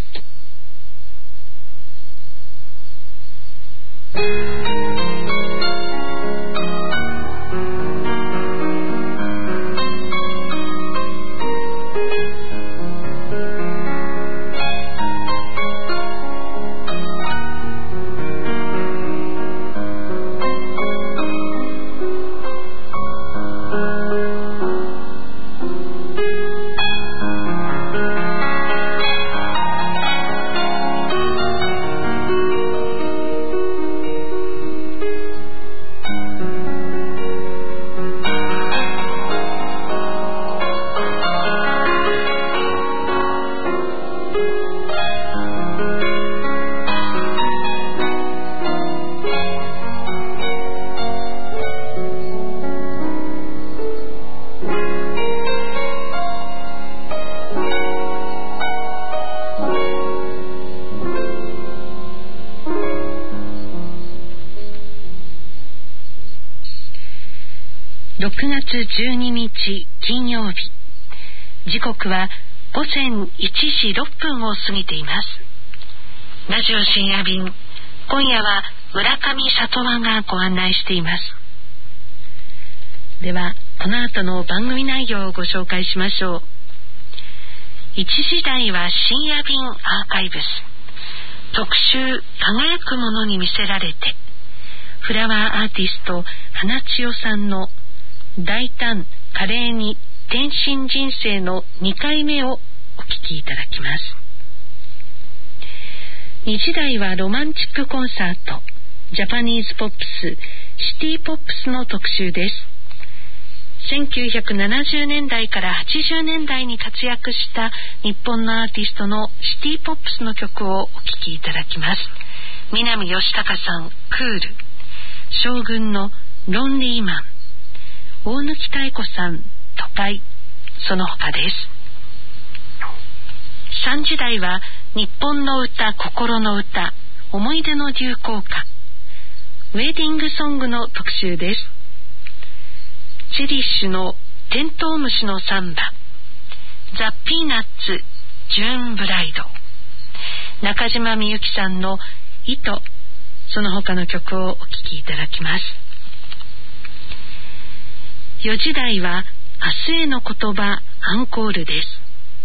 ろくがつじゅうににち金曜日、時刻はごぜんいちじろっぷんを過ぎています。ラジオ深夜便、今夜は村上里和がご案内しています。ではこの後の番組内容をご紹介しましょう。いちじ台は深夜便アーカイブス、特集輝くものに魅せられて、フラワーアーティスト花千代さんの大胆華麗に転身人生のにかいめをお聞きいただきます。にじ台はロマンチックコンサートジャパニーズポップス、シティポップスの特集です。せんきゅうひゃくななじゅうねんだいからはちじゅうねんだいに活躍した日本のアーティストのシティポップスの曲をお聴きいただきます。南義孝さん、クール。将軍のロンリーマン。大貫妙子さん、都会。その他です。さんじだいは日本の歌、心の歌、思い出の流行歌、ウェディングソングの特集です。チェリッシュのテントウムシのサンバ、ザ・ピーナッツ、ジューンブライド、中島みゆきさんの糸、その他の曲をお聴きいただきます。よじだいは明日への言葉アンコールです。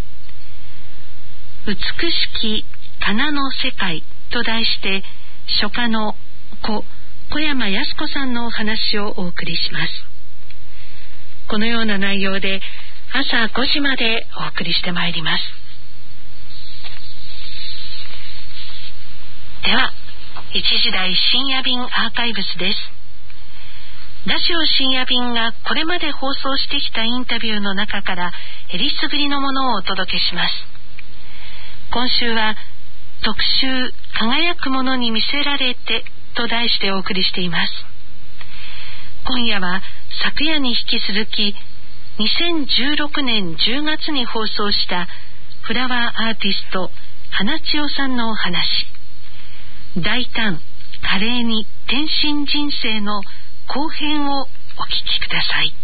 美しき仮の世界と題して書家の小小山靖子さんのお話をお送りします。このような内容で朝ごじまでお送りしてまいります。ではいちじ台深夜便アーカイブスです。ラジオ深夜便がこれまで放送してきたインタビューの中からえりすぐりのものをお届けします。今週は特集輝くものに魅せられてと題してお送りしています。今夜は昨夜に引き続きにせんじゅうろくねんじゅうがつに放送したフラワーアーティスト花千代さんのお話、大胆華麗に転身人生の後編をお聞きください。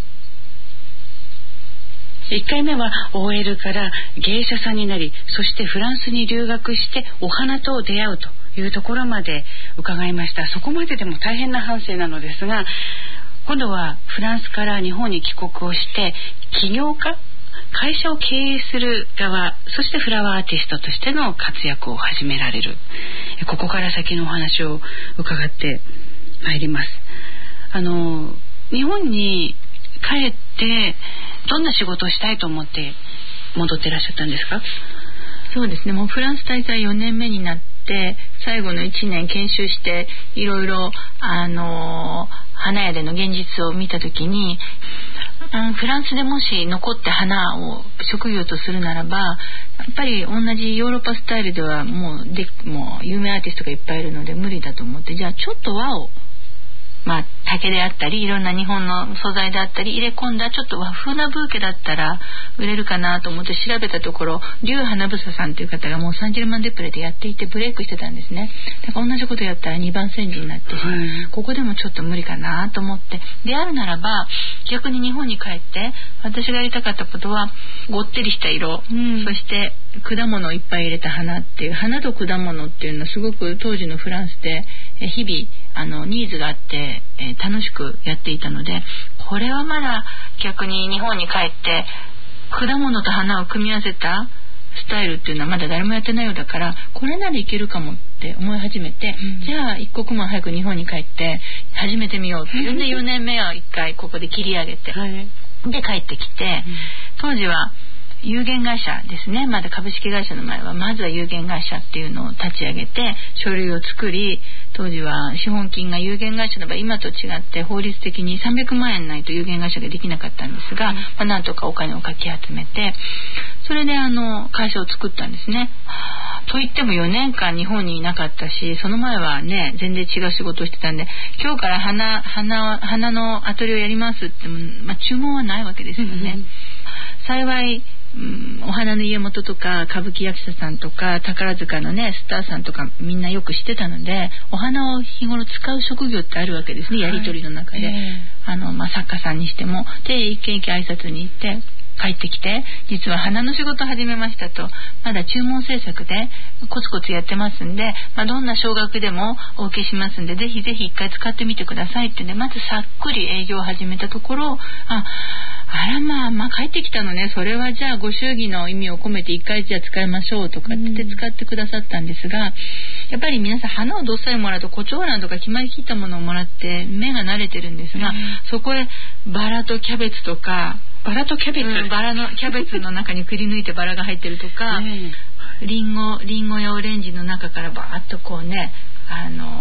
いっかいめは オーエル から芸者さんになり、そしてフランスに留学してお花と出会うというところまで伺いました。そこまででも大変な半生なのですが、今度はフランスから日本に帰国をして起業家、会社を経営する側、そしてフラワーアーティストとしての活躍を始められる。ここから先のお話を伺ってまいります。あの日本に帰ってどんな仕事をしたいと思って戻っていらっしゃったんですか？ そうですね、もうフランス滞在よねんめになって最後のいちねん研修していろいろあの花屋での現実を見た時に、うん、フランスでもし残って花を職業とするならばやっぱり同じヨーロッパスタイルではもうでもう有名アーティストがいっぱいいるので無理だと思って、じゃあちょっと和をまあ、竹であったりいろんな日本の素材であったり入れ込んだちょっと和風なブーケだったら売れるかなと思って調べたところ、竜花房さんという方がもうサンジェルマンデプレでやっていてブレイクしてたんですね。だから同じことやったらにばん煎じになってしまう、うん、ここでもちょっと無理かなと思って、であるならば逆に日本に帰って私がやりたかったことはごってりした色、うん、そして果物をいっぱい入れた花っていう、花と果物っていうのはすごく当時のフランスで日々あのニーズがあって、えー、楽しくやっていたので、これはまだ逆に日本に帰って果物と花を組み合わせたスタイルっていうのはまだ誰もやってないようだから、これならいけるかもって思い始めて、うん、じゃあ一刻も早く日本に帰って始めてみようっていうんでよねんめはいっかいここで切り上げて、はい、で帰ってきて、うん、当時は有限会社ですね、まだ株式会社の前はまずは有限会社っていうのを立ち上げて書類を作り、当時は資本金が有限会社の場合今と違って法律的にさんびゃくまんえんないと有限会社ができなかったんですが、うん、まあ、なんとかお金をかき集めてそれであの会社を作ったんですね。といってもよねんかん日本にいなかったし、その前はね全然違う仕事をしてたんで、今日から花、花、花のアトリエをやりますっても、まあ、注文はないわけですよね、うん、幸いうん、お花の家元とか歌舞伎役者さんとか宝塚のねスターさんとかみんなよく知ってたので、お花を日頃使う職業ってあるわけですね、はい、やり取りの中で、えーあのまあ、作家さんにしてもで一軒一軒挨拶に行って帰ってきて、実は花の仕事を始めましたと、まだ注文制作でコツコツやってますんで、まあ、どんな少額でもお受けしますんでぜひぜひ一回使ってみてくださいってね、まずさっくり営業を始めたところ、ああらまあまあ帰ってきたのね、それはじゃあご祝儀の意味を込めて一回じゃあ使いましょうとかって使ってくださったんですが、やっぱり皆さん花をどっさりもらうと胡蝶蘭とか決まりきったものをもらって目が慣れてるんですが、そこへバラとキャベツとかバラとキャベツ、 うん、バラのキャベツの中にくり抜いてバラが入ってるとか、リンゴリンゴやオレンジの中からバーッとこうね、あの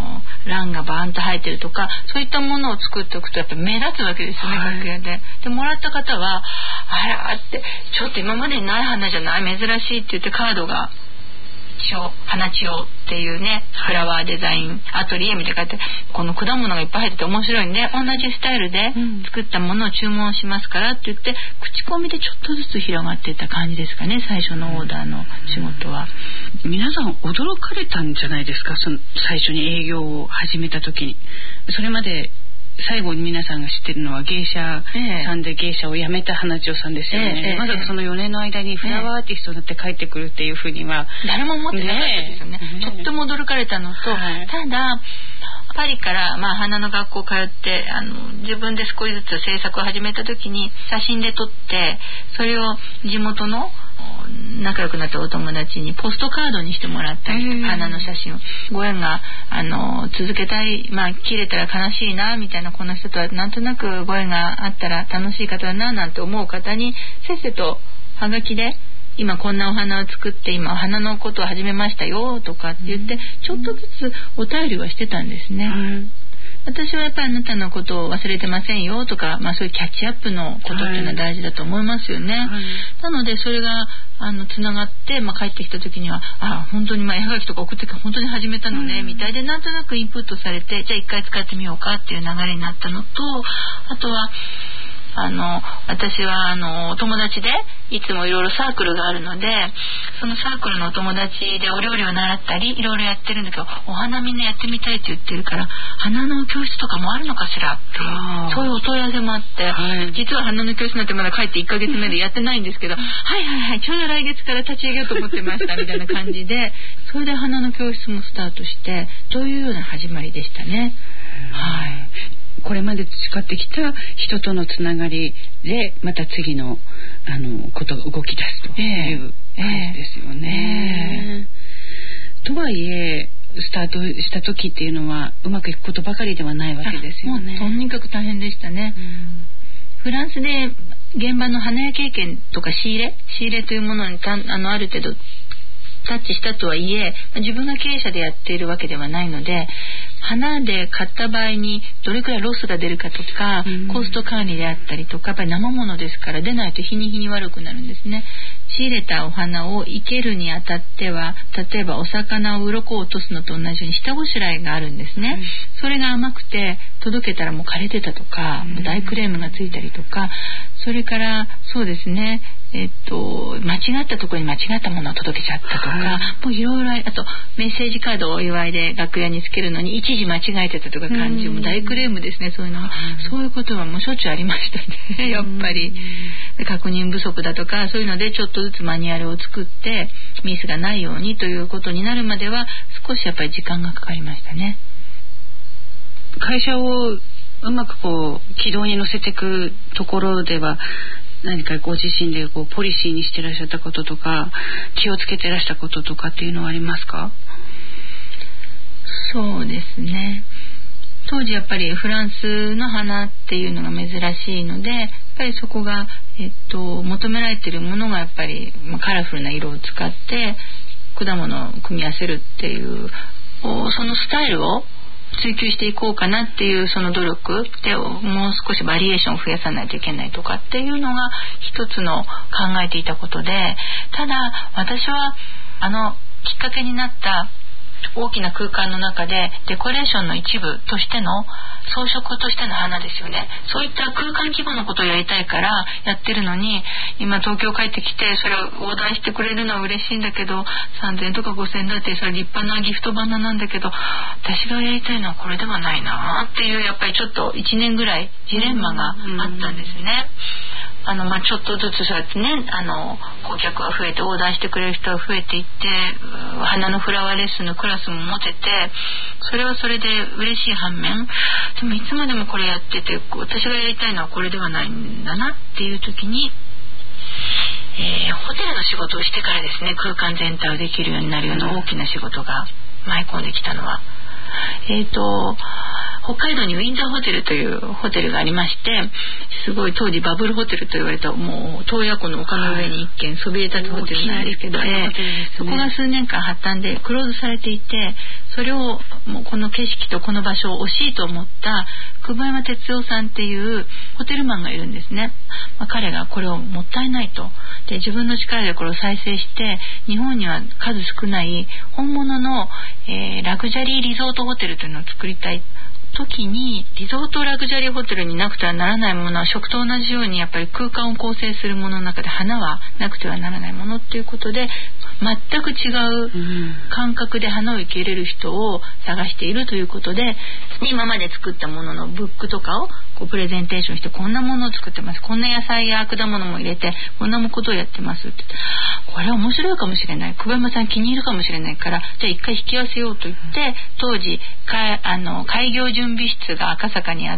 蘭がバーンと生えてるとか、そういったものを作っておくとやっぱり目立つわけですよね、はい、楽屋で。でもらった方はあらってちょっと今までにない花じゃない、珍しいって言ってカードが千代花千代っていうね、フラワーデザインアトリエみたいな感じで、この果物がいっぱい入ってて面白いんで、同じスタイルで作ったものを注文しますからって言って、口コミでちょっとずつ広がっていった感じですかね、最初のオーダーの仕事は。 皆さん驚かれたんじゃないですか、その最初に営業を始めた時に。それまで最後に皆さんが知ってるのは芸者さんで、芸者を辞めた花千代さんですよね、ええ、まさかそのよねんの間にフラワーアーティストになって帰ってくるっていうふうには誰も思ってなかったですよね、ね、とっても驚かれたのと、はい、ただパリから、まあ、花の学校通ってあの自分で少しずつ制作を始めた時に写真で撮って、それを地元の仲良くなったお友達にポストカードにしてもらったり、花の写真をご縁があの続けたい、まあ切れたら悲しいなみたいな、この人とはなんとなくご縁があったら楽しい方だななんて思う方にせっせとはがきで今こんなお花を作って今お花のことを始めましたよとかって言ってちょっとずつお便りはしてたんですね、うん、私はやっぱりあなたのことを忘れてませんよとか、まあ、そういうキャッチアップのことっていうのは大事だと思いますよね、はい、なのでそれがあのつながって、まあ、帰ってきた時にはあ本当にまあ絵はがきとか送ってから本当に始めたのね、うん、みたいでなんとなくインプットされてじゃあ一回使ってみようかっていう流れになったのと、あとはあの私はあの友達でいつもいろいろサークルがあるので、そのサークルのお友達でお料理を習ったりいろいろやってるんだけど、お花みんなやってみたいって言ってるから花の教室とかもあるのかしらっていうそういうお問い合わせもあって、はい、実は花の教室なんてまだ帰っていっかげつめでやってないんですけど、はいはいはいちょうど来月から立ち上げようと思ってましたみたいな感じでそれで花の教室もスタートしてというような始まりでしたね。はい、 これまで培ってきた人とのつながりでまた次のあのことが動き出すという感じですよね、えーえー、とはいえスタートした時っていうのはうまくいくことばかりではないわけですよね。 もうとにかく大変でしたね、うん、フランスで現場の花屋経験とか仕入れ仕入れというものにたあのある程度タッチしたとはいえ自分が経営者でやっているわけではないので、花で買った場合にどれくらいロスが出るかとか、うん、コスト管理であったりとかやっぱり生物ですから出ないと日に日に悪くなるんですね。仕入れたお花を生けるにあたっては例えばお魚を鱗を落とすのと同じように下ごしらえがあるんですね、うん、それが甘くて届けたらもう枯れてたとか、うん、大クレームがついたりとか、それからそうですねえっと、間違ったところに間違ったものを届けちゃったとか、はい、もういろいろあとメッセージカードをお祝いで楽屋につけるのに一時間違えてたとか感じも大クレームですね。そういうのは、うん、そういうことはもうしょっちゅうありましたねやっぱり確認不足だとかそういうのでちょっとずつマニュアルを作ってミスがないようにということになるまでは少しやっぱり時間がかかりましたね。 会社をうまくこう軌道に乗せていくところでは何かご自身でこうポリシーにしてらっしゃったこととか気をつけてらしたこととかっていうのはありますか？ そうですね、当時やっぱりフランスの花っていうのが珍しいのでやっぱりそこが、えっと、求められているものがやっぱり、まあ、カラフルな色を使って果物を組み合わせるっていうそのスタイルを追求していこうかなっていうその努力でもう少しバリエーションを増やさないといけないとかっていうのが一つの考えていたことで、ただ私はあのきっかけになった大きな空間の中でデコレーションの一部としての装飾としての花ですよね。そういった空間規模のことをやりたいからやってるのに今東京帰ってきてそれをオーダーしてくれるのは嬉しいんだけどさんぜんえんとかごせんえんだってそれ立派なギフト花なんだけど私がやりたいのはこれではないなっていうやっぱりちょっといちねんぐらいジレンマがあったんですね。あのまあ、ちょっとずつそうやってねあの顧客が増えてオーダーしてくれる人が増えていって花のフラワーレッスンのクラスも持ててそれはそれで嬉しい反面でもいつまでもこれやってて私がやりたいのはこれではないんだなっていう時に、えー、ホテルの仕事をしてからですね空間全体をできるようになるような大きな仕事が舞い込んできたのはえーと北海道にウィンザーホテルというホテルがありましてすごい当時バブルホテルと言われたもう洞爺湖の丘の上に一軒そびえ立つホテルなんですけど、えー、そこが数年間破綻でクローズされていてそれをもうこの景色とこの場所を惜しいと思った久保山哲夫さんっていうホテルマンがいるんですね。まあ、彼がこれをもったいないと、で自分の力でこれを再生して日本には数少ない本物の、えー、ラグジュアリーリゾートホテルというのを作りたい時に、リゾートラグジュアリーホテルになくてはならないものは食と同じようにやっぱり空間を構成するものの中で花はなくてはならないものっていうことで、全く違う感覚で花を受け入れる人を探しているということで、今まで作ったもののブックとかをこうプレゼンテーションして、こんなものを作ってます、こんな野菜や果物も入れてこんなことをやってますって、これは面白いかもしれない、久保山さん気に入るかもしれないから、じゃあ一回引き合わせようと言って、当時かあの開業準備室が赤坂にあって、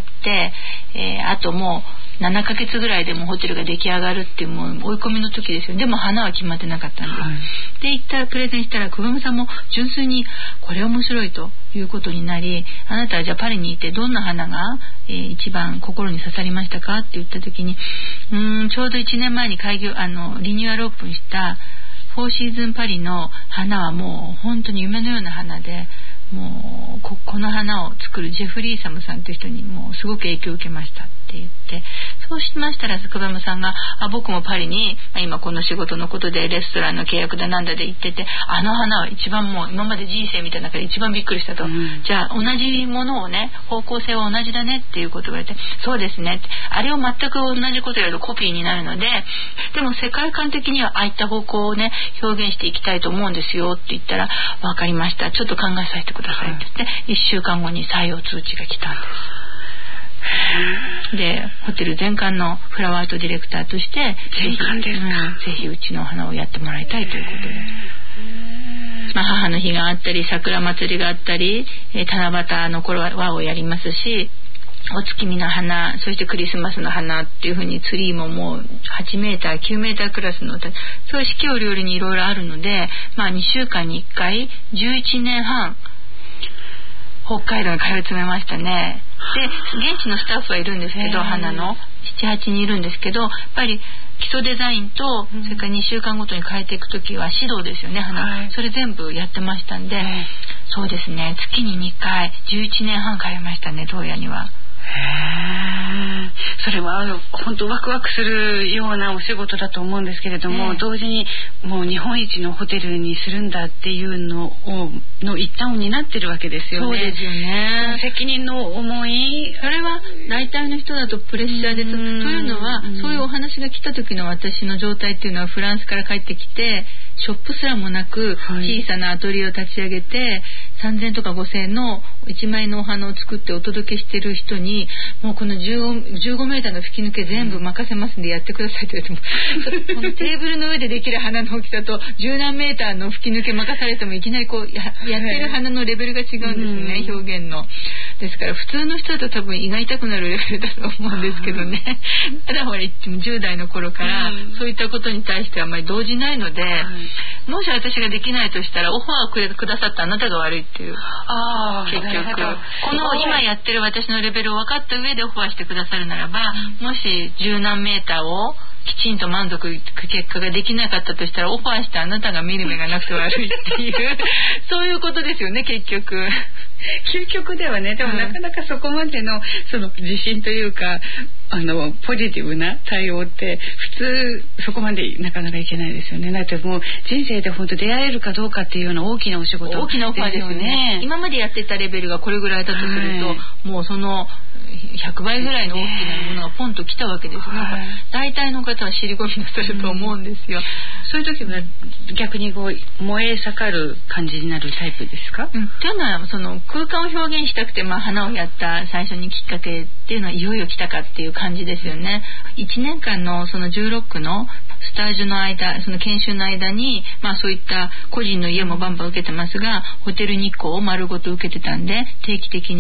えー、あともうななかげつぐらいでもホテルが出来上がるっていうもう追い込みの時ですよ。でも花は決まってなかったんです、はい、で行ったプレゼンしたら久保山さんも純粋にこれ面白いということになり、あなたはじゃあパリにいてどんな花が、えー、一番心に刺さりましたかって言った時に、うーんちょうどいちねんまえに開業あのリニューアルオープンしたフォーシーズンパリの花はもう本当に夢のような花で、もう こ, この花を作るジェフリーサムさんという人にもうすごく影響を受けましたって言って、そうしましたら久保山さんがあ僕もパリに、まあ、今この仕事のことでレストランの契約だなんだで行ってて、あの花は一番もう今まで人生見た中で一番びっくりしたと、うん、じゃあ同じものをね、方向性は同じだねっていうことを言われて、そうですねって、あれを全く同じことやるとコピーになるので、でも世界観的にはああいった方向をね表現していきたいと思うんですよって言ったら、わかりました、ちょっと考えさせてくださいって言って、いっしゅうかんごに採用通知が来たんです。でホテル全館のフラワーアートディレクターとして全館ですか、 うん、ぜひうちのお花をやってもらいたいということで、まあ、母の日があったり桜祭りがあったり、えー、七夕の頃は輪をやりますし、お月見の花、そしてクリスマスの花っていう風にツリーももうはちメーターきゅうメータークラスのそういう四季折々にいろいろあるので、まあ、にしゅうかんにいっかいじゅういちねんはん北海道に通い詰めましたね。で現地のスタッフはいるんですけど、花のななはちにんいるんですけど、やっぱり基礎デザインと、うん、それからにしゅうかんごとに変えていくときは指導ですよね、花、はい、それ全部やってましたんで、はい、そうですね、月ににかいじゅういちねんはん通いましたね、東野には。 へー、それは本当ワクワクするようなお仕事だと思うんですけれども、同時にもう日本一のホテルにするんだっていうのをの一端を担ってるわけですよね。 そうですよね。 責任の重い、 それは大体の人だとプレッシャーです。というのは、そういうお話が来た時の私の状態っていうのは、フランスから帰ってきてショップすらもなく小さなアトリエを立ち上げてさんぜんとかごせんえんのいちまいのお花を作ってお届けしてる人に、もうこのじゅうごメーターの吹き抜け全部任せますんでやってくださいって言われても、このテーブルの上でできる花の大きさと十何メーターの吹き抜け任されてもいきなりこう や, やってる花のレベルが違うんですね、表現の。ですから普通の人だと多分胃が痛くなるレベルだと思うんですけどね。ただほらじゅう代の頃からそういったことに対してあまり動じないので、もし私ができないとしたらオファーをくださったあなたが悪いっていう。あ結局この今やってる私のレベルを分かった上でオファーしてくださるならば、うん、もし十何メーターをきちんと満足いく結果ができなかったとしたら、オファーしてあなたが見る目がなくて悪いっていうそういうことですよね、結局。 究極ではね、でもなかなかそこまでのその自信というか、あのポジティブな対応って普通そこまでなかなかいけないですよね。だってもう人生で本当出会えるかどうかっていうような大きなお仕事、 大きなオファーですよね。今までやってたレベルがこれぐらいだとすると、はい、もうそのひゃくばいぐらいの大きなものがポンと来たわけですよ、ね。はい、大体の方は尻込みなさると思うんですよ。うん、 そういう時は逆にこう燃え盛る感じになるタイプですか？ うん、というのはその空間を表現したくて、まあ、花をやった最初にきっかけっていうのはいよいよ来たかっていう感じですよね。いちねんかんのそのじゅうろっくのスタジオの間、その研修の間に、まあ、そういった個人の家もバンバン受けてますが、ホテル日光を丸ごと受けてたんで定期的に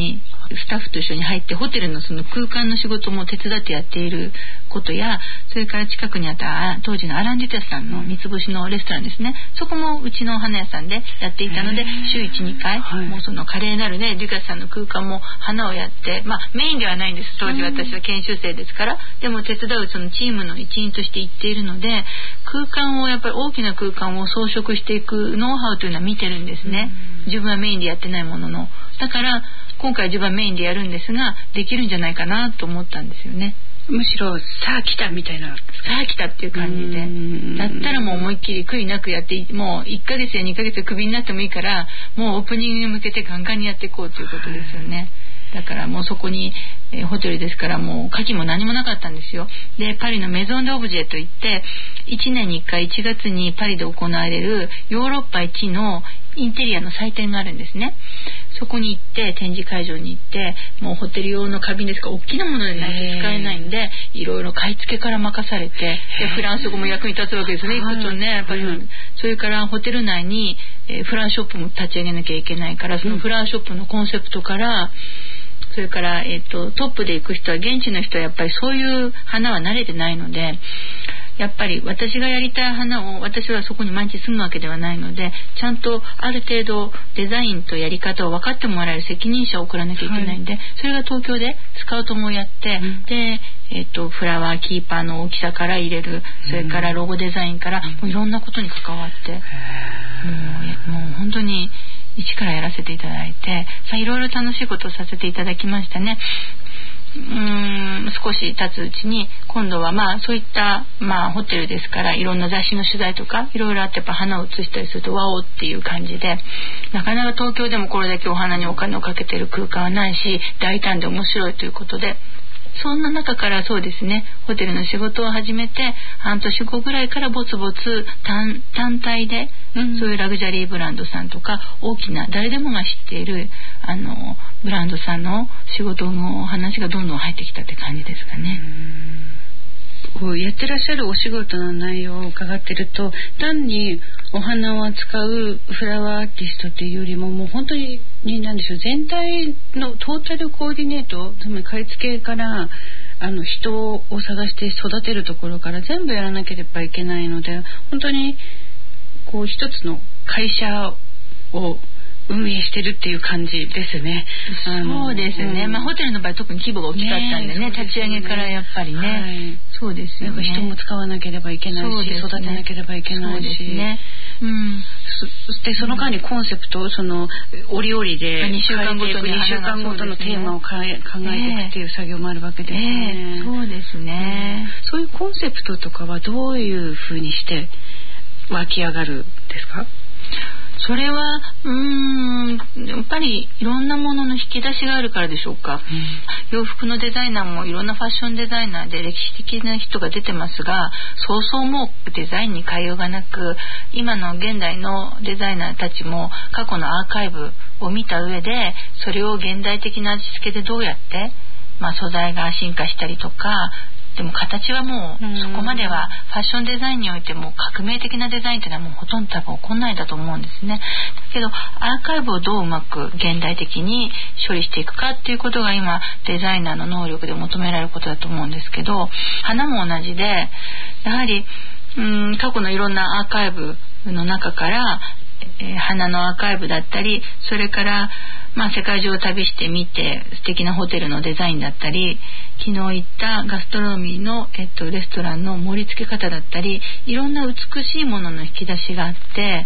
スタッフと一緒に入ってホテルのその空間の仕事も手伝ってやっていることや、それから近くにあった当時のアラン・デュテスさんの三つ星のレストランですね、そこもうちの花屋さんでやっていたので、週いち、にかい、はい、もうその華麗なるねデュテスさんの空間も花をやって、まあメインではないんです。当時私は研修生ですから、でも手伝うそのチームの一員として行っているので、空間をやっぱり大きな空間を装飾していくノウハウというのは見てるんですね。自分はメインでやってないものの、だから今回自分はメインでやるんですが、できるんじゃないかなと思ったんですよね。 むしろさあ来たみたいな、さあ来たっていう感じで、だったらもう思いっきり悔いなくやって、もういっかげつやにかげつクビになってもいいから、もうオープニングに向けてガンガンにやっていこうということですよね。だからもうそこに、えー、ホテルですからもう火器も何もなかったんですよ。でパリのメゾン・デ・オブジェといって、いちねんにいっかいいちがつにパリで行われるヨーロッパ一のインテリアの祭典があるんですね。そこに行って展示会場に行って、もうホテル用の花瓶ですから大きなものでないと使えないんで、いろいろ買い付けから任されて、でフランス語も役に立つわけですね、行くとねやっぱり、うん、それからホテル内に、えー、フランスショップも立ち上げなきゃいけないから、そのフランスショップのコンセプトから、それから、えーと、トップで行く人は、現地の人はやっぱりそういう花は慣れてないので、やっぱり私がやりたい花を、私はそこに毎日住むわけではないので、ちゃんとある程度デザインとやり方を分かってもらえる責任者を送らなきゃいけないんで、はい、それが東京でスカウトもやって、うん、で、えーと、フラワーキーパーの大きさから入れる、それからロゴデザインから、うん、もういろんなことに関わって、うん、もう、もう本当に一からやらせていただいて、さあいろいろ楽しいことをさせていただきましたね。うーん少し経つうちに今度はまあそういった、まあ、ホテルですから、いろんな雑誌の取材とかいろいろあって、やっぱ花を写したりするとワオっていう感じで、なかなか東京でもこれだけお花にお金をかけてる空間はないし、大胆で面白いということで、そんな中からそうですね、ホテルの仕事を始めて半年後ぐらいからぼつぼつ 単, 単体で、うん、そういうラグジュアリーブランドさんとか大きな誰でもが知っているあのブランドさんの仕事の話がどんどん入ってきたって感じですかね。 こうやってらっしゃるお仕事の内容を伺ってると、単にお花を扱うフラワーアーティストっていうよりも、もう本当に何でしょう、全体のトータルコーディネート、つまり買い付けからあの人を探して育てるところから全部やらなければいけないので、本当にこう一つの会社を運営してるっていう感じですね。 そうですね、うん、まあ、ホテルの場合特に規模が大きかったんで ね, ね立ち上げからやっぱりね、はい、そうですよね。 人も使わなければいけないし、ね、育てなければいけないし、ね、うん、そしてその間にコンセプトをその折々でにしゅうかんごとににしゅうかんごとのテーマを考えていくっていう作業もあるわけですね、 えー、そうですね、 うん、そういうコンセプトとかはどういうふうにして湧き上がるんですか？ それはうーんやっぱりいろんなものの引き出しがあるからでしょうか、うん、洋服のデザイナーもいろんなファッションデザイナーで歴史的な人が出てますが、そうそうもうデザインに変えようがなく、今の現代のデザイナーたちも過去のアーカイブを見た上で、それを現代的な味付けでどうやって、まあ、素材が進化したりとか、でも形はもうそこまではファッションデザインにおいても革命的なデザインっていうのはもうほとんど多分起こんないだと思うんですね。だけどアーカイブをどううまく現代的に処理していくかっていうことが今デザイナーの能力で求められることだと思うんですけど、花も同じで、やはりうーん過去のいろんなアーカイブの中からえー、花のアーカイブだったり、それから、まあ、世界中を旅してみて素敵なホテルのデザインだったり、昨日行ったガストロノミーの、えっと、レストランの盛り付け方だったり、いろんな美しいものの引き出しがあって、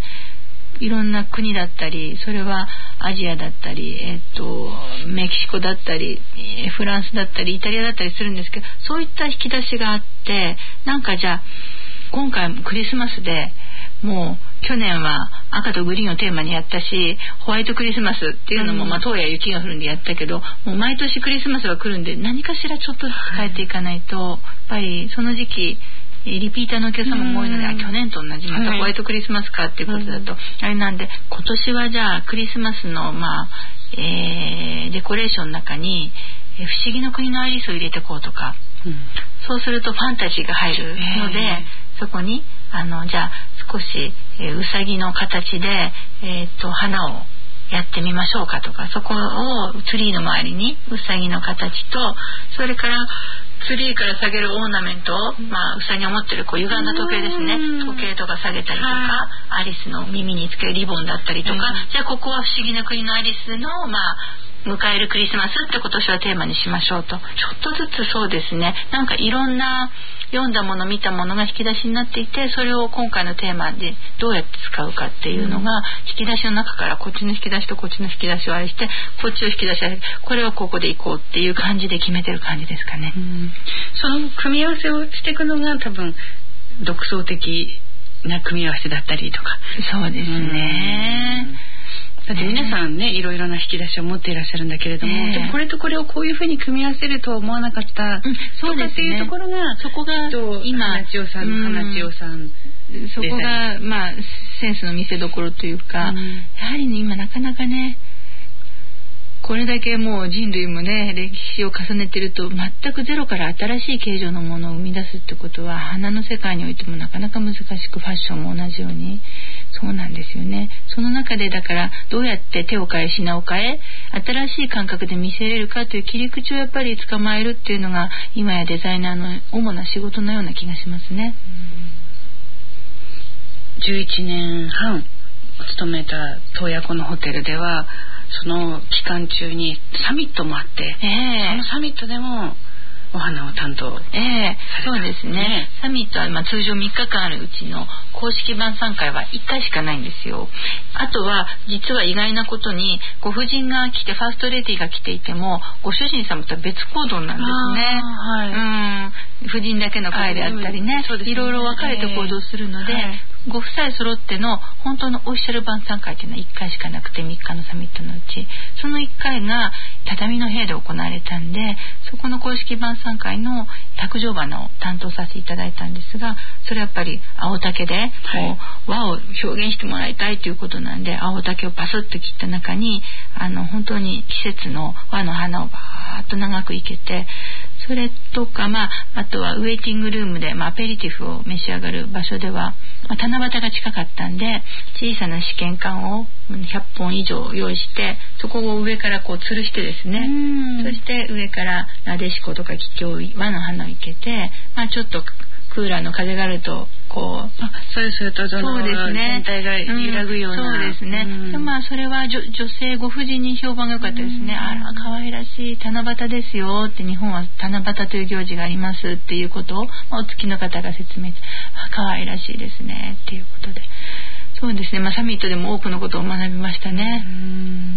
いろんな国だったり、それはアジアだったり、えっと、メキシコだったりフランスだったりイタリアだったりするんですけど、そういった引き出しがあって、なんかじゃあ今回もクリスマスでもう去年は赤とグリーンをテーマにやったし、ホワイトクリスマスっていうのも、うん、まあ当夜雪が降るんでやったけど、もう毎年クリスマスが来るんで何かしらちょっとずつ変えていかないと、やっぱりその時期リピーターのお客様も多いので、うん、去年と同じまたホワイトクリスマスかっていうことだと、はい、あれなんで、今年はじゃあクリスマスの、まあえー、デコレーションの中に不思議の国のアリスを入れてこうとか、うん、そうするとファンタジーが入るので、えー、そこにあのじゃあ少し、えー、うさぎの形で、えー、と花をやってみましょうかとか、そこをツリーの周りにうさぎの形と、それからツリーから下げるオーナメントを、まあ、うさぎを持ってるこう歪んだ時計ですね、時計とか下げたりとか、アリスの耳につけるリボンだったりとか、じゃあここは不思議な国のアリスのまあ迎えるクリスマスって今年はテーマにしましょうと、ちょっとずつそうですね、なんかいろんな読んだもの見たものが引き出しになっていて、それを今回のテーマでどうやって使うかっていうのが、引き出しの中からこっちの引き出しとこっちの引き出しをあれして、こっちを引き出しあれして、これはここでいこうっていう感じで決めてる感じですかね。 うん、その組み合わせをしていくのが多分独創的な組み合わせだったりとか。 そうですね。 だって皆さんね、いろいろな引き出しを持っていらっしゃるんだけれども、えー、でもこれとこれをこういうふうに組み合わせるとは思わなかった、うん、そうですね、っていうところが、 そこが今花千代さんの花千代さん、うん、 そこがまあセンスの見せ所というか、うん、やはり、ね、今なかなかね、これだけもう人類もね歴史を重ねてると、全くゼロから新しい形状のものを生み出すってことは花の世界においてもなかなか難しく、ファッションも同じようにそうなんですよね。その中でだからどうやって手を変え品を変え新しい感覚で見せれるかという切り口をやっぱり捕まえるっていうのが今やデザイナーの主な仕事のような気がしますね。 じゅういちねんはん勤めた洞爺湖のホテルではその期間中にサミットもあって、えー、そのサミットでもお花を担当、 ええ、そうですね、ね、サミットはまあ通常みっかかんあるうちの公式晩餐会はいっかいしかないんですよ。あとは実は意外なことにご婦人が来て、ファーストレディが来ていてもご主人様とは別行動なんですね、はい、うん、婦人だけの会であったりね、いろいろ分かれて行動するので、えーはい、ご夫妻揃っての本当のオフィシャル晩餐会っていうのはいっかいしかなくて、みっかのサミットのうちそのいっかいが畳の部屋で行われたんで、そこの公式晩餐会の卓上花を担当させていただいたんですが、それやっぱり青竹でこう和を表現してもらいたいということなんで、青竹をパスッと切った中にあの本当に季節の和の花をバーッと長く生けて、それとか、まあ、あとはウェイティングルームで、まあ、アペリティフを召し上がる場所では、まあ、七夕が近かったんで小さな試験管をひゃっぽん以上用意して、そこを上からこう吊るしてですね、そして上からなでしことか桔梗和の花を生けて、まあ、ちょっとクーラーの風があるとこう、あ、 そうするとそのそうですね、 全体が揺らぐような、 うん、そうですね、うん、まあそれは 女, 女性ご婦人に評判が良かったですね、うん、あら可愛らしい七夕ですよって、日本は七夕という行事がありますっていうことを、まあ、お付きの方が説明して、あ、可愛らしいですねっていうことで、そうですね、まあ、サミットでも多くのことを学びましたね。うん、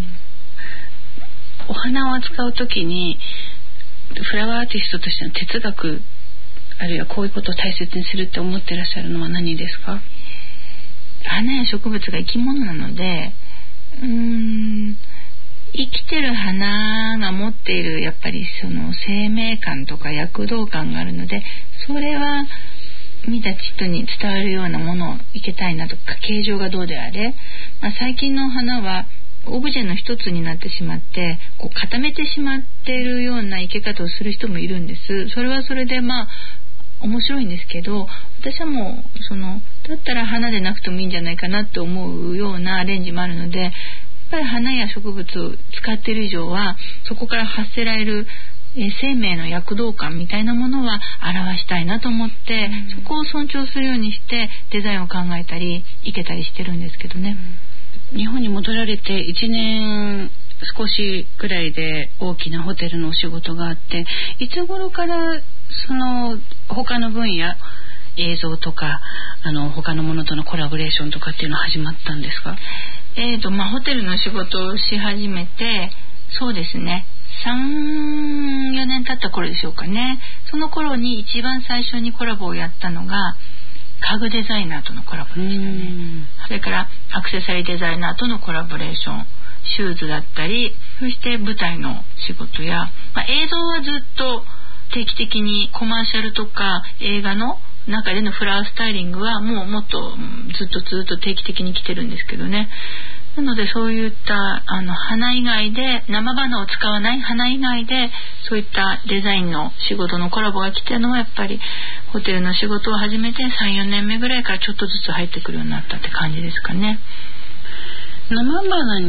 お花を扱うときにフラワーアーティストとしての哲学、あるいはこういうことを大切にするって思ってらっしゃるのは何ですか？ 花や植物が生き物なので、うーん、生きてる花が持っているやっぱりその生命感とか躍動感があるので、それは見た人に伝わるようなものを生けたいなとか、形状がどうであれ、まあ、最近の花はオブジェの一つになってしまってこう固めてしまっているような生け方をする人もいるんです。それはそれでまあ面白いんですけど、私はもうそのだったら花でなくてもいいんじゃないかなって思うようなアレンジもあるので、やっぱり花や植物を使っている以上はそこから発せられるえ生命の躍動感みたいなものは表したいなと思って、うん、そこを尊重するようにしてデザインを考えたり生けたりしてるんですけどね。 うん、日本に戻られていちねん少しくらいで大きなホテルのお仕事があって、いつ頃からその他の分野、映像とかあの他のものとのコラボレーションとかっていうのは始まったんですか？ えーとまあ、ホテルの仕事をし始めてそうですねさん、よねん経った頃でしょうかね。その頃に一番最初にコラボをやったのが家具デザイナーとのコラボでしたね。それからアクセサリーデザイナーとのコラボレーション、シューズだったり、そして舞台の仕事や、まあ、映像はずっと定期的にコマーシャルとか映画の中でのフラワースタイリングはもうもっとずっとずっと定期的に来てるんですけどね。なのでそういったあの花以外で生花を使わない花以外でそういったデザインの仕事のコラボが来てるのはやっぱりホテルの仕事を始めて さん、よねんめぐらいからちょっとずつ入ってくるようになったって感じですかね。 生花に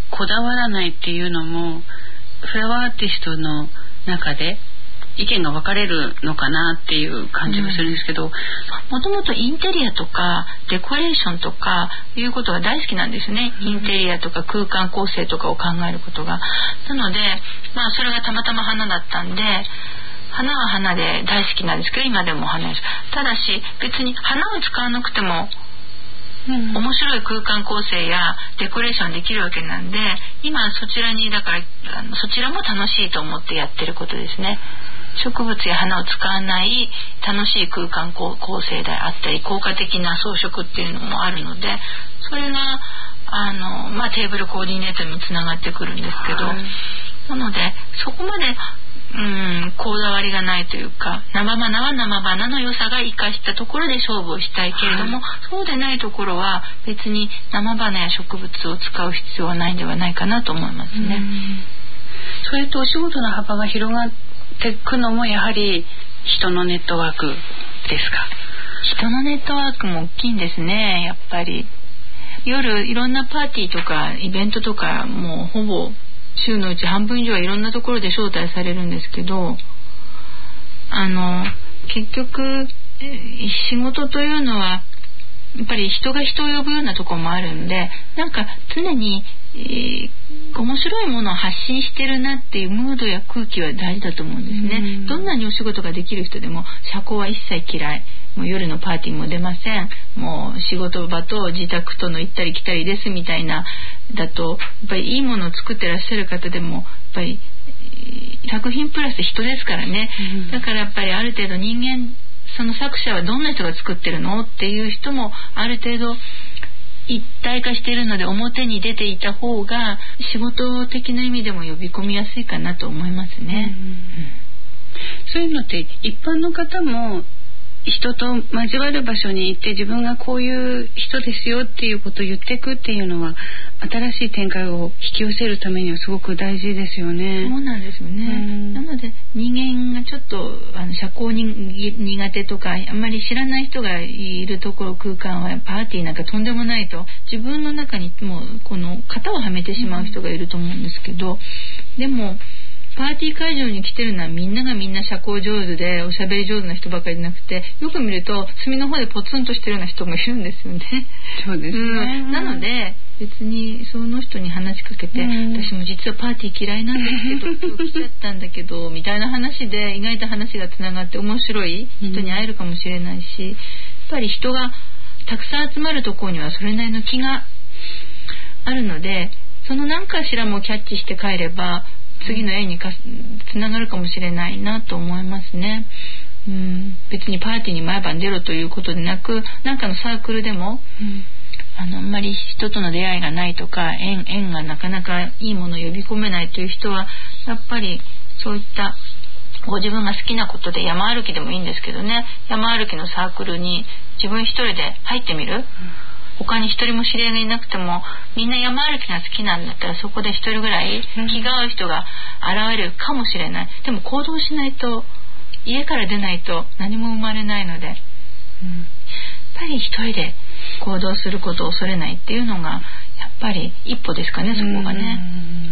こだわらないっていうのもフラワーアーティストの中で意見が分かれるのかなっていう感じがするんですけど、 もともとインテリアとかデコレーションとかいうことが大好きなんですね、うん、インテリアとか空間構成とかを考えることが。なので、まあ、それがたまたま花だったんで、花は花で大好きなんですけど、今でも花です。ただし別に花を使わなくてもうん、面白い空間構成やデコレーションできるわけなんで、今そちらにだからそちらも楽しいと思ってやってることですね。植物や花を使わない楽しい空間構成であったり、効果的な装飾っていうのもあるので、それがあの、まあ、テーブルコーディネートにもつながってくるんですけど、はい、なのでそこまでうんこだわりがないというか、生花は生花の良さが生かしたところで勝負をしたいけれども、はい、そうでないところは別に生花や植物を使う必要はないんではないかなと思いますね。 それとお仕事の幅が広がっていくのもやはり人のネットワークですか？ 人のネットワークも大きいんですね。やっぱり夜いろんなパーティーとかイベントとかもうほぼ週のうち半分以上はいろんなところで招待されるんですけど、あの結局仕事というのはやっぱり人が人を呼ぶようなところもあるんで、なんか常に、えー、面白いものを発信してるなっていうムードや空気は大事だと思うんですね。どんなにお仕事ができる人でも社交は一切嫌い、もう夜のパーティーも出ません、もう仕事場と自宅との行ったり来たりですみたいなだと、やっぱりいいものを作ってらっしゃる方でもやっぱり作品プラス人ですからね、だからやっぱりある程度人間、その作者はどんな人が作ってるのっていう人もある程度一体化しているので、表に出ていた方が仕事的な意味でも呼び込みやすいかなと思いますね。うんうん、 そういうのって一般の方も人と交わる場所に行って自分がこういう人ですよっていうことを言っていくっていうのは新しい展開を引き寄せるためにはすごく大事ですよね。 そうなんですよね。なので人間がちょっとあの社交に苦手とかあんまり知らない人がいるところ、空間はパーティーなんかとんでもないと自分の中にもうこの型をはめてしまう人がいると思うんですけど、でもパーティー会場に来てるのはみんながみんな社交上手でおしゃべり上手な人ばかりじゃなくて、よく見ると隅の方でポツンとしてるような人もいるんですよね。 そうですね、 うん、なので別にその人に話しかけて、うん、私も実はパーティー嫌いなんですけど今日来ちゃったんだけどみたいな話で意外と話がつながって面白い人に会えるかもしれないし、うん、やっぱり人がたくさん集まるところにはそれなりの気があるので、その何かしらもキャッチして帰れば次の絵にかつながるかもしれないなと思いますね。うん、別にパーティーに毎晩出ろということでなく、なんかのサークルでも、うん、あのあんまり人との出会いがないとか 縁, 縁がなかなかいいものを呼び込めないという人はやっぱりそういったご自分が好きなことで山歩きでもいいんですけどね、山歩きのサークルに自分一人で入ってみる、うん、他に一人も知り合いがいなくてもみんな山歩きが好きなんだったらそこで一人ぐらい気が合う人が現れるかもしれない。でも行動しないと、家から出ないと何も生まれないので、うん、やっぱり一人で行動することを恐れないっていうのがやっぱり一歩ですかね、そこがね。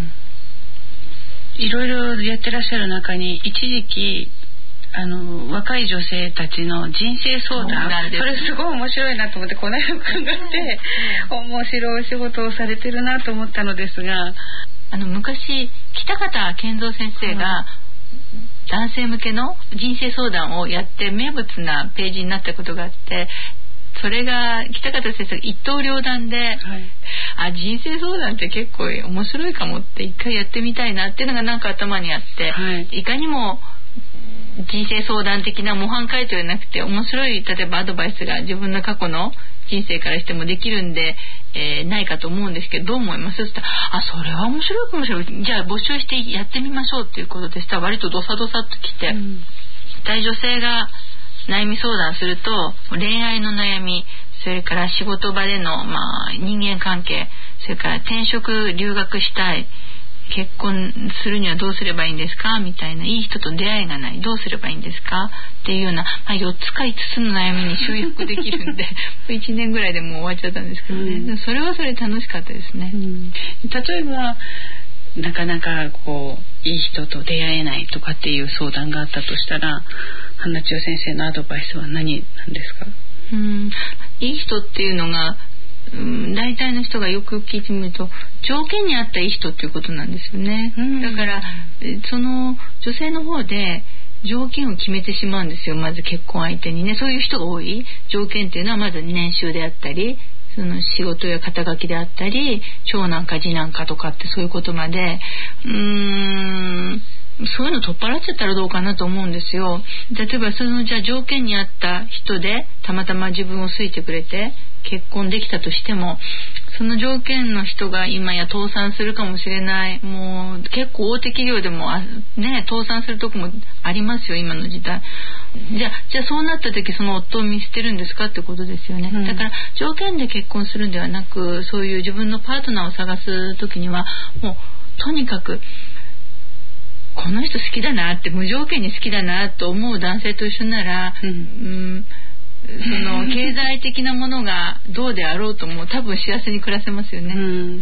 いろいろやってらっしゃる中に一時期あの若い女性たちの人生相談、 そ, それすごい面白いなと思ってこの間伺って面白いお仕事をされてるなと思ったのですが、 あの昔北方健三先生が男性向けの人生相談をやって名物なページになったことがあって、それが北方先生が一刀両断で、はい、あ人生相談って結構面白いかもって一回やってみたいなっていうのがなんか頭にあって、はい、いかにも人生相談的な模範解答じゃなくて面白い例えばアドバイスが自分の過去の人生からしてもできるんで、えー、ないかと思うんですけど、どう思います？そしたらあそれは面白いかもしれない、じゃあ募集してやってみましょうっていうことでしたら割とドサドサっときて、うん、大女性が悩み相談すると恋愛の悩み、それから仕事場での、まあ、人間関係、それから転職留学したい、 結婚するにはどうすればいいんですかみたいな、いい人と出会いがない、どうすればいいんですかっていうような、まあ、よっつかいつつの悩みに集約できるんでいちねんぐらいでもう終わっちゃったんですけどね、うん、それはそれ楽しかったですね、うん、 例えばなかなかこういい人と出会えないとかっていう相談があったとしたら、花千代先生のアドバイスは何なんですか？ うん、いい人っていうのが、うん、大体の人がよく聞いてみると条件に合ったいい人っていうことなんですよね、うん、だからその女性の方で条件を決めてしまうんですよ。まず結婚相手にね、そういう人が多い。条件っていうのはまず年収であったり、その仕事や肩書きであったり、長男か次男かとかってそういうことまで、うーんそういうの取っ払っちゃったらどうかなと思うんですよ。例えばそのじゃあ条件に合った人でたまたま自分を好いてくれて結婚できたとしても、その条件の人が今や倒産するかもしれない、もう結構大手企業でもあ、ね、倒産するとこもありますよ今の時代。じゃあじゃあそうなった時その夫を見捨てるんですかってことですよね、うん、だから条件で結婚するんではなく、そういう自分のパートナーを探す時にはもうとにかくこの人好きだなって、無条件に好きだなと思う男性と一緒なら、うんうんその経済的なものがどうであろうとも多分幸せに暮らせますよね、うん、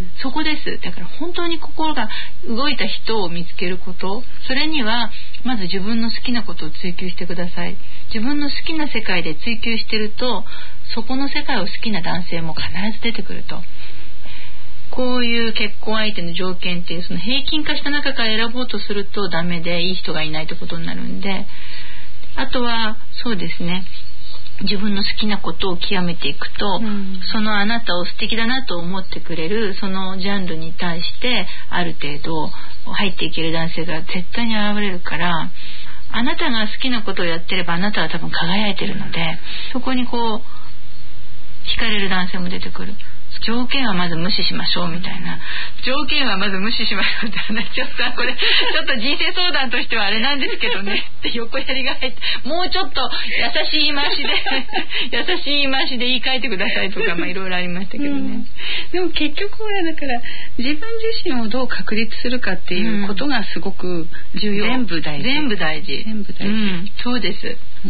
そこです。だから本当に心が動いた人を見つけること、それにはまず自分の好きなことを追求してください。自分の好きな世界で追求してると、そこの世界を好きな男性も必ず出てくると。こういう結婚相手の条件っていうその平均化した中から選ぼうとするとダメで、いい人がいないってことになるんで、あとはそうですね、自分の好きなことを極めていくと、うん、そのあなたを素敵だなと思ってくれるそのジャンルに対してある程度入っていける男性が絶対に現れるから、あなたが好きなことをやってればあなたは多分輝いてるので、そこにこう惹かれる男性も出てくる。条件はまず無視しましょうみたいな、条件はまず無視しましょうって話をさ、これちょっと人生相談としてはあれなんですけどねって横やりが入って、もうちょっと優しい言い回しで優しい言い回しで言い換えてくださいとか、まあいろいろありましたけどね、うん、 でも結局はだから自分自身をどう確立するかっていうことがすごく重要、うん、全部大事全部大事全部大事、うん、 そうです、うんうん、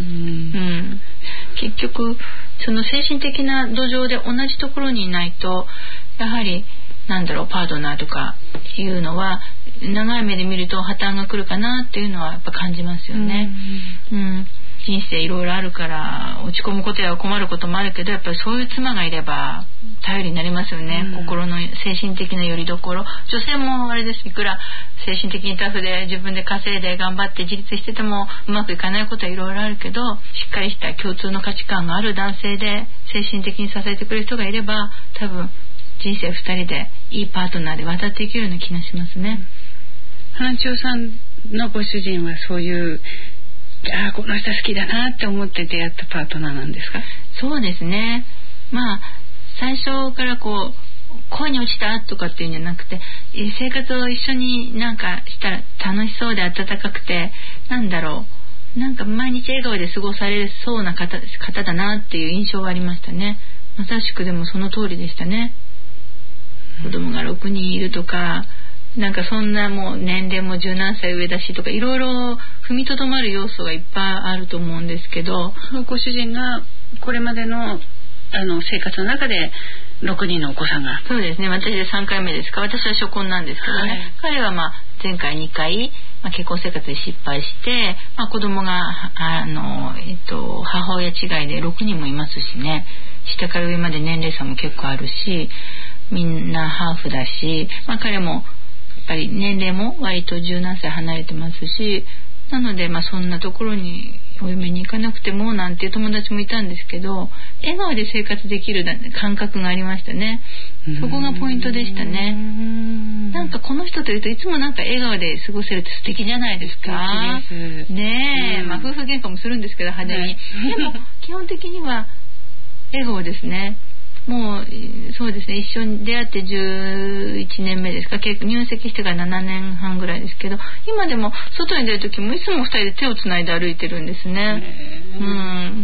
結局その精神的な土壌で同じところにいないと、やはりなんだろう、パートナーとかいうのは長い目で見ると破綻が来るかなっていうのはやっぱ感じますよね、うんうん、人生いろいろあるから落ち込むことや困ることもあるけど、やっぱりそういう妻がいれば頼りになりますよね、うん、心の精神的な拠り所。女性もあれです、いくら精神的にタフで自分で稼いで頑張って自立しててもうまくいかないことはいろいろあるけど、しっかりした共通の価値観がある男性で精神的に支えてくれる人がいれば、多分人生ふたりでいいパートナーで渡っていけるような気がしますね、 うん、花千代さんのご主人はそういうあこの人好きだなって思って出会ったパートナーなんですか？ そうですね、まあ最初からこう恋に落ちたとかっていうんじゃなくて、生活を一緒になんかしたら楽しそうで温かくて、なんだろう、なんか毎日笑顔で過ごされそうな方、方だなっていう印象がありましたね。まさしくでもその通りでしたね。子供がろくにんいるとか、なんかそんなもう年齢も十何歳上だしとか、いろいろ踏みとどまる要素がいっぱいあると思うんですけど、 ご主人がこれまでのあの生活の中でろくにんのお子さんが。 そうですね、私でさんかいめですか。私は初婚なんですけどね、はい、彼はまあ前回にかい、まあ、結婚生活で失敗して、まあ、子供があの、えっと、母親違いでろくにんもいますしね、下から上まで年齢差も結構あるし、みんなハーフだし、まあ、彼もやっぱり年齢も割と十何歳離れてますし、なのでまあそんなところにお嫁に行かなくてもなんていう友達もいたんですけど、笑顔で生活できる感覚がありましたね。そこがポイントでしたね。なんかこの人というといつもなんか笑顔で過ごせるって素敵じゃないですか。 素敵ですねえ、まあ夫婦喧嘩もするんですけど派手に、でも基本的には笑顔ですね。もうそうですね、一緒に出会ってじゅういちねんめですか、結構入籍してからななねんはんぐらいですけど、今でも外に出る時もいつもふたりで手をつないで歩いてるんですね。うん、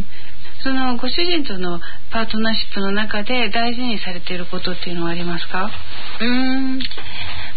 そのご主人とのパートナーシップの中で大事にされていることっていうのはありますか？ うーん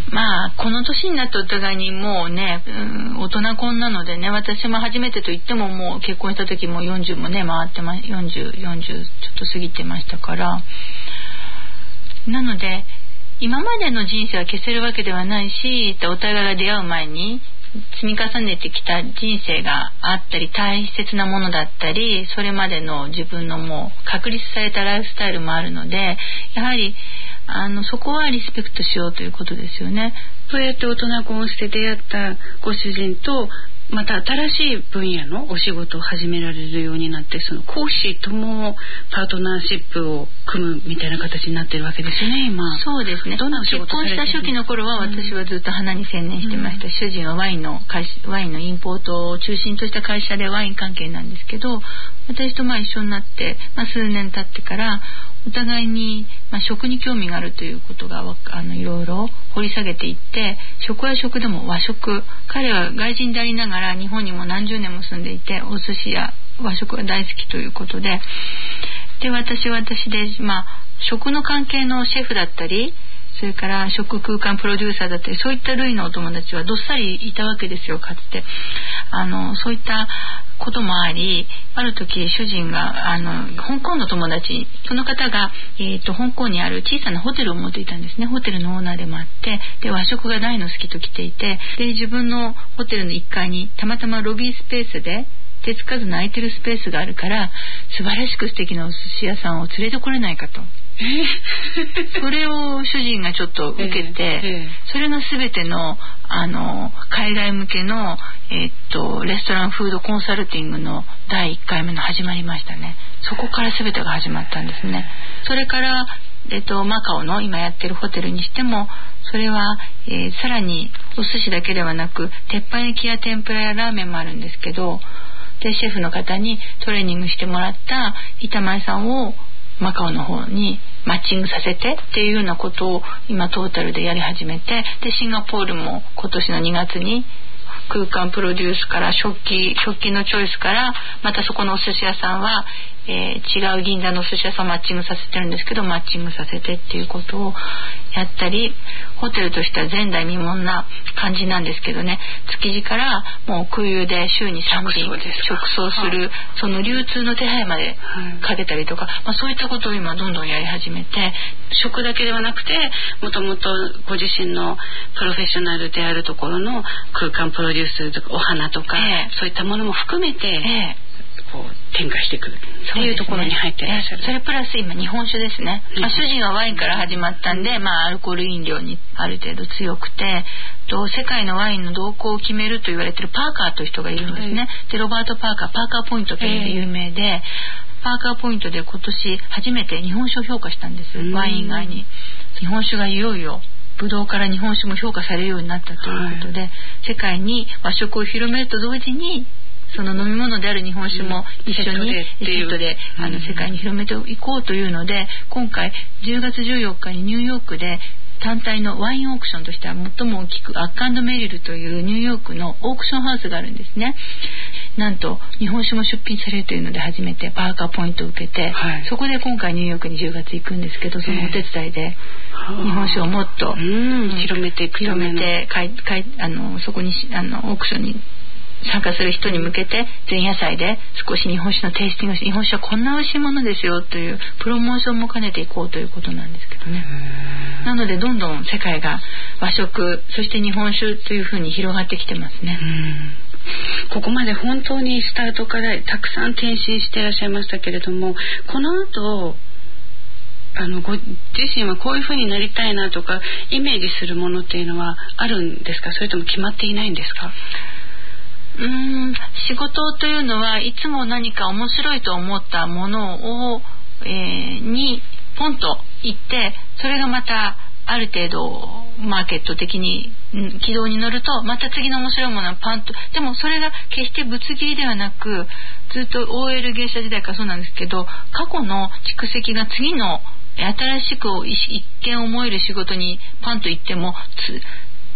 まあこの年になってお互いにもうね、うん、大人婚なのでね、私も初めてと言ってももう結婚した時もよんじゅうもね回ってまよんじゅう、よんじゅうちょっと過ぎてましたから、なので今までの人生は消せるわけではないし、お互いが出会う前に積み重ねてきた人生があったり、大切なものだったり、それまでの自分のもう確立されたライフスタイルもあるので、やはりあのそこはリスペクトしようということですよね。 そうやって大人婚して出会ったご主人とまた新しい分野のお仕事を始められるようになって、その講師ともパートナーシップを組むみたいな形になってるわけですよね、今。 そうですね。どんなお仕事されてる？結婚した初期の頃は私はずっと花に専念してました。うん、主人はワインの会社、ワインのインポートを中心とした会社でワイン関係なんですけど、私とまあ一緒になって、まあ、数年経ってからお互いに、まあ、食に興味があるということがあのいろいろ掘り下げていって、食は食でも和食、彼は外人でありながら日本にも何十年も住んでいて、お寿司や和食が大好きということで、で私は私で、まあ、食の関係のシェフだったり、それから食空間プロデューサーだったり、そういった類のお友達はどっさりいたわけですよ、かつて。あのそういったこともあり、ある時主人があの香港の友達、その方が、えー、と香港にある小さなホテルを持っていたんですね。ホテルのオーナーでもあって、で和食が大の好きと来ていて、で自分のホテルのいっかいにたまたまロビースペースで手つかずの空いてるスペースがあるから、素晴らしく素敵なお寿司屋さんを連れてこれないかと。それを主人がちょっと受けて、えーえー、それが全ての、あの海外向けの、えー、っとレストランフードコンサルティングのだいいっかいめの始まりましたね。そこから全てが始まったんですね。それから、えー、っとマカオの今やってるホテルにしても、それは、えー、さらにお寿司だけではなく鉄板焼きや天ぷらやラーメンもあるんですけど、でシェフの方にトレーニングしてもらった板前さんをマカオの方にマッチングさせてっていうようなことを今トータルでやり始めて、でシンガポールも今年のにがつに空間プロデュースから食器食器のチョイスから、またそこのお寿司屋さんは、えー、違う銀座のお寿司屋さんをマッチングさせてるんですけど、マッチングさせてっていうことをやったり、ホテルとしては前代未聞な感じなんですけどね、築地からもう空輸で週にさんびん直送する、その流通の手配までかけたりとか、まあ、そういったことを今どんどんやり始めて、 食だけではなくて、もともとご自身のプロフェッショナルであるところの空間プロデュースとかお花とか、えー、そういったものも含めて、えーこう展開してくるっていうところに入っていらっしゃる。 そ, ね、それプラス今日本酒ですね、うん、まあ、主人はワインから始まったんで、まあ、アルコール飲料にある程度強くて、と世界のワインの動向を決めると言われているパーカーという人がいるんですね、はい、でロバート・パーカー、パーカーポイントというので有名で、えー、パーカーポイントで今年初めて日本酒を評価したんです。ワイン以外に日本酒がいよいよブドウから日本酒も評価されるようになったということで、はい、世界に和食を広めると同時にその飲み物である日本酒も一緒にセットであの世界に広めていこうというので、今回じゅうがつじゅうよっかにニューヨークで単体のワインオークションとしては最も大きくアッカ&メリルというニューヨークのオークションハウスがあるんですね。なんと日本酒も出品されるというので初めてパーカーポイントを受けて、はい、そこで今回ニューヨークにじゅうがつ行くんですけど、そのお手伝いで日本酒をもっと、 うん、広めていく広めてかいかいあのそこにあのオークションに参加する人に向けて前夜祭で少し日本酒のテイスティングをして、日本酒はこんな美味しいものですよというプロモーションも兼ねていこうということなんですけどね。なのでどんどん世界が和食そして日本酒というふうに広がってきてますね。 ここまで本当にスタートからたくさん転身していらっしゃいましたけれども、この後あのご自身はこういうふうになりたいなとかイメージするものっていうのはあるんですか？それとも決まっていないんですか？ うーん仕事というのはいつも何か面白いと思ったものを、えー、にポンと行って、それがまたある程度マーケット的に軌道に乗るとまた次の面白いものはパンと、でもそれが決してぶつ切りではなく、ずっと オーエル 芸者時代からそうなんですけど、過去の蓄積が次の新しく一見思える仕事にパンと行っても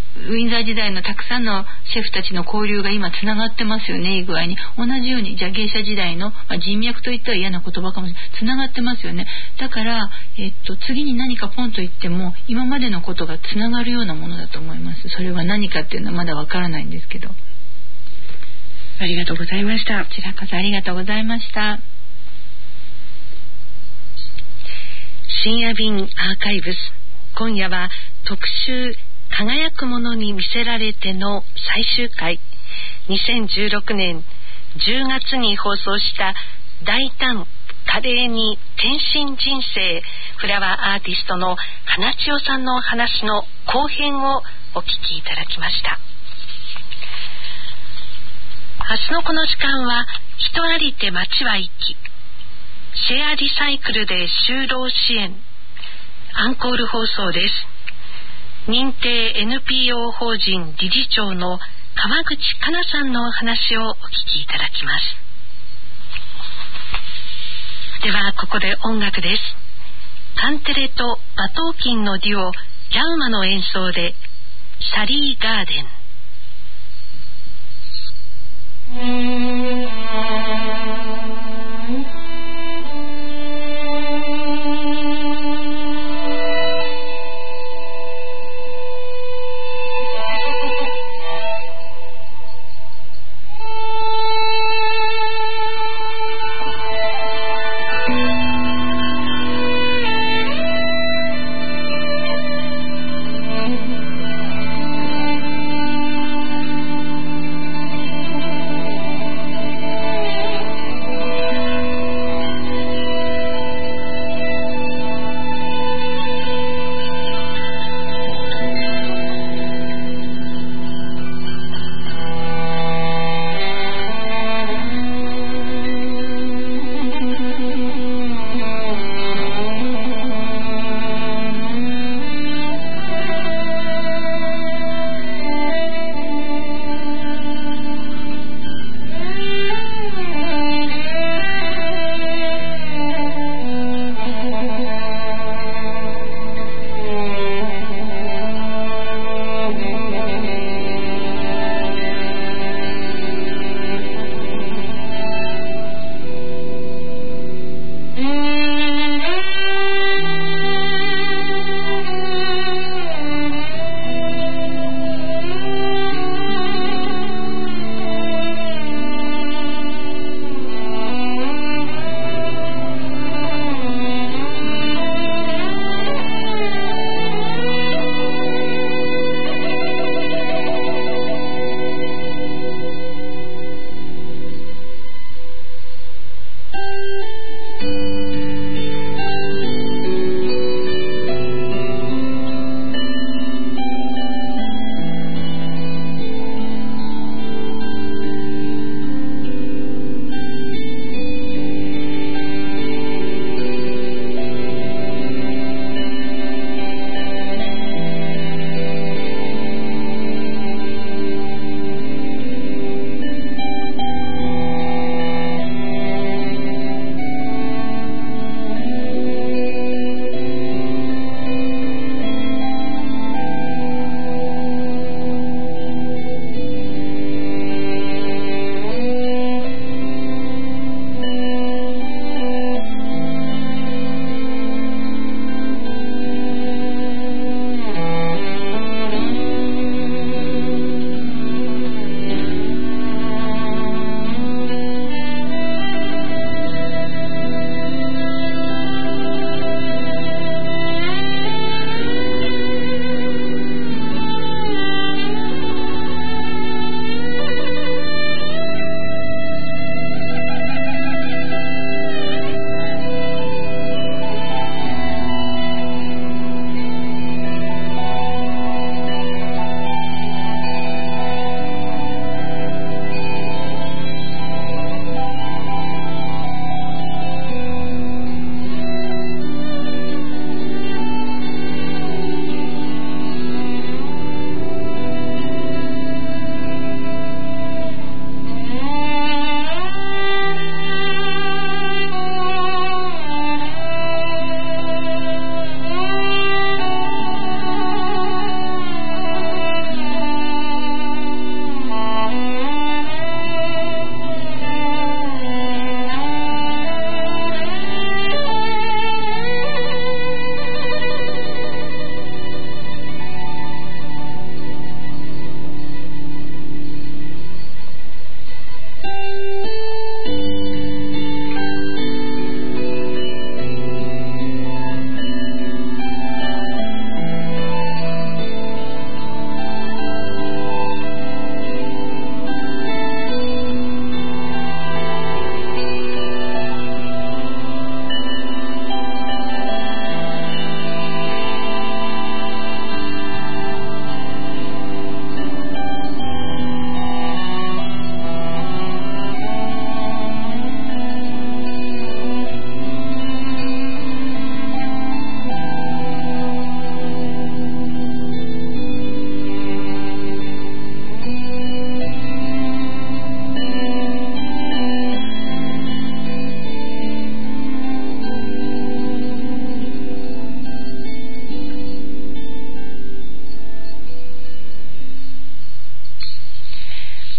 ウィンザー時代のたくさんのシェフたちの交流が今つながってますよね。いい具合に同じように、じゃあ芸者時代の、まあ、人脈といっては嫌な言葉かもしれない、つながってますよね。だから、えっと、次に何かポンと言っても今までのことがつながるようなものだと思います。それは何かっていうのはまだわからないんですけど。 ありがとうございました。 こちらこそありがとうございました。 深夜便アーカイブス、今夜は特集輝くものに魅せられての最終回、にせんじゅうろくねんじゅうがつに放送した大胆華麗に転身人生、フラワーアーティストの花千代さんのお話の後編をお聞きいただきました。明日のこの時間は人ありて街は生き、シェアリサイクルで就労支援、アンコール放送です。認定 エヌピーオー 法人理事長の川口香奈さんのお話をお聞きいただきます。ではここで音楽です。カンテレと馬頭琴のデュオヤウマの演奏でサリーガーデン。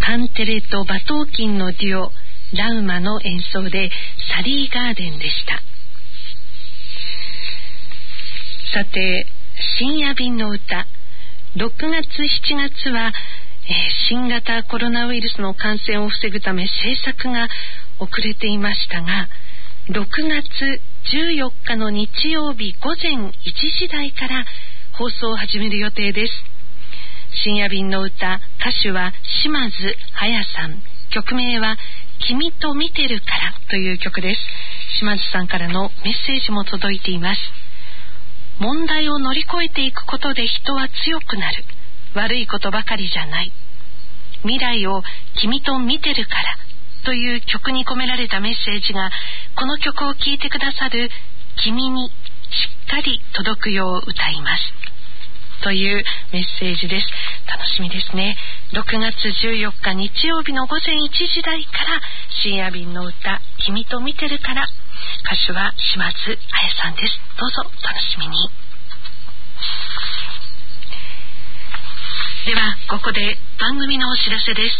カンテレと馬頭琴のデュオラウマの演奏でサリーガーデンでした。さて、深夜便の歌、ろくがつしちがつは、えー、新型コロナウイルスの感染を防ぐため制作が遅れていましたが、ろくがつじゅうよっかの日曜日午前いちじ台から放送を始める予定です。深夜便の歌、歌手は島津綾さん、曲名は君と見てるからという曲です。島津さんからのメッセージも届いています。問題を乗り越えていくことで人は強くなる。悪いことばかりじゃない。未来を君と見てるからという曲に込められたメッセージが、この曲を聴いてくださる君にしっかり届くよう歌いますというメッセージです。楽しみですね。ろくがつじゅうよっか日曜日の午前いちじ台から深夜便の歌、君と見てるから。歌手は島津綾さんです。どうぞ楽しみに。ではここで番組のお知らせです。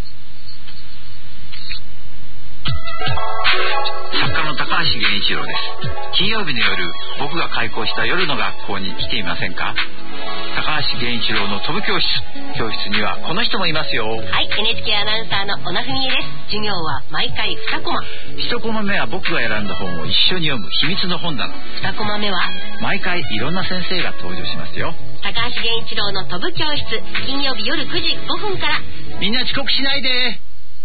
作家の高橋源一郎です。金曜日の夜、僕が開校した夜の学校に来ていませんか？高橋源一郎の飛ぶ教室。教室にはこの人もいますよ。 はい、エヌエイチケー アナウンサーの小野文恵です。授業は毎回にコマ。 いちコマ目は僕が選んだ本を一緒に読む秘密の本棚。 にコマ目は毎回いろんな先生が登場しますよ。 高橋源一郎の飛ぶ教室、金曜日夜くじごふんから。 みんな遅刻しないで。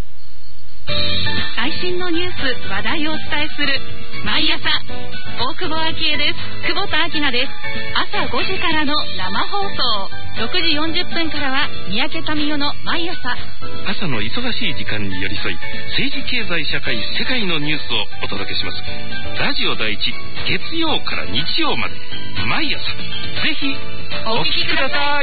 最新のニュース、話題をお伝えする毎朝。大久保昭恵です。久保田明菜です。朝ごじからの生放送、ろくじよんじゅっぷんからは三宅民代の毎朝。 朝の忙しい時間に寄り添い、政治経済社会世界のニュースをお届けします。ラジオ第一、月曜から日曜まで毎朝、ぜひお聞きください。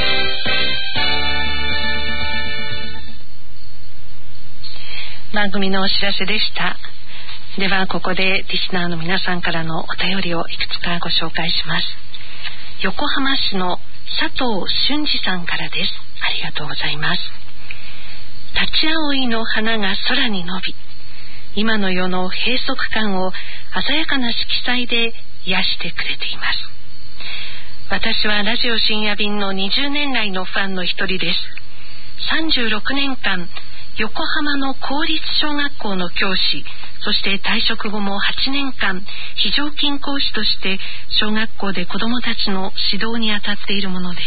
番組のお知らせでした。ではここでリスナーの皆さんからのお便りをいくつかご紹介します。横浜市の佐藤俊二さんからです。ありがとうございます。立ち葵の花が空に伸び、今の世の閉塞感を鮮やかな色彩で癒してくれています。私はラジオ深夜便のにじゅうねん来のファンの一人です。さんじゅうろくねんかん横浜の公立小学校の教師、そして退職後もはちねんかん非常勤講師として小学校で子どもたちの指導に当たっているものです。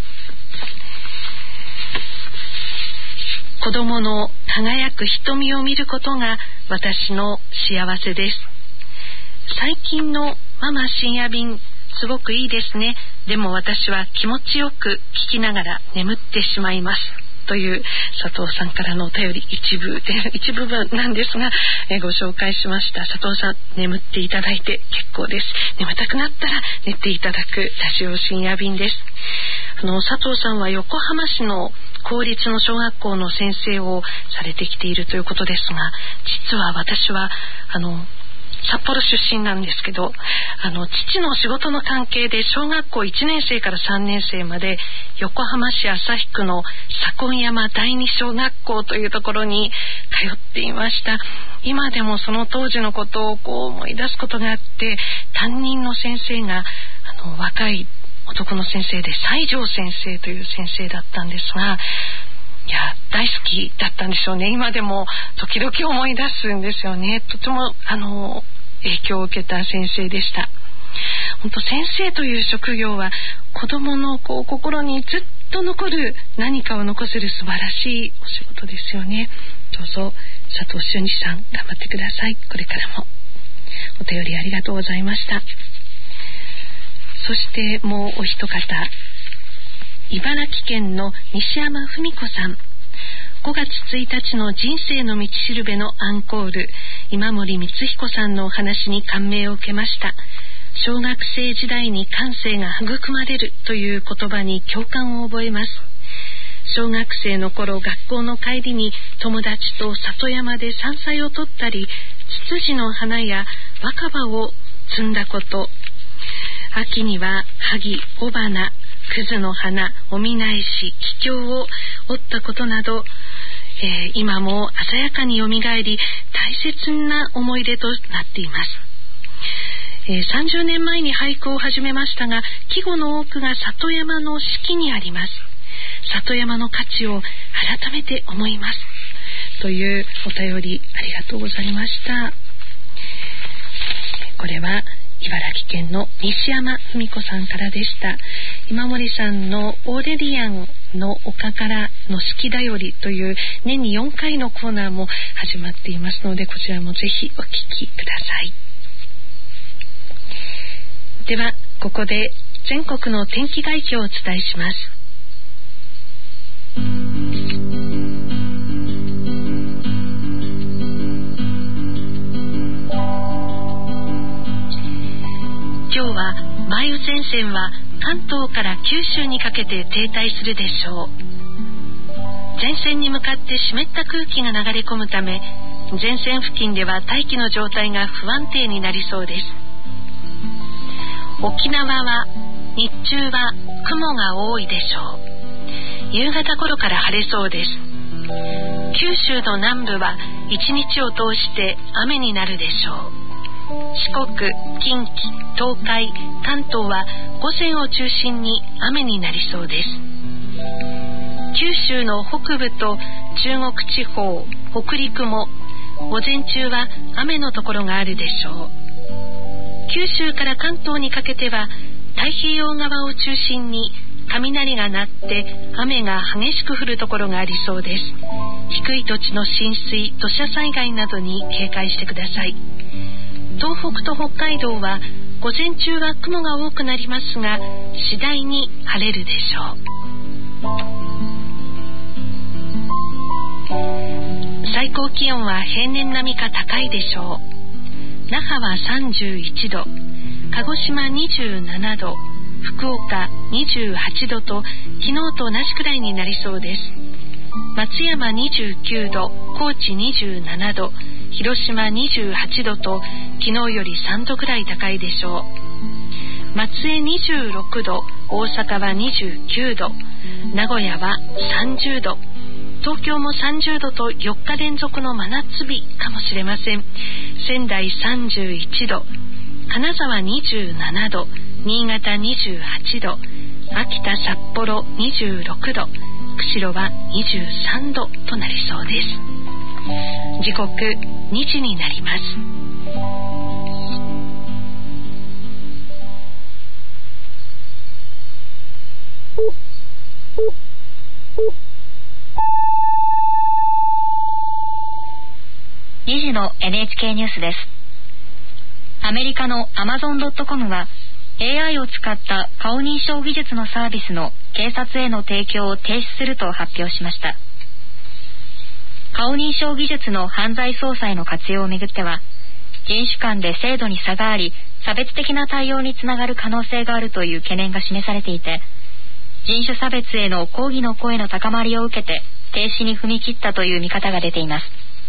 子どもの輝く瞳を見ることが私の幸せです。最近のママ深夜便、すごくいいですね。でも私は気持ちよく聞きながら眠ってしまいますという佐藤さんからのお便り、一部で一部分なんですが、えご紹介しました。佐藤さん、眠っていただいて結構です。眠たくなったら寝ていただくラジオ深夜便です。あの佐藤さんは横浜市の公立の小学校の先生をされてきているということですが、実は私はあの札幌出身なんですけど、あの父の仕事の関係で小学校いちねんせいからさんねんせいまで横浜市旭区の左近山第二小学校というところに通っていました。今でもその当時のことをこう思い出すことがあって、担任の先生があの若い男の先生で西条先生という先生だったんですが、いや大好きだったんでしょうね。今でも時々思い出すんですよね。とてもあの影響を受けた先生でした。本当先生という職業は子どものこう心にずっと残る何かを残せる素晴らしいお仕事ですよね。どうぞ佐藤俊二さん頑張ってください。これからもお便りありがとうございました。そしてもうお一方、茨城県の西山文子さん。ごがつついたちの人生の道しるべのアンコール、今森光彦さんのお話に感銘を受けました。小学生時代に感性が育まれるという言葉に共感を覚えます。小学生の頃、学校の帰りに友達と里山で山菜を取ったり、ツツジの花や若葉を摘んだこと、秋には萩、雄花、葛の花、おみなえし、桔梗を折ったことなど、 えー、今も鮮やかによみがえり大切な思い出となっています。えー、さんじゅうねんまえに俳句を始めましたが、季語の多くが里山の四季にあります。里山の価値を改めて思いますというお便りありがとうございました。これは茨城県の西山文子さんからでした。今森さんのオーレリアンの丘からの四季だよりという年によんかいのコーナーも始まっていますので、こちらもぜひお聞きください。ではここで全国の天気概況をお伝えします。今日は梅雨前線は関東から九州にかけて停滞するでしょう。前線に向かって湿った空気が流れ込むため、前線付近では大気の状態が不安定になりそうです。沖縄は日中は雲が多いでしょう。夕方頃から晴れそうです。九州の南部は一日を通して雨になるでしょう。四国、近畿、東海、関東は午前を中心に雨になりそうです。九州の北部と中国地方、北陸も午前中は雨のところがあるでしょう。九州から関東にかけては太平洋側を中心に雷が鳴って雨が激しく降るところがありそうです。低い土地の浸水、土砂災害などに警戒してください。東北と北海道は午前中は雲が多くなりますが、次第に晴れるでしょう。最高気温は平年並みか高いでしょう。那覇はさんじゅういちど、鹿児島にじゅうななど、福岡にじゅうはちどと昨日と同じくらいになりそうです。松山にじゅうきゅうど、高知にじゅうななど、広島にじゅうはちどと昨日よりさんどくらい高いでしょう。松江にじゅうろくど、大阪はにじゅうきゅうど、名古屋はさんじゅうど、東京もさんじゅうどとよっか連続の真夏日かもしれません。仙台さんじゅういちど、金沢にじゅうななど、新潟にじゅうはちど、秋田、札幌にじゅうろくど、釧路はにじゅうさんどとなりそうです。時刻にじになります。 にじの エヌエイチケー ニュースです。アメリカの アマゾンドットコム は エーアイ を使った顔認証技術のサービスの警察への提供を停止すると発表しました。顔認証技術の犯罪捜査への活用をめぐっては、人種間で制度に差があり、差別的な対応につながる可能性があるという懸念が示されていて、人種差別への抗議の声の高まりを受けて停止に踏み切ったという見方が出ています。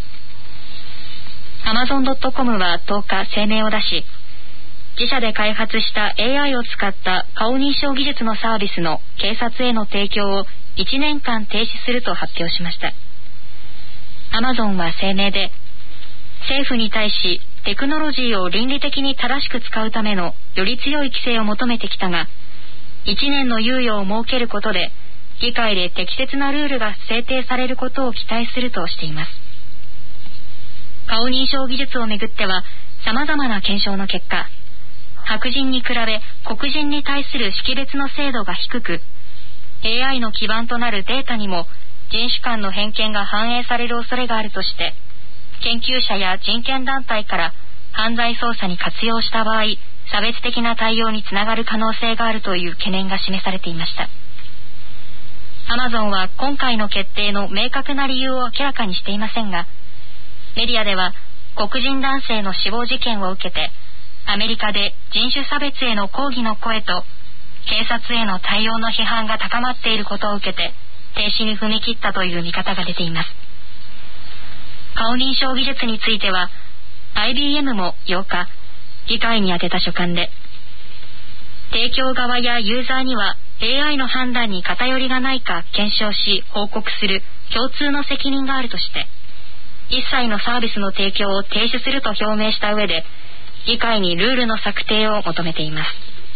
アマゾンドットコム はとおか声明を出し、自社で開発した エーアイ を使った顔認証技術のサービスの警察への提供をいちねんかん停止すると発表しました。アマゾンは声明で、政府に対しテクノロジーを倫理的に正しく使うためのより強い規制を求めてきたが、いちねんの猶予を設けることで議会で適切なルールが制定されることを期待するとしています。顔認証技術をめぐっては様々な検証の結果、白人に比べ黒人に対する識別の精度が低く、 エーアイ の基盤となるデータにも人種間の偏見が反映される恐れがあるとして、研究者や人権団体から犯罪捜査に活用した場合、差別的な対応につながる可能性があるという懸念が示されていました。アマゾンは今回の決定の明確な理由を明らかにしていませんが、メディアでは黒人男性の死亡事件を受けて、アメリカで人種差別への抗議の声と警察への対応の批判が高まっていることを受けて停止に踏み切ったという見方が出ています。顔認証技術については アイビーエム もようか議会に宛てた書簡で、提供側やユーザーにはエーアイ の判断に偏りがないか検証し報告する共通の責任があるとして、一切のサービスの提供を停止すると表明した上で、議会にルールの策定を求めています。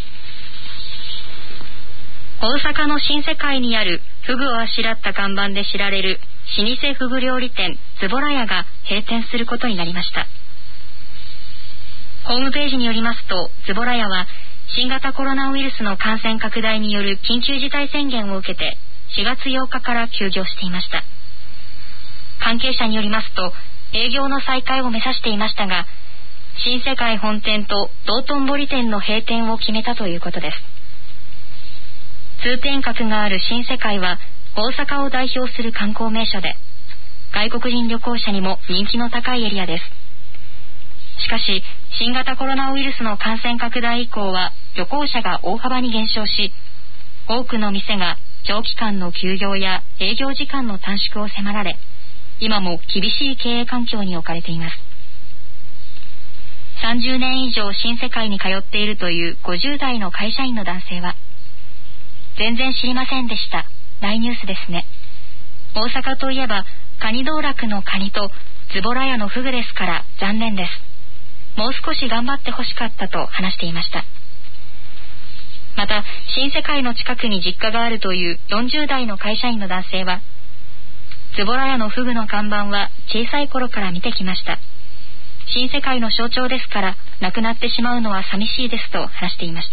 大阪の新世界にあるフグをあしらった看板で知られる老舗フグ料理店ズボラ屋が閉店することになりました。ホームページによりますと、ズボラ屋は新型コロナウイルスの感染拡大による緊急事態宣言を受けてしがつようかから休業していました。関係者によりますと、営業の再開を目指していましたが、新世界本店と道頓堀店の閉店を決めたということです。通天閣がある新世界は大阪を代表する観光名所で、外国人旅行者にも人気の高いエリアです。しかし、新型コロナウイルスの感染拡大以降は旅行者が大幅に減少し、多くの店が長期間の休業や営業時間の短縮を迫られ、今も厳しい経営環境に置かれています。さんじゅうねん以上新世界に通っているというごじゅう代の会社員の男性は、全然知りませんでした。大ニュースですね。大阪といえばカニ道楽のカニとズボラ屋のフグですから残念です。もう少し頑張ってほしかったと話していました。また、新世界の近くに実家があるというよんじゅう代の会社員の男性は、ズボラ屋のフグの看板は小さい頃から見てきました。新世界の象徴ですからなくなってしまうのは寂しいですと話していました。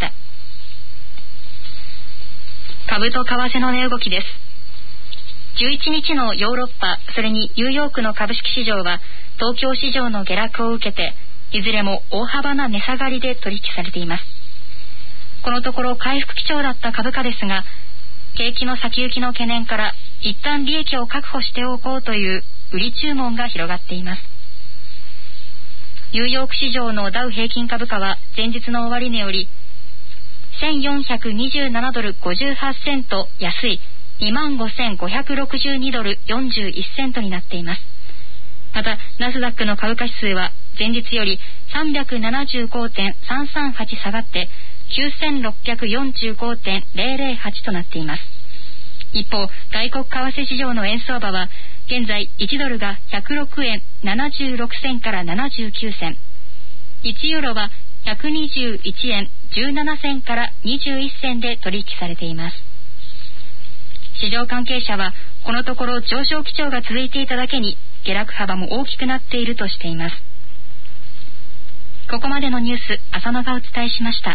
株と為替の値動きです。じゅういちにちのヨーロッパ、それにニューヨークの株式市場は東京市場の下落を受けて、いずれも大幅な値下がりで取引されています。このところ回復基調だった株価ですが、景気の先行きの懸念から一旦利益を確保しておこうという売り注文が広がっています。ニューヨーク市場のダウ平均株価は前日の終値よりせんよんひゃくにじゅうななドルごじゅうはちセント安い にまんごせんごひゃくろくじゅうにドルよんじゅういちセントになっています。またナスダックの株価指数は前日より さんびゃくななじゅうごてんさんさんはち 下がってきゅうせんろっぴゃくよんじゅうごてんゼロゼロはち となっています。一方、外国為替市場の円相場は現在いちドルがひゃくろくえんななじゅうろくせんからななじゅうきゅうせん、いちユーロはひゃくにじゅういちえんじゅうななせんからにじゅういっせんで取引されています。市場関係者はこのところ上昇基調が続いていただけに下落幅も大きくなっているとしています。ここまでのニュース、浅野がお伝えしました。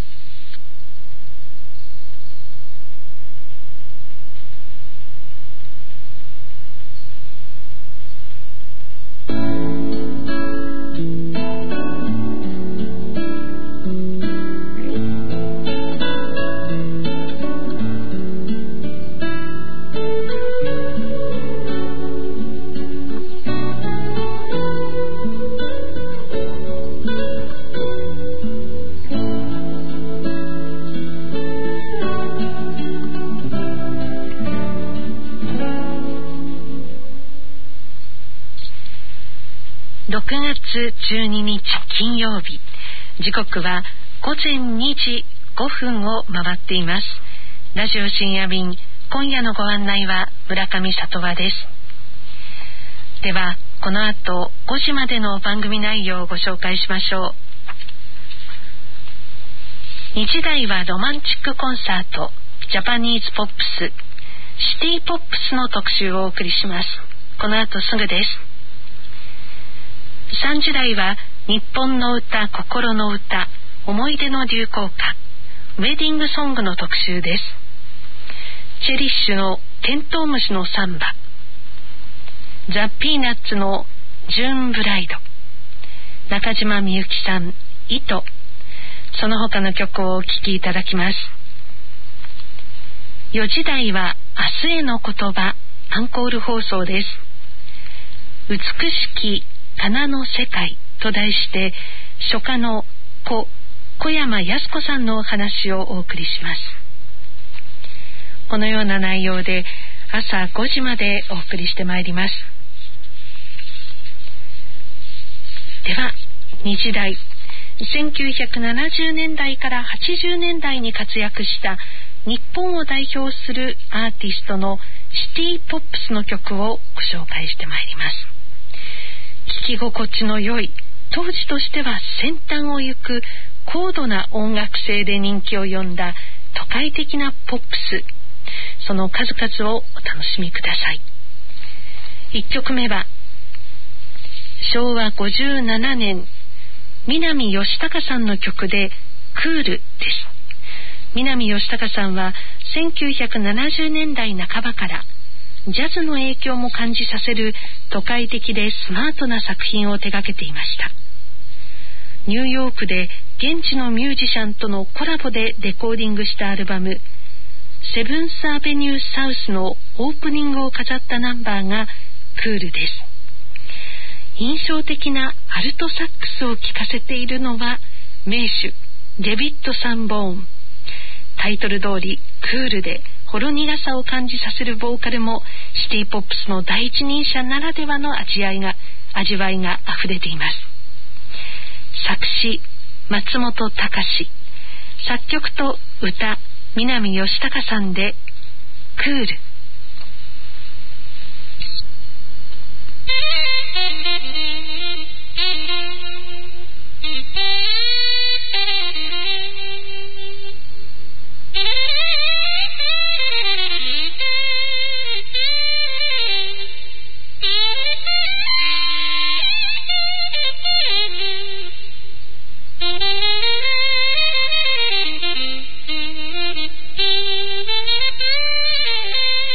ろくがつじゅうににち金曜日、時刻はごぜんにじごふんを回っています。ラジオ深夜便、今夜のご案内は村上里和です。ではこの後ごじまでの番組内容をご紹介しましょう。にじ台はロマンチックコンサート、ジャパニーズポップス、シティポップスの特集をお送りします。この後すぐです。さんじ台は日本の歌、心の歌、思い出の流行歌、ウェディングソングの特集です。チェリッシュのテントウムシのサンバ、ザ・ピーナッツのジューンブライド、中島みゆきさん、糸、その他の曲をお聴きいただきます。よじ台は明日への言葉、アンコール放送です。美しき花の世界と題して書家の小小山靖子さんのお話をお送りします。このような内容で朝ごじまでお送りしてまいります。ではにじ台、せんきゅうひゃくななじゅうねんだいからはちじゅうねんだいに活躍した日本を代表するアーティストのシティポップスの曲をご紹介してまいります。聴き心地の良い、当時としては先端を行く高度な音楽性で人気を呼んだ都会的なポップス、その数々をお楽しみください。いっきょくめはしょうわごじゅうななねん、南義孝さんの曲でクールです。南義孝さんはせんきゅうひゃくななじゅうねんだいなかばからジャズの影響も感じさせる都会的でスマートな作品を手掛けていました。ニューヨークで現地のミュージシャンとのコラボでレコーディングしたアルバムセブンスアベニューサウスのオープニングを飾ったナンバーがクールです。印象的なアルトサックスを聴かせているのは名手デビッド・サンボーン。タイトル通りクールでほろ苦さを感じさせるボーカルもシティポップスの第一人者ならではの味わいが味わいがあふれています。作詞松本隆、作曲と歌南義孝さんでクール。 Thank you.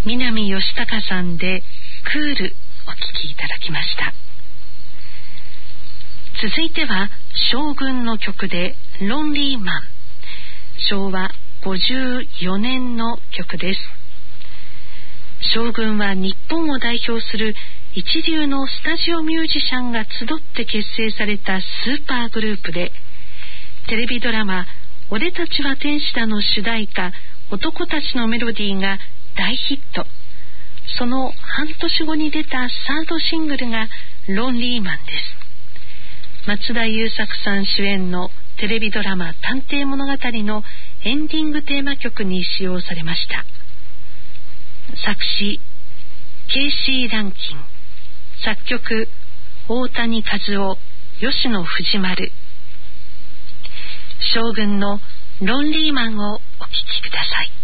南義隆さんでクールお聴きいただきました。続いては将軍の曲でロンリーマン、昭和ごじゅうよねんの曲です。将軍は日本を代表する一流のスタジオミュージシャンが集って結成されたスーパーグループで、テレビドラマ「俺たちは天使だ」の主題歌「男たちのメロディー」が大ヒット。その半年後に出たサードシングルがロンリーマンです。松田優作さん主演のテレビドラマ「探偵物語」のエンディングテーマ曲に使用されました。作詞ケイシー・ランキン、作曲大谷和夫、吉野藤丸。将軍のロンリーマンをお聴きください。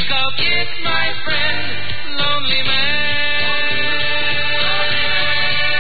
My friend, lonely man.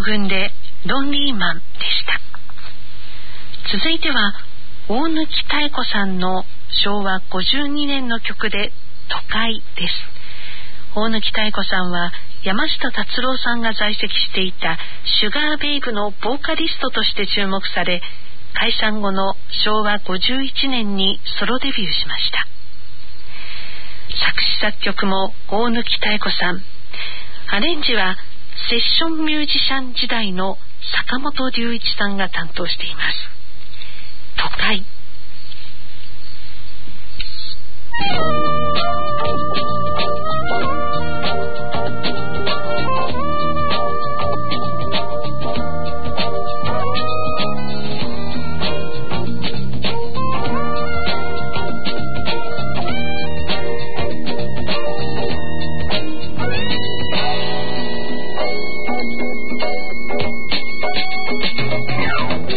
軍でロンリーマンでした。続いては大貫妙子さんのしょうわごじゅうにねんの曲で都会です。大貫妙子さんは山下達郎さんが在籍していたシュガーベイブのボーカリストとして注目され、解散後のしょうわごじゅういちねんにソロデビューしました。作詞作曲も大貫妙子さん、アレンジはセッションミュージシャン時代の坂本龍一さんが担当しています。都会。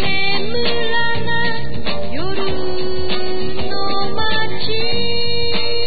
眠らない夜の街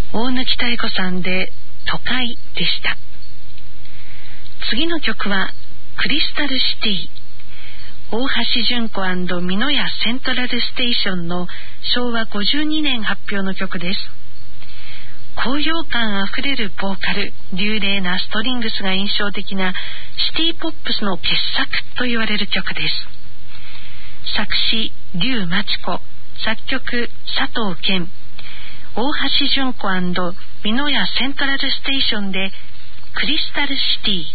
大貫妙子さんで都会でした。次の曲はクリスタルシティ、大橋純子&美濃屋セントラルステーションのしょうわごじゅうにねん発表の曲です。高揚感あふれるボーカル、流麗なストリングスが印象的なシティポップスの傑作と言われる曲です。作詞劉真知子、作曲佐藤健、大橋純子&美濃屋セントラルステーションでクリスタルシティ。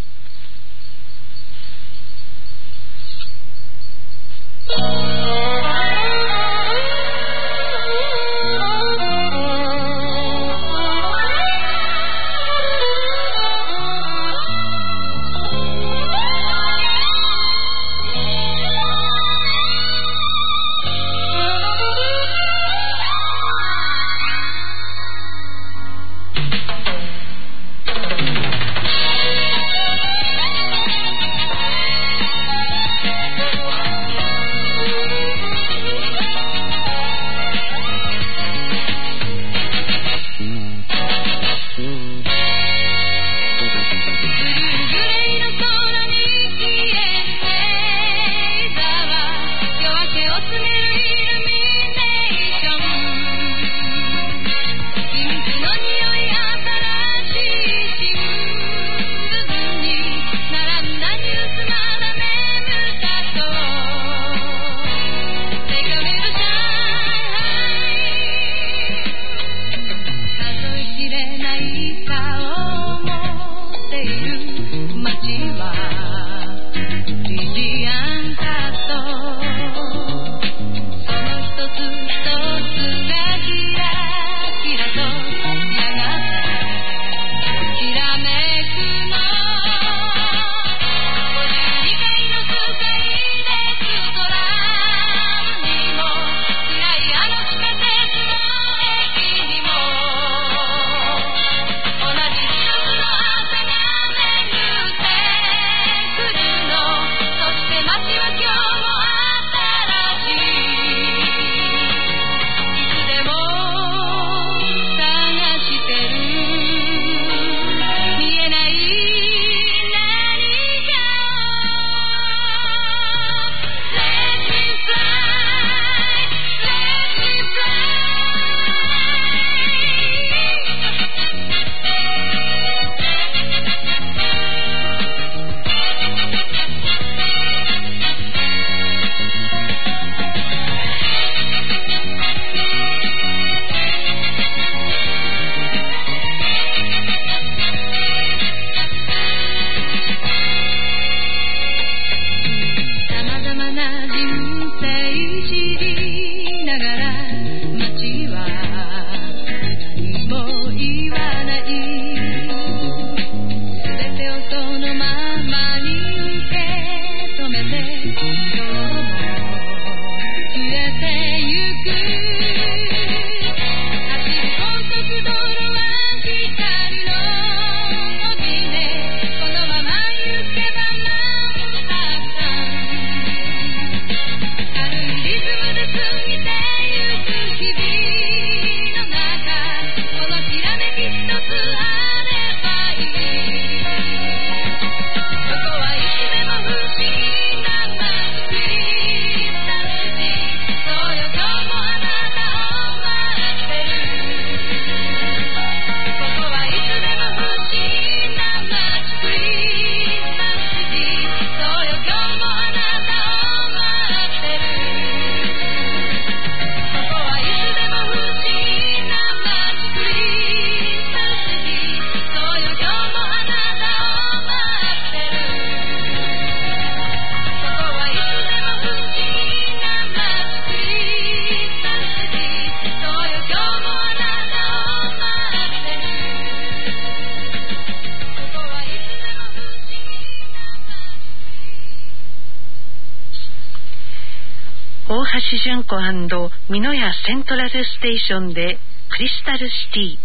大橋純子&美濃屋セントラルステーションでクリスタルシティでした。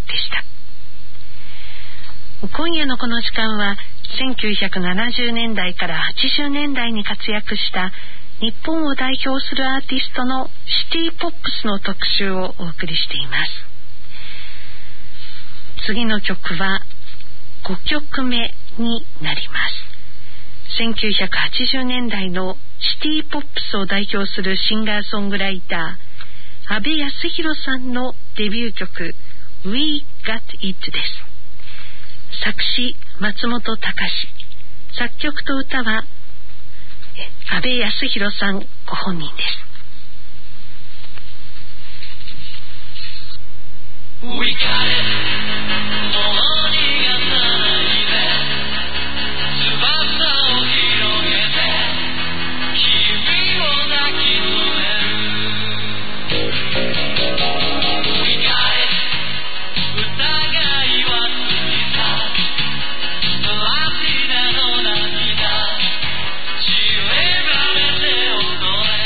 今夜のこの時間はせんきゅうひゃくななじゅうねんだいからはちじゅうねんだいに活躍した日本を代表するアーティストのシティポップスの特集をお送りしています。 次の曲はごきょくめになります。せんきゅうひゃくはちじゅうねんだいのシティポップスを代表するシンガーソングライター阿部康弘さんのデビュー曲 We Got It です。作詞松本隆、作曲と歌は阿部康弘さんご本人です。 We got it もう逃がさないで翼を広げて君を抱き留める We got it 疑いは過ぎたプラチナの涙散ればめて踊れ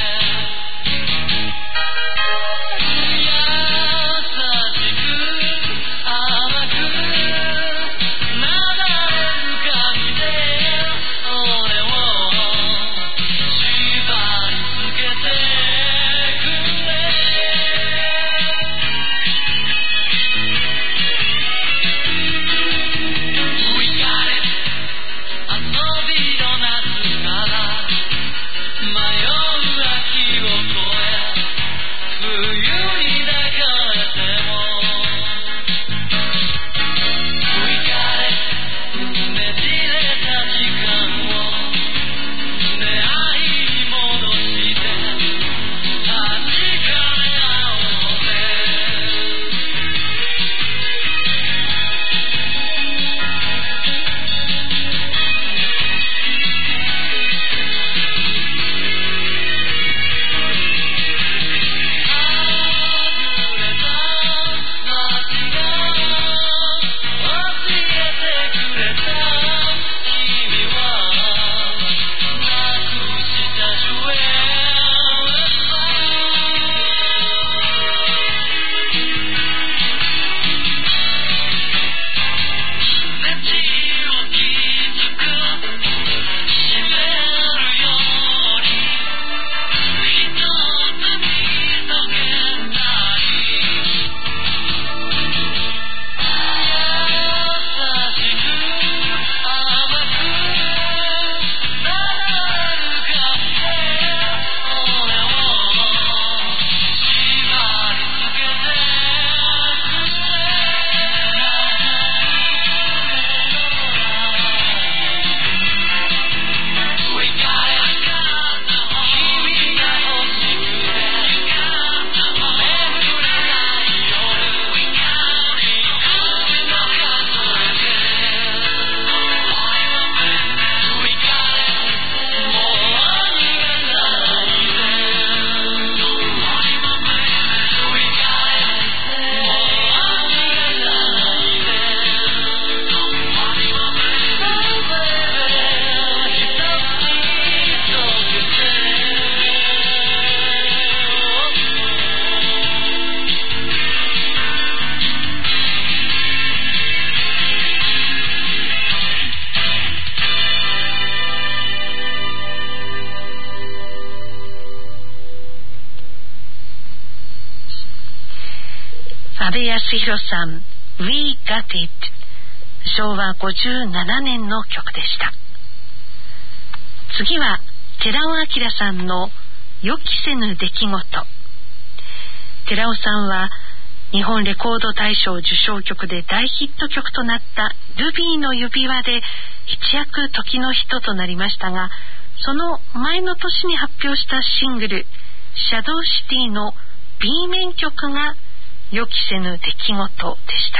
阿部康弘さん We Got It しょうわごじゅうななねんの曲でした。次は寺尾明さんの予期せぬ出来事。寺尾さんは日本レコード大賞受賞曲で大ヒット曲となったルビーの指輪で一躍時の人となりましたが、その前の年に発表したシングルシャドウシティの B 面曲が予期せぬ出来事でした。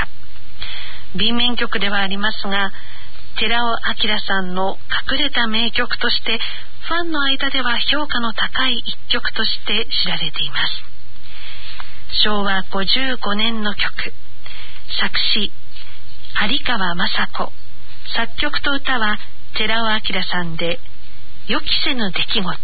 B 面曲ではありますが、寺尾明さんの隠れた名曲としてファンの間では評価の高い一曲として知られています。しょうわごじゅうごねんの曲、作詞有川雅子、作曲と歌は寺尾明さんで予期せぬ出来事。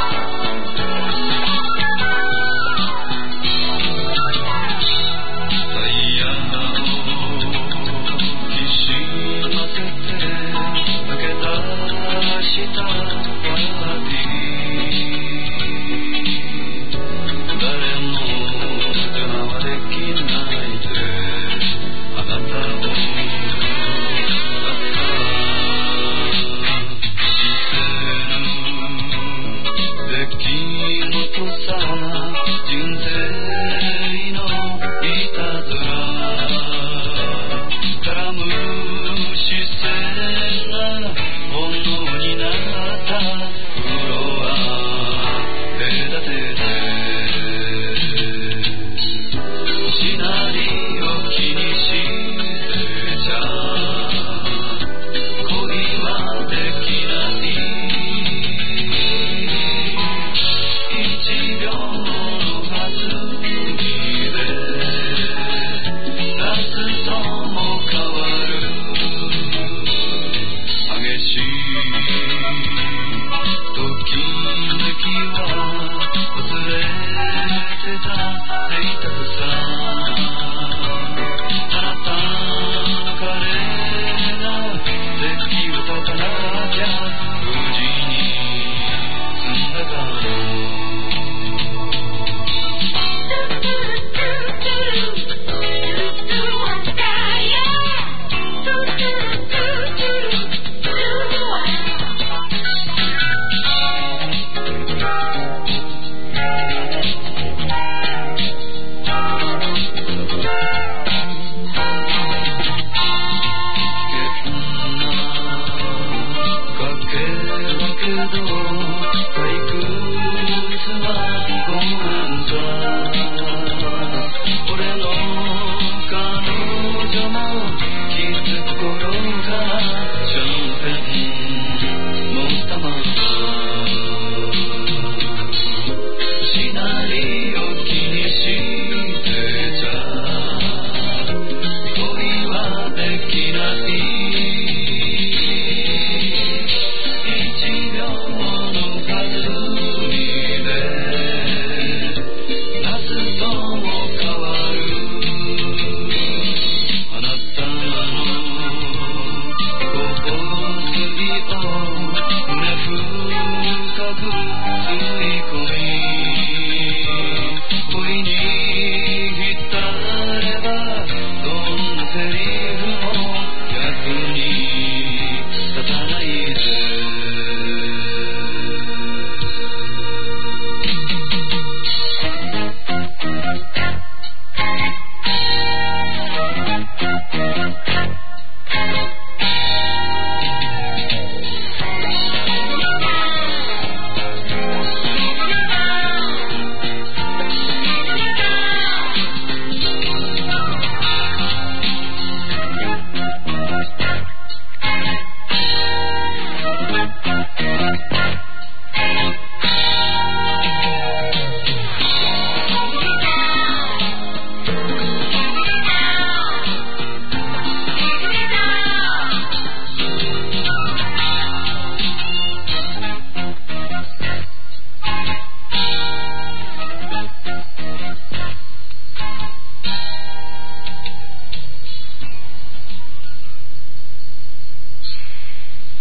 「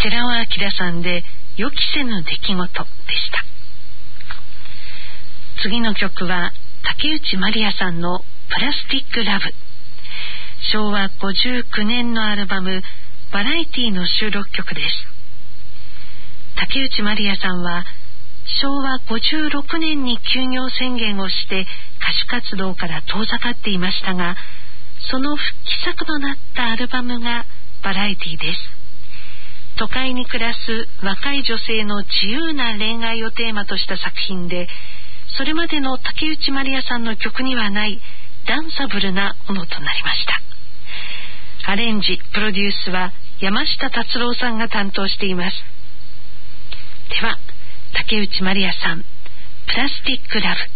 寺尾明さんで予期せぬ出来事でした。次の曲は竹内まりやさんのプラスティックラブ。しょうわごじゅうきゅうねんのアルバムバラエティの収録曲です。竹内まりやさんはしょうわごじゅうろくねんに休業宣言をして歌手活動から遠ざかっていましたが、その復帰作となったアルバムがバラエティです。都会に暮らす若い女性の自由な恋愛をテーマとした作品で、それまでの竹内まりやさんの曲にはないダンサブルなものとなりました。アレンジプロデュースは山下達郎さんが担当しています。では竹内まりやさん、プラスティックラブ。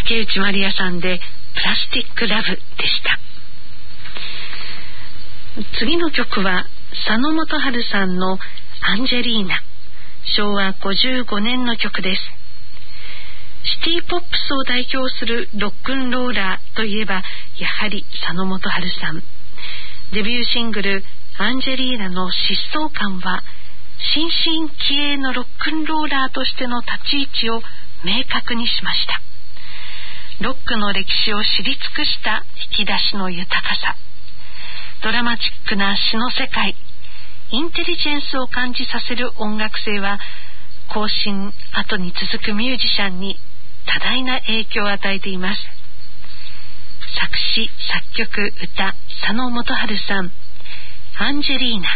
竹内まりやさんでプラスティックラブでした。次の曲は佐野元春さんのアンジェリーナ、しょうわごじゅうごねんの曲です。シティポップスを代表するロックンローラーといえばやはり佐野元春さん。デビューシングルアンジェリーナの疾走感は新進気鋭のロックンローラーとしての立ち位置を明確にしました。ロックの歴史を知り尽くした引き出しの豊かさ、ドラマチックな詩の世界、インテリジェンスを感じさせる音楽性は後進後に続くミュージシャンに多大な影響を与えています。作詞作曲歌佐野元春さん、アンジェリーナ。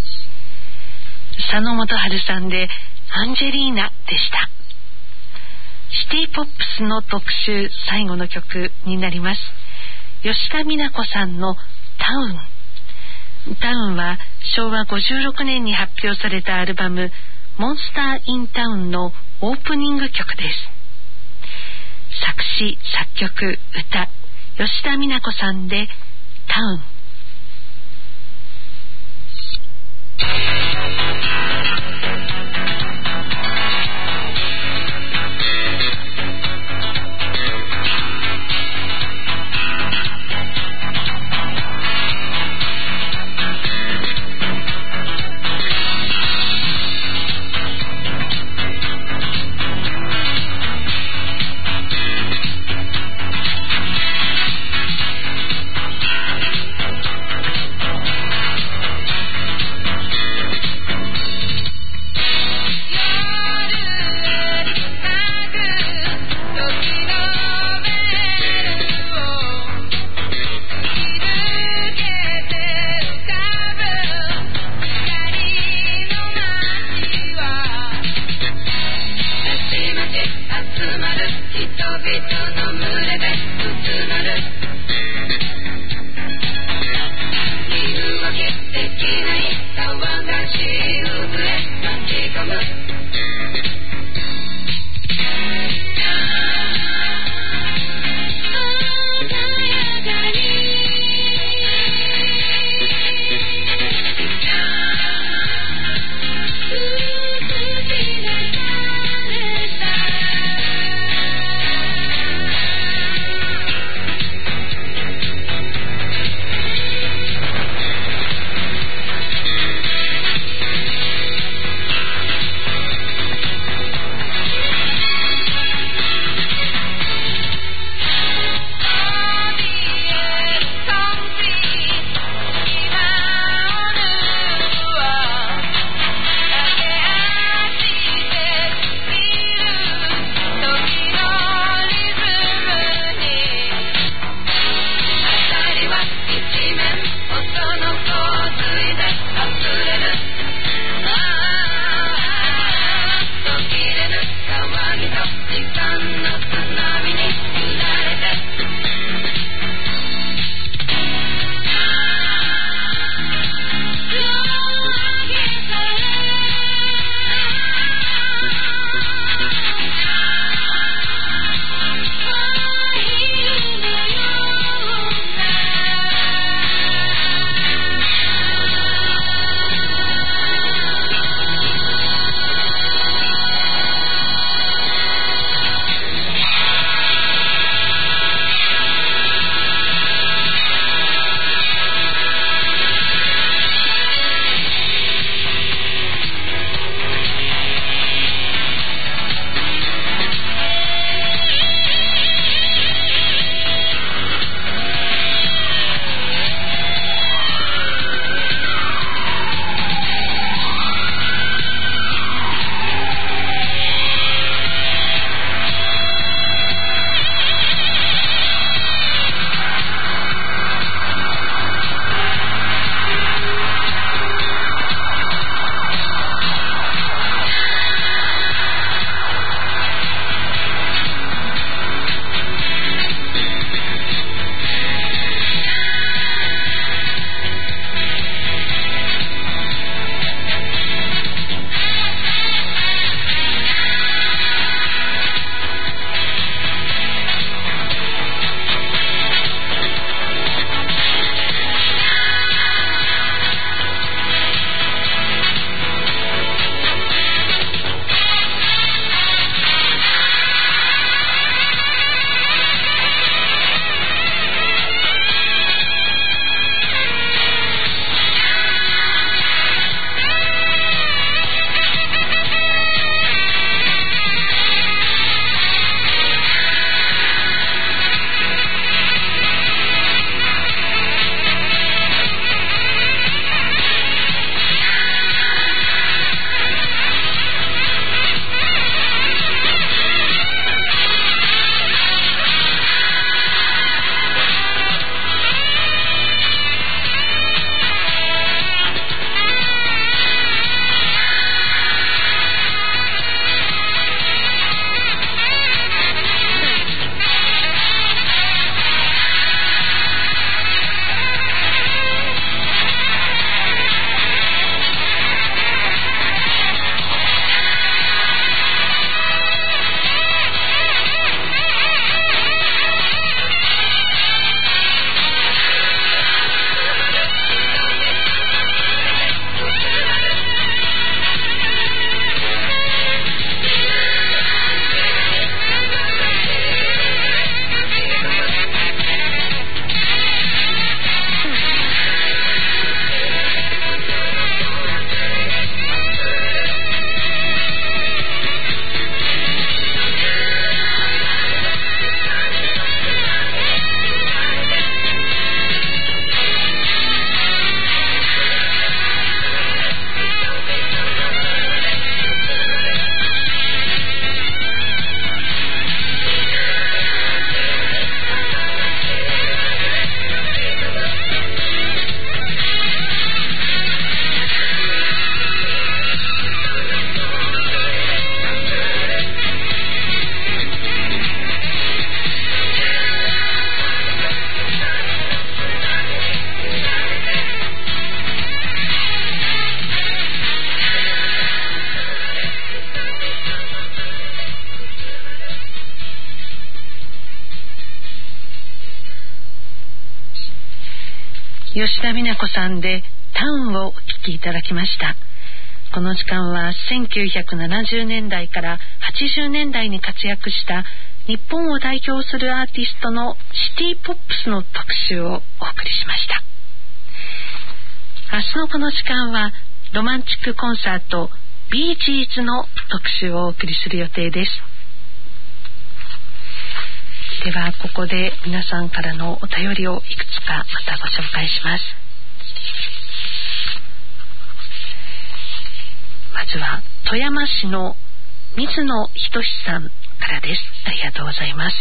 佐野元春さんでアンジェリーナでした。 シティポップスの特集最後の曲になります。吉田美奈子さんのタウン。タウンはしょうわごじゅうろくねんに発表されたアルバムモンスター・イン・タウンのオープニング曲です。作詞作曲歌吉田美奈子さんでタウン。 「 吉田美奈子さんでタウンをお聴きいただきました。この時間はせんきゅうひゃくななじゅうねんだいからはちじゅうねんだいに活躍した日本を代表するアーティストのシティポップスの特集をお送りしました。明日のこの時間はロマンチックコンサートビージーズの特集をお送りする予定です。ではここで皆さんからのお便りをいくつかまたご紹介します。まずは富山市の水野仁さんからです。ありがとうございます。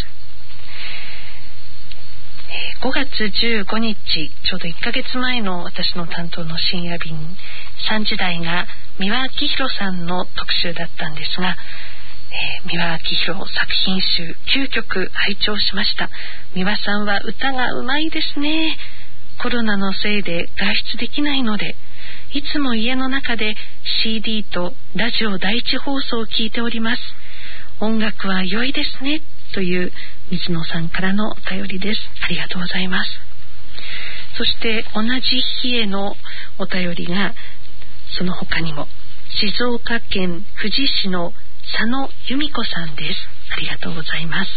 ごがつじゅうごにち、ちょうどいっかげつまえの私の担当の深夜便さんじ台が三輪明宏さんの特集だったんですが、えー、三輪明宏作品集きゅうきょく拝聴しました。三輪さんは歌がうまいですね。コロナのせいで外出できないのでいつも家の中で シーディー とラジオ第一放送を聞いております。音楽は良いですね、という水野さんからのお便りです。ありがとうございます。そして同じ日へのお便りがその他にも静岡県富士市の佐野由美子さんです。ありがとうございます。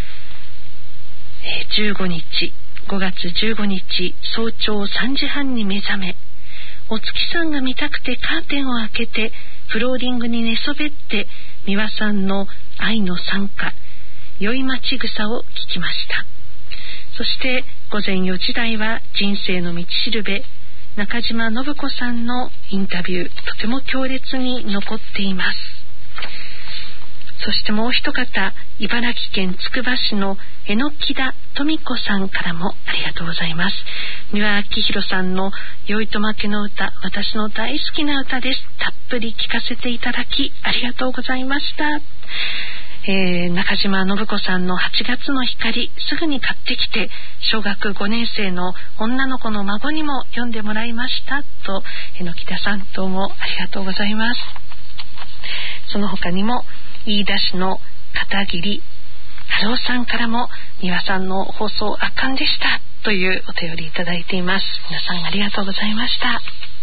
えー、じゅうごにちごがつじゅうごにち早朝さんじはんに目覚め、お月さんが見たくてカーテンを開けてフローリングに寝そべって三輪さんの愛の賛歌宵町草を聞きました。そして午前よじ台は人生の道しるべ中島信子さんのインタビュー、とても強烈に残っています。そしてもう一方、茨城県つくば市の榎田富子さんからもありがとうございます。三輪明宏さんの酔いとまけの歌、私の大好きな歌です。たっぷり聴かせていただきありがとうございました。えー、中島信子さんのはちがつの光、すぐに買ってきて小学ごねんせいの女の子の孫にも読んでもらいましたと、榎田さんどうもありがとうございます。その他にも飯田市の片桐春夫さんからも三輪さんの放送圧巻でしたというお便りいただいています。皆さんありがとうございました。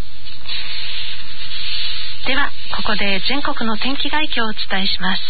ではここで全国の天気概況をお伝えします。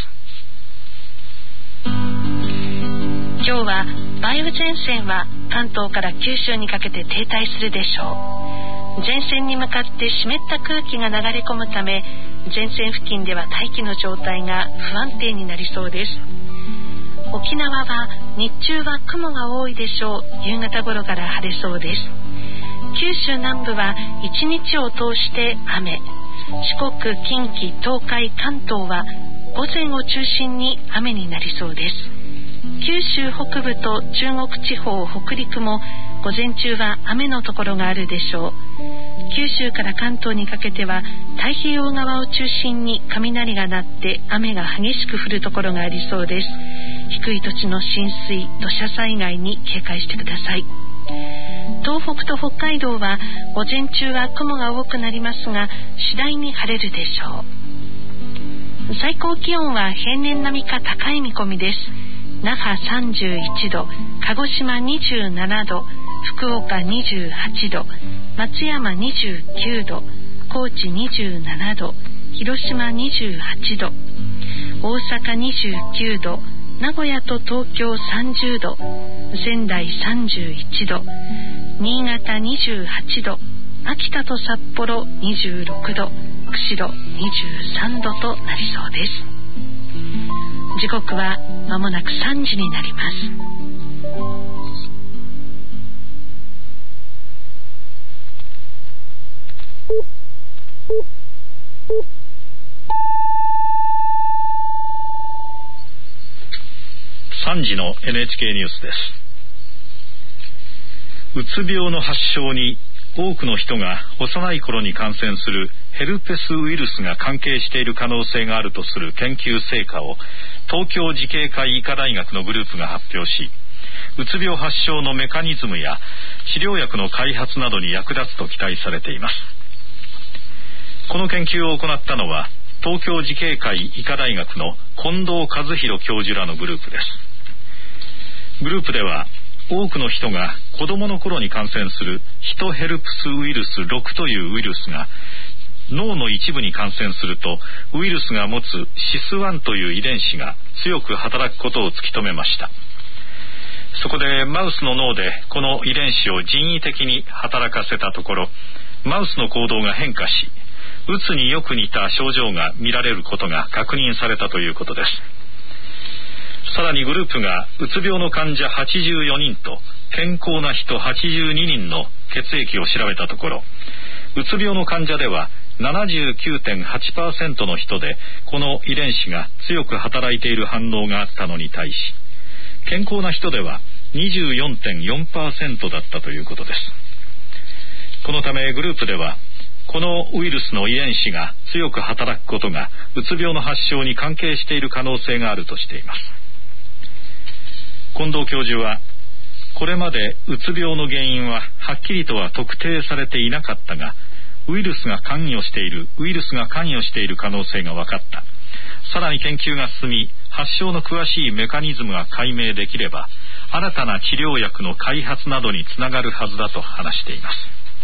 今日は梅雨前線は関東から九州にかけて停滞するでしょう。前線に向かって湿った空気が流れ込むため、前線付近では大気の状態が不安定になりそうです。沖縄は日中は雲が多いでしょう。夕方頃から晴れそうです。九州南部は一日を通して雨。四国、近畿、東海、関東は午前を中心に雨になりそうです。九州北部と中国地方、北陸も午前中は雨のところがあるでしょう。九州から関東にかけては太平洋側を中心に雷が鳴って雨が激しく降るところがありそうです。低い土地の浸水、土砂災害に警戒してください。東北と北海道は午前中は雲が多くなりますが次第に晴れるでしょう。最高気温は平年並みか高い見込みです。那覇さんじゅういちど、鹿児島にじゅうななど、福岡にじゅうはちど、松山にじゅうきゅうど、高知にじゅうななど、広島にじゅうはちど、大阪にじゅうきゅうど、名古屋と東京さんじゅうど、仙台さんじゅういちど、新潟にじゅうはちど、秋田と札幌にじゅうろくど、釧路にじゅうさんどとなりそうです。時刻はまもなくさんじになります。 さんじの エヌエイチケー ニュースです。うつ病の発症に多くの人が幼い頃に感染するヘルペスウイルスが関係している可能性があるとする研究成果を東京慈恵会医科大学のグループが発表し、うつ病発症のメカニズムや治療薬の開発などに役立つと期待されています。この研究を行ったのは東京慈恵会医科大学の近藤和弘教授らのグループです。グループでは多くの人が子供の頃に感染するヒトヘルプスウイルスろくというウイルスが脳の一部に感染すると、ウイルスが持つシスワンという遺伝子が強く働くことを突き止めました。そこでマウスの脳でこの遺伝子を人為的に働かせたところ、マウスの行動が変化し、うつによく似た症状が見られることが確認されたということです。さらにグループがうつ病の患者はちじゅうよにんと健康な人はちじゅうににんの血液を調べたところ、うつ病の患者では ななじゅうきゅうてんはちパーセント の人でこの遺伝子が強く働いている反応があったのに対し、健康な人では にじゅうよんてんよんパーセント だったということです。このためグループでは、このウイルスの遺伝子が強く働くことがうつ病の発症に関係している可能性があるとしています。近藤教授は、これまでうつ病の原因ははっきりとは特定されていなかったが、ウイルスが関与しているウイルスが関与している可能性が分かった。さらに研究が進み、発症の詳しいメカニズムが解明できれば、新たな治療薬の開発などにつながるはずだと話しています。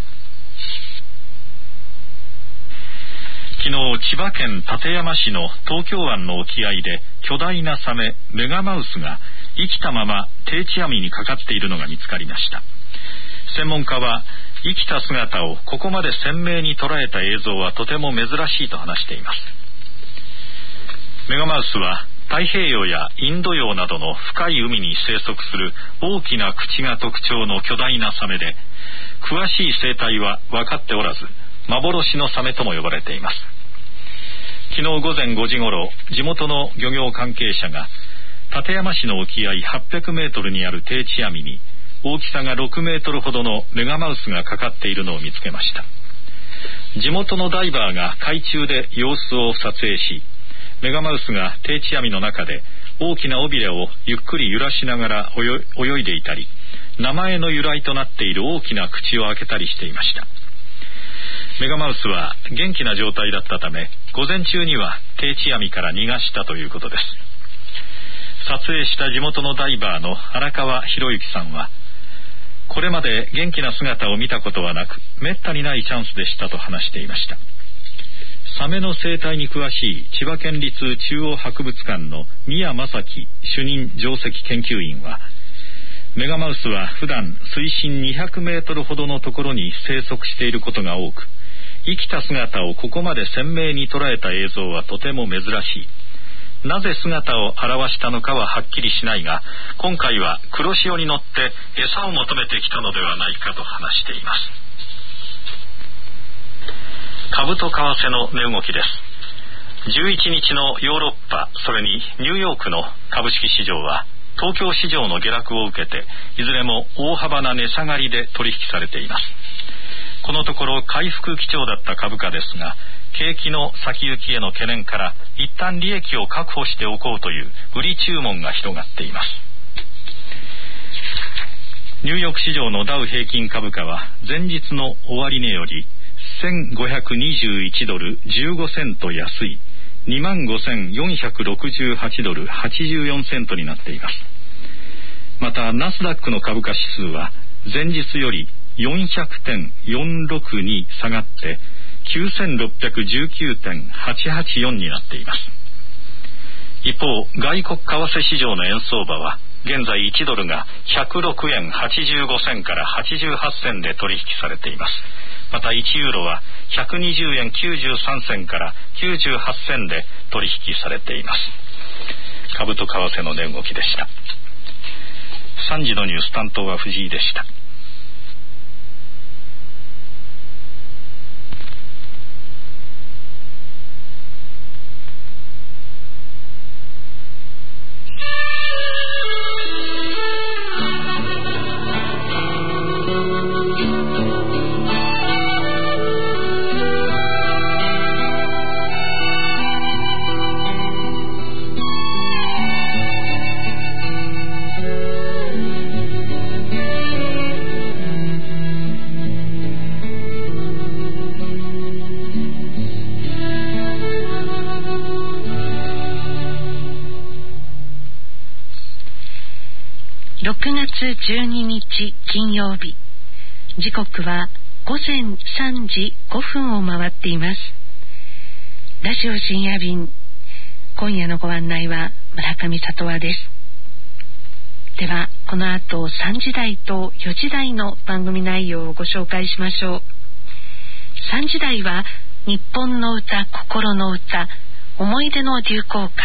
昨日、千葉県館山市の東京湾の沖合で巨大なサメメガマウスが生きたまま定置網にかかっているのが見つかりました。専門家は、生きた姿をここまで鮮明に捉えた映像はとても珍しいと話しています。メガマウスは太平洋やインド洋などの深い海に生息する大きな口が特徴の巨大なサメで、詳しい生態は分かっておらず、幻のサメとも呼ばれています。昨日午前ごじ頃、地元の漁業関係者が館山市の沖合はっぴゃくメートルにある定置網に大きさがろくメートルほどのメガマウスがかかっているのを見つけました。地元のダイバーが海中で様子を撮影し、メガマウスが定置網の中で大きな尾びれをゆっくり揺らしながら泳いでいたり、名前の由来となっている大きな口を開けたりしていました。メガマウスは元気な状態だったため、午前中には定置網から逃がしたということです。撮影した地元のダイバーの荒川博之さんは、これまで元気な姿を見たことはなく、めったにないチャンスでしたと話していました。サメの生態に詳しい千葉県立中央博物館の宮正樹主任上席研究員は、メガマウスは普段水深にひゃくメートルほどのところに生息していることが多く、生きた姿をここまで鮮明に捉えた映像はとても珍しい。なぜ姿を現したのかははっきりしないが、今回は黒潮に乗って餌を求めてきたのではないかと話しています。株と為替の値動きです。じゅういちにちのヨーロッパ、それにニューヨークの株式市場は東京市場の下落を受けて、いずれも大幅な値下がりで取引されています。このところ回復基調だった株価ですが、景気の先行きへの懸念から一旦利益を確保しておこうという売り注文が広がっています。ニューヨーク市場のダウ平均株価は前日の終値よりせんごひゃくにじゅういちドルじゅうごセント安い にまんごせんよんひゃくろくじゅうはちドルはちじゅうよんセントになっています。またナスダックの株価指数は前日よりよんひゃくてんよんろくに下がってきゅうせんろっぴゃくじゅうきゅうてんはちはちよんになっています。一方、外国為替市場の円相場は現在いちドルがひゃくろくえんはちじゅうごせんからはちじゅうはちせんで取引されています。またいちユーロはひゃくにじゅうえんきゅうじゅうさんせんからきゅうじゅうはちせんで取引されています。株と為替の値動きでした。さんじのニュース担当は藤井でした。 じゅうににち金曜日、時刻はごぜんさんじごふんを回っています。ラジオ深夜便、今夜のご案内は村上里和です。ではこの後さんじ台とよじ台の番組内容をご紹介しましょう。さんじ台は日本の歌、心の歌、思い出の流行歌、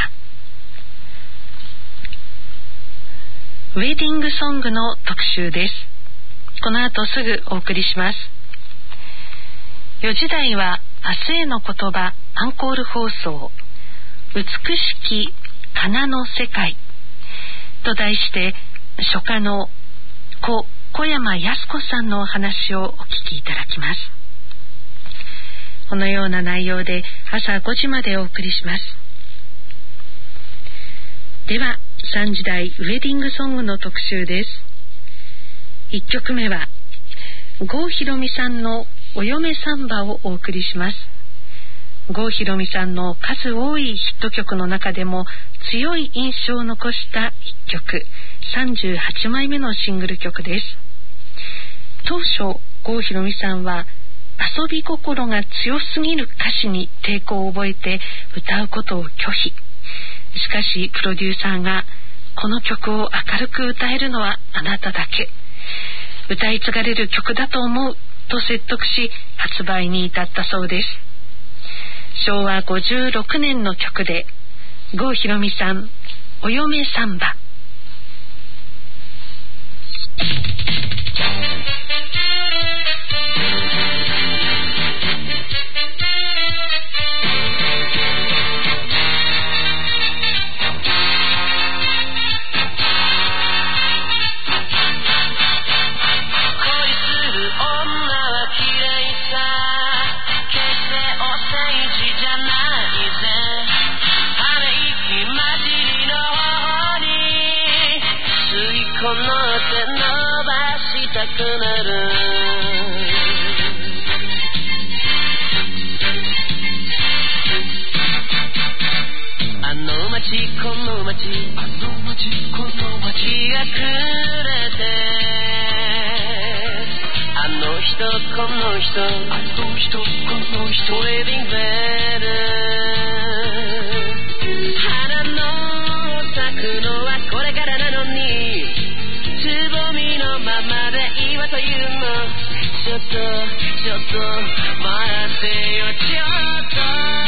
ウェディングソングの特集です。この後すぐお送りします。よじ台は明日への言葉アンコール放送、美しき仮名の世界と題して書家の小小山靖子さんのお話をお聞きいただきます。このような内容で朝ごじまでお送りします。ではさんじ台ウェディングソングの特集です。いっきょくめは郷ひろみさんのお嫁サンバをお送りします。郷ひろみさんの数多いヒット曲の中でも強い印象を残したいっきょく、さんじゅうはちまいめのシングル曲です。当初郷ひろみさんは遊び心が強すぎる歌詞に抵抗を覚えて歌うことを拒否。しかしプロデューサーがこの曲を明るく歌えるのはあなただけ、歌い継がれる曲だと思うと説得し発売に至ったそうです。しょうわごじゅうろくねんの曲で郷ひろみさん、お嫁サンバ。 くなるあの街この街あの街この街日が暮れてあの人この人あの人この人ウェディングベル花の咲くのはこれからなのにつぼみのままで今というのちょっとちょっと待ってよちょっと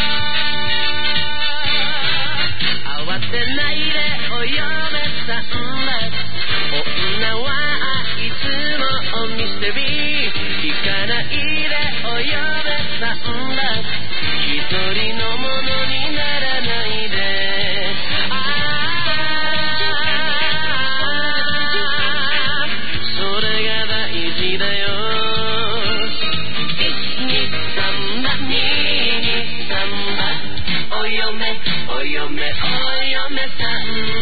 慌てないでお嫁さんだ女はいつもミステリー聞かないでお嫁さんだ一人のものにならないでお嫁お嫁さん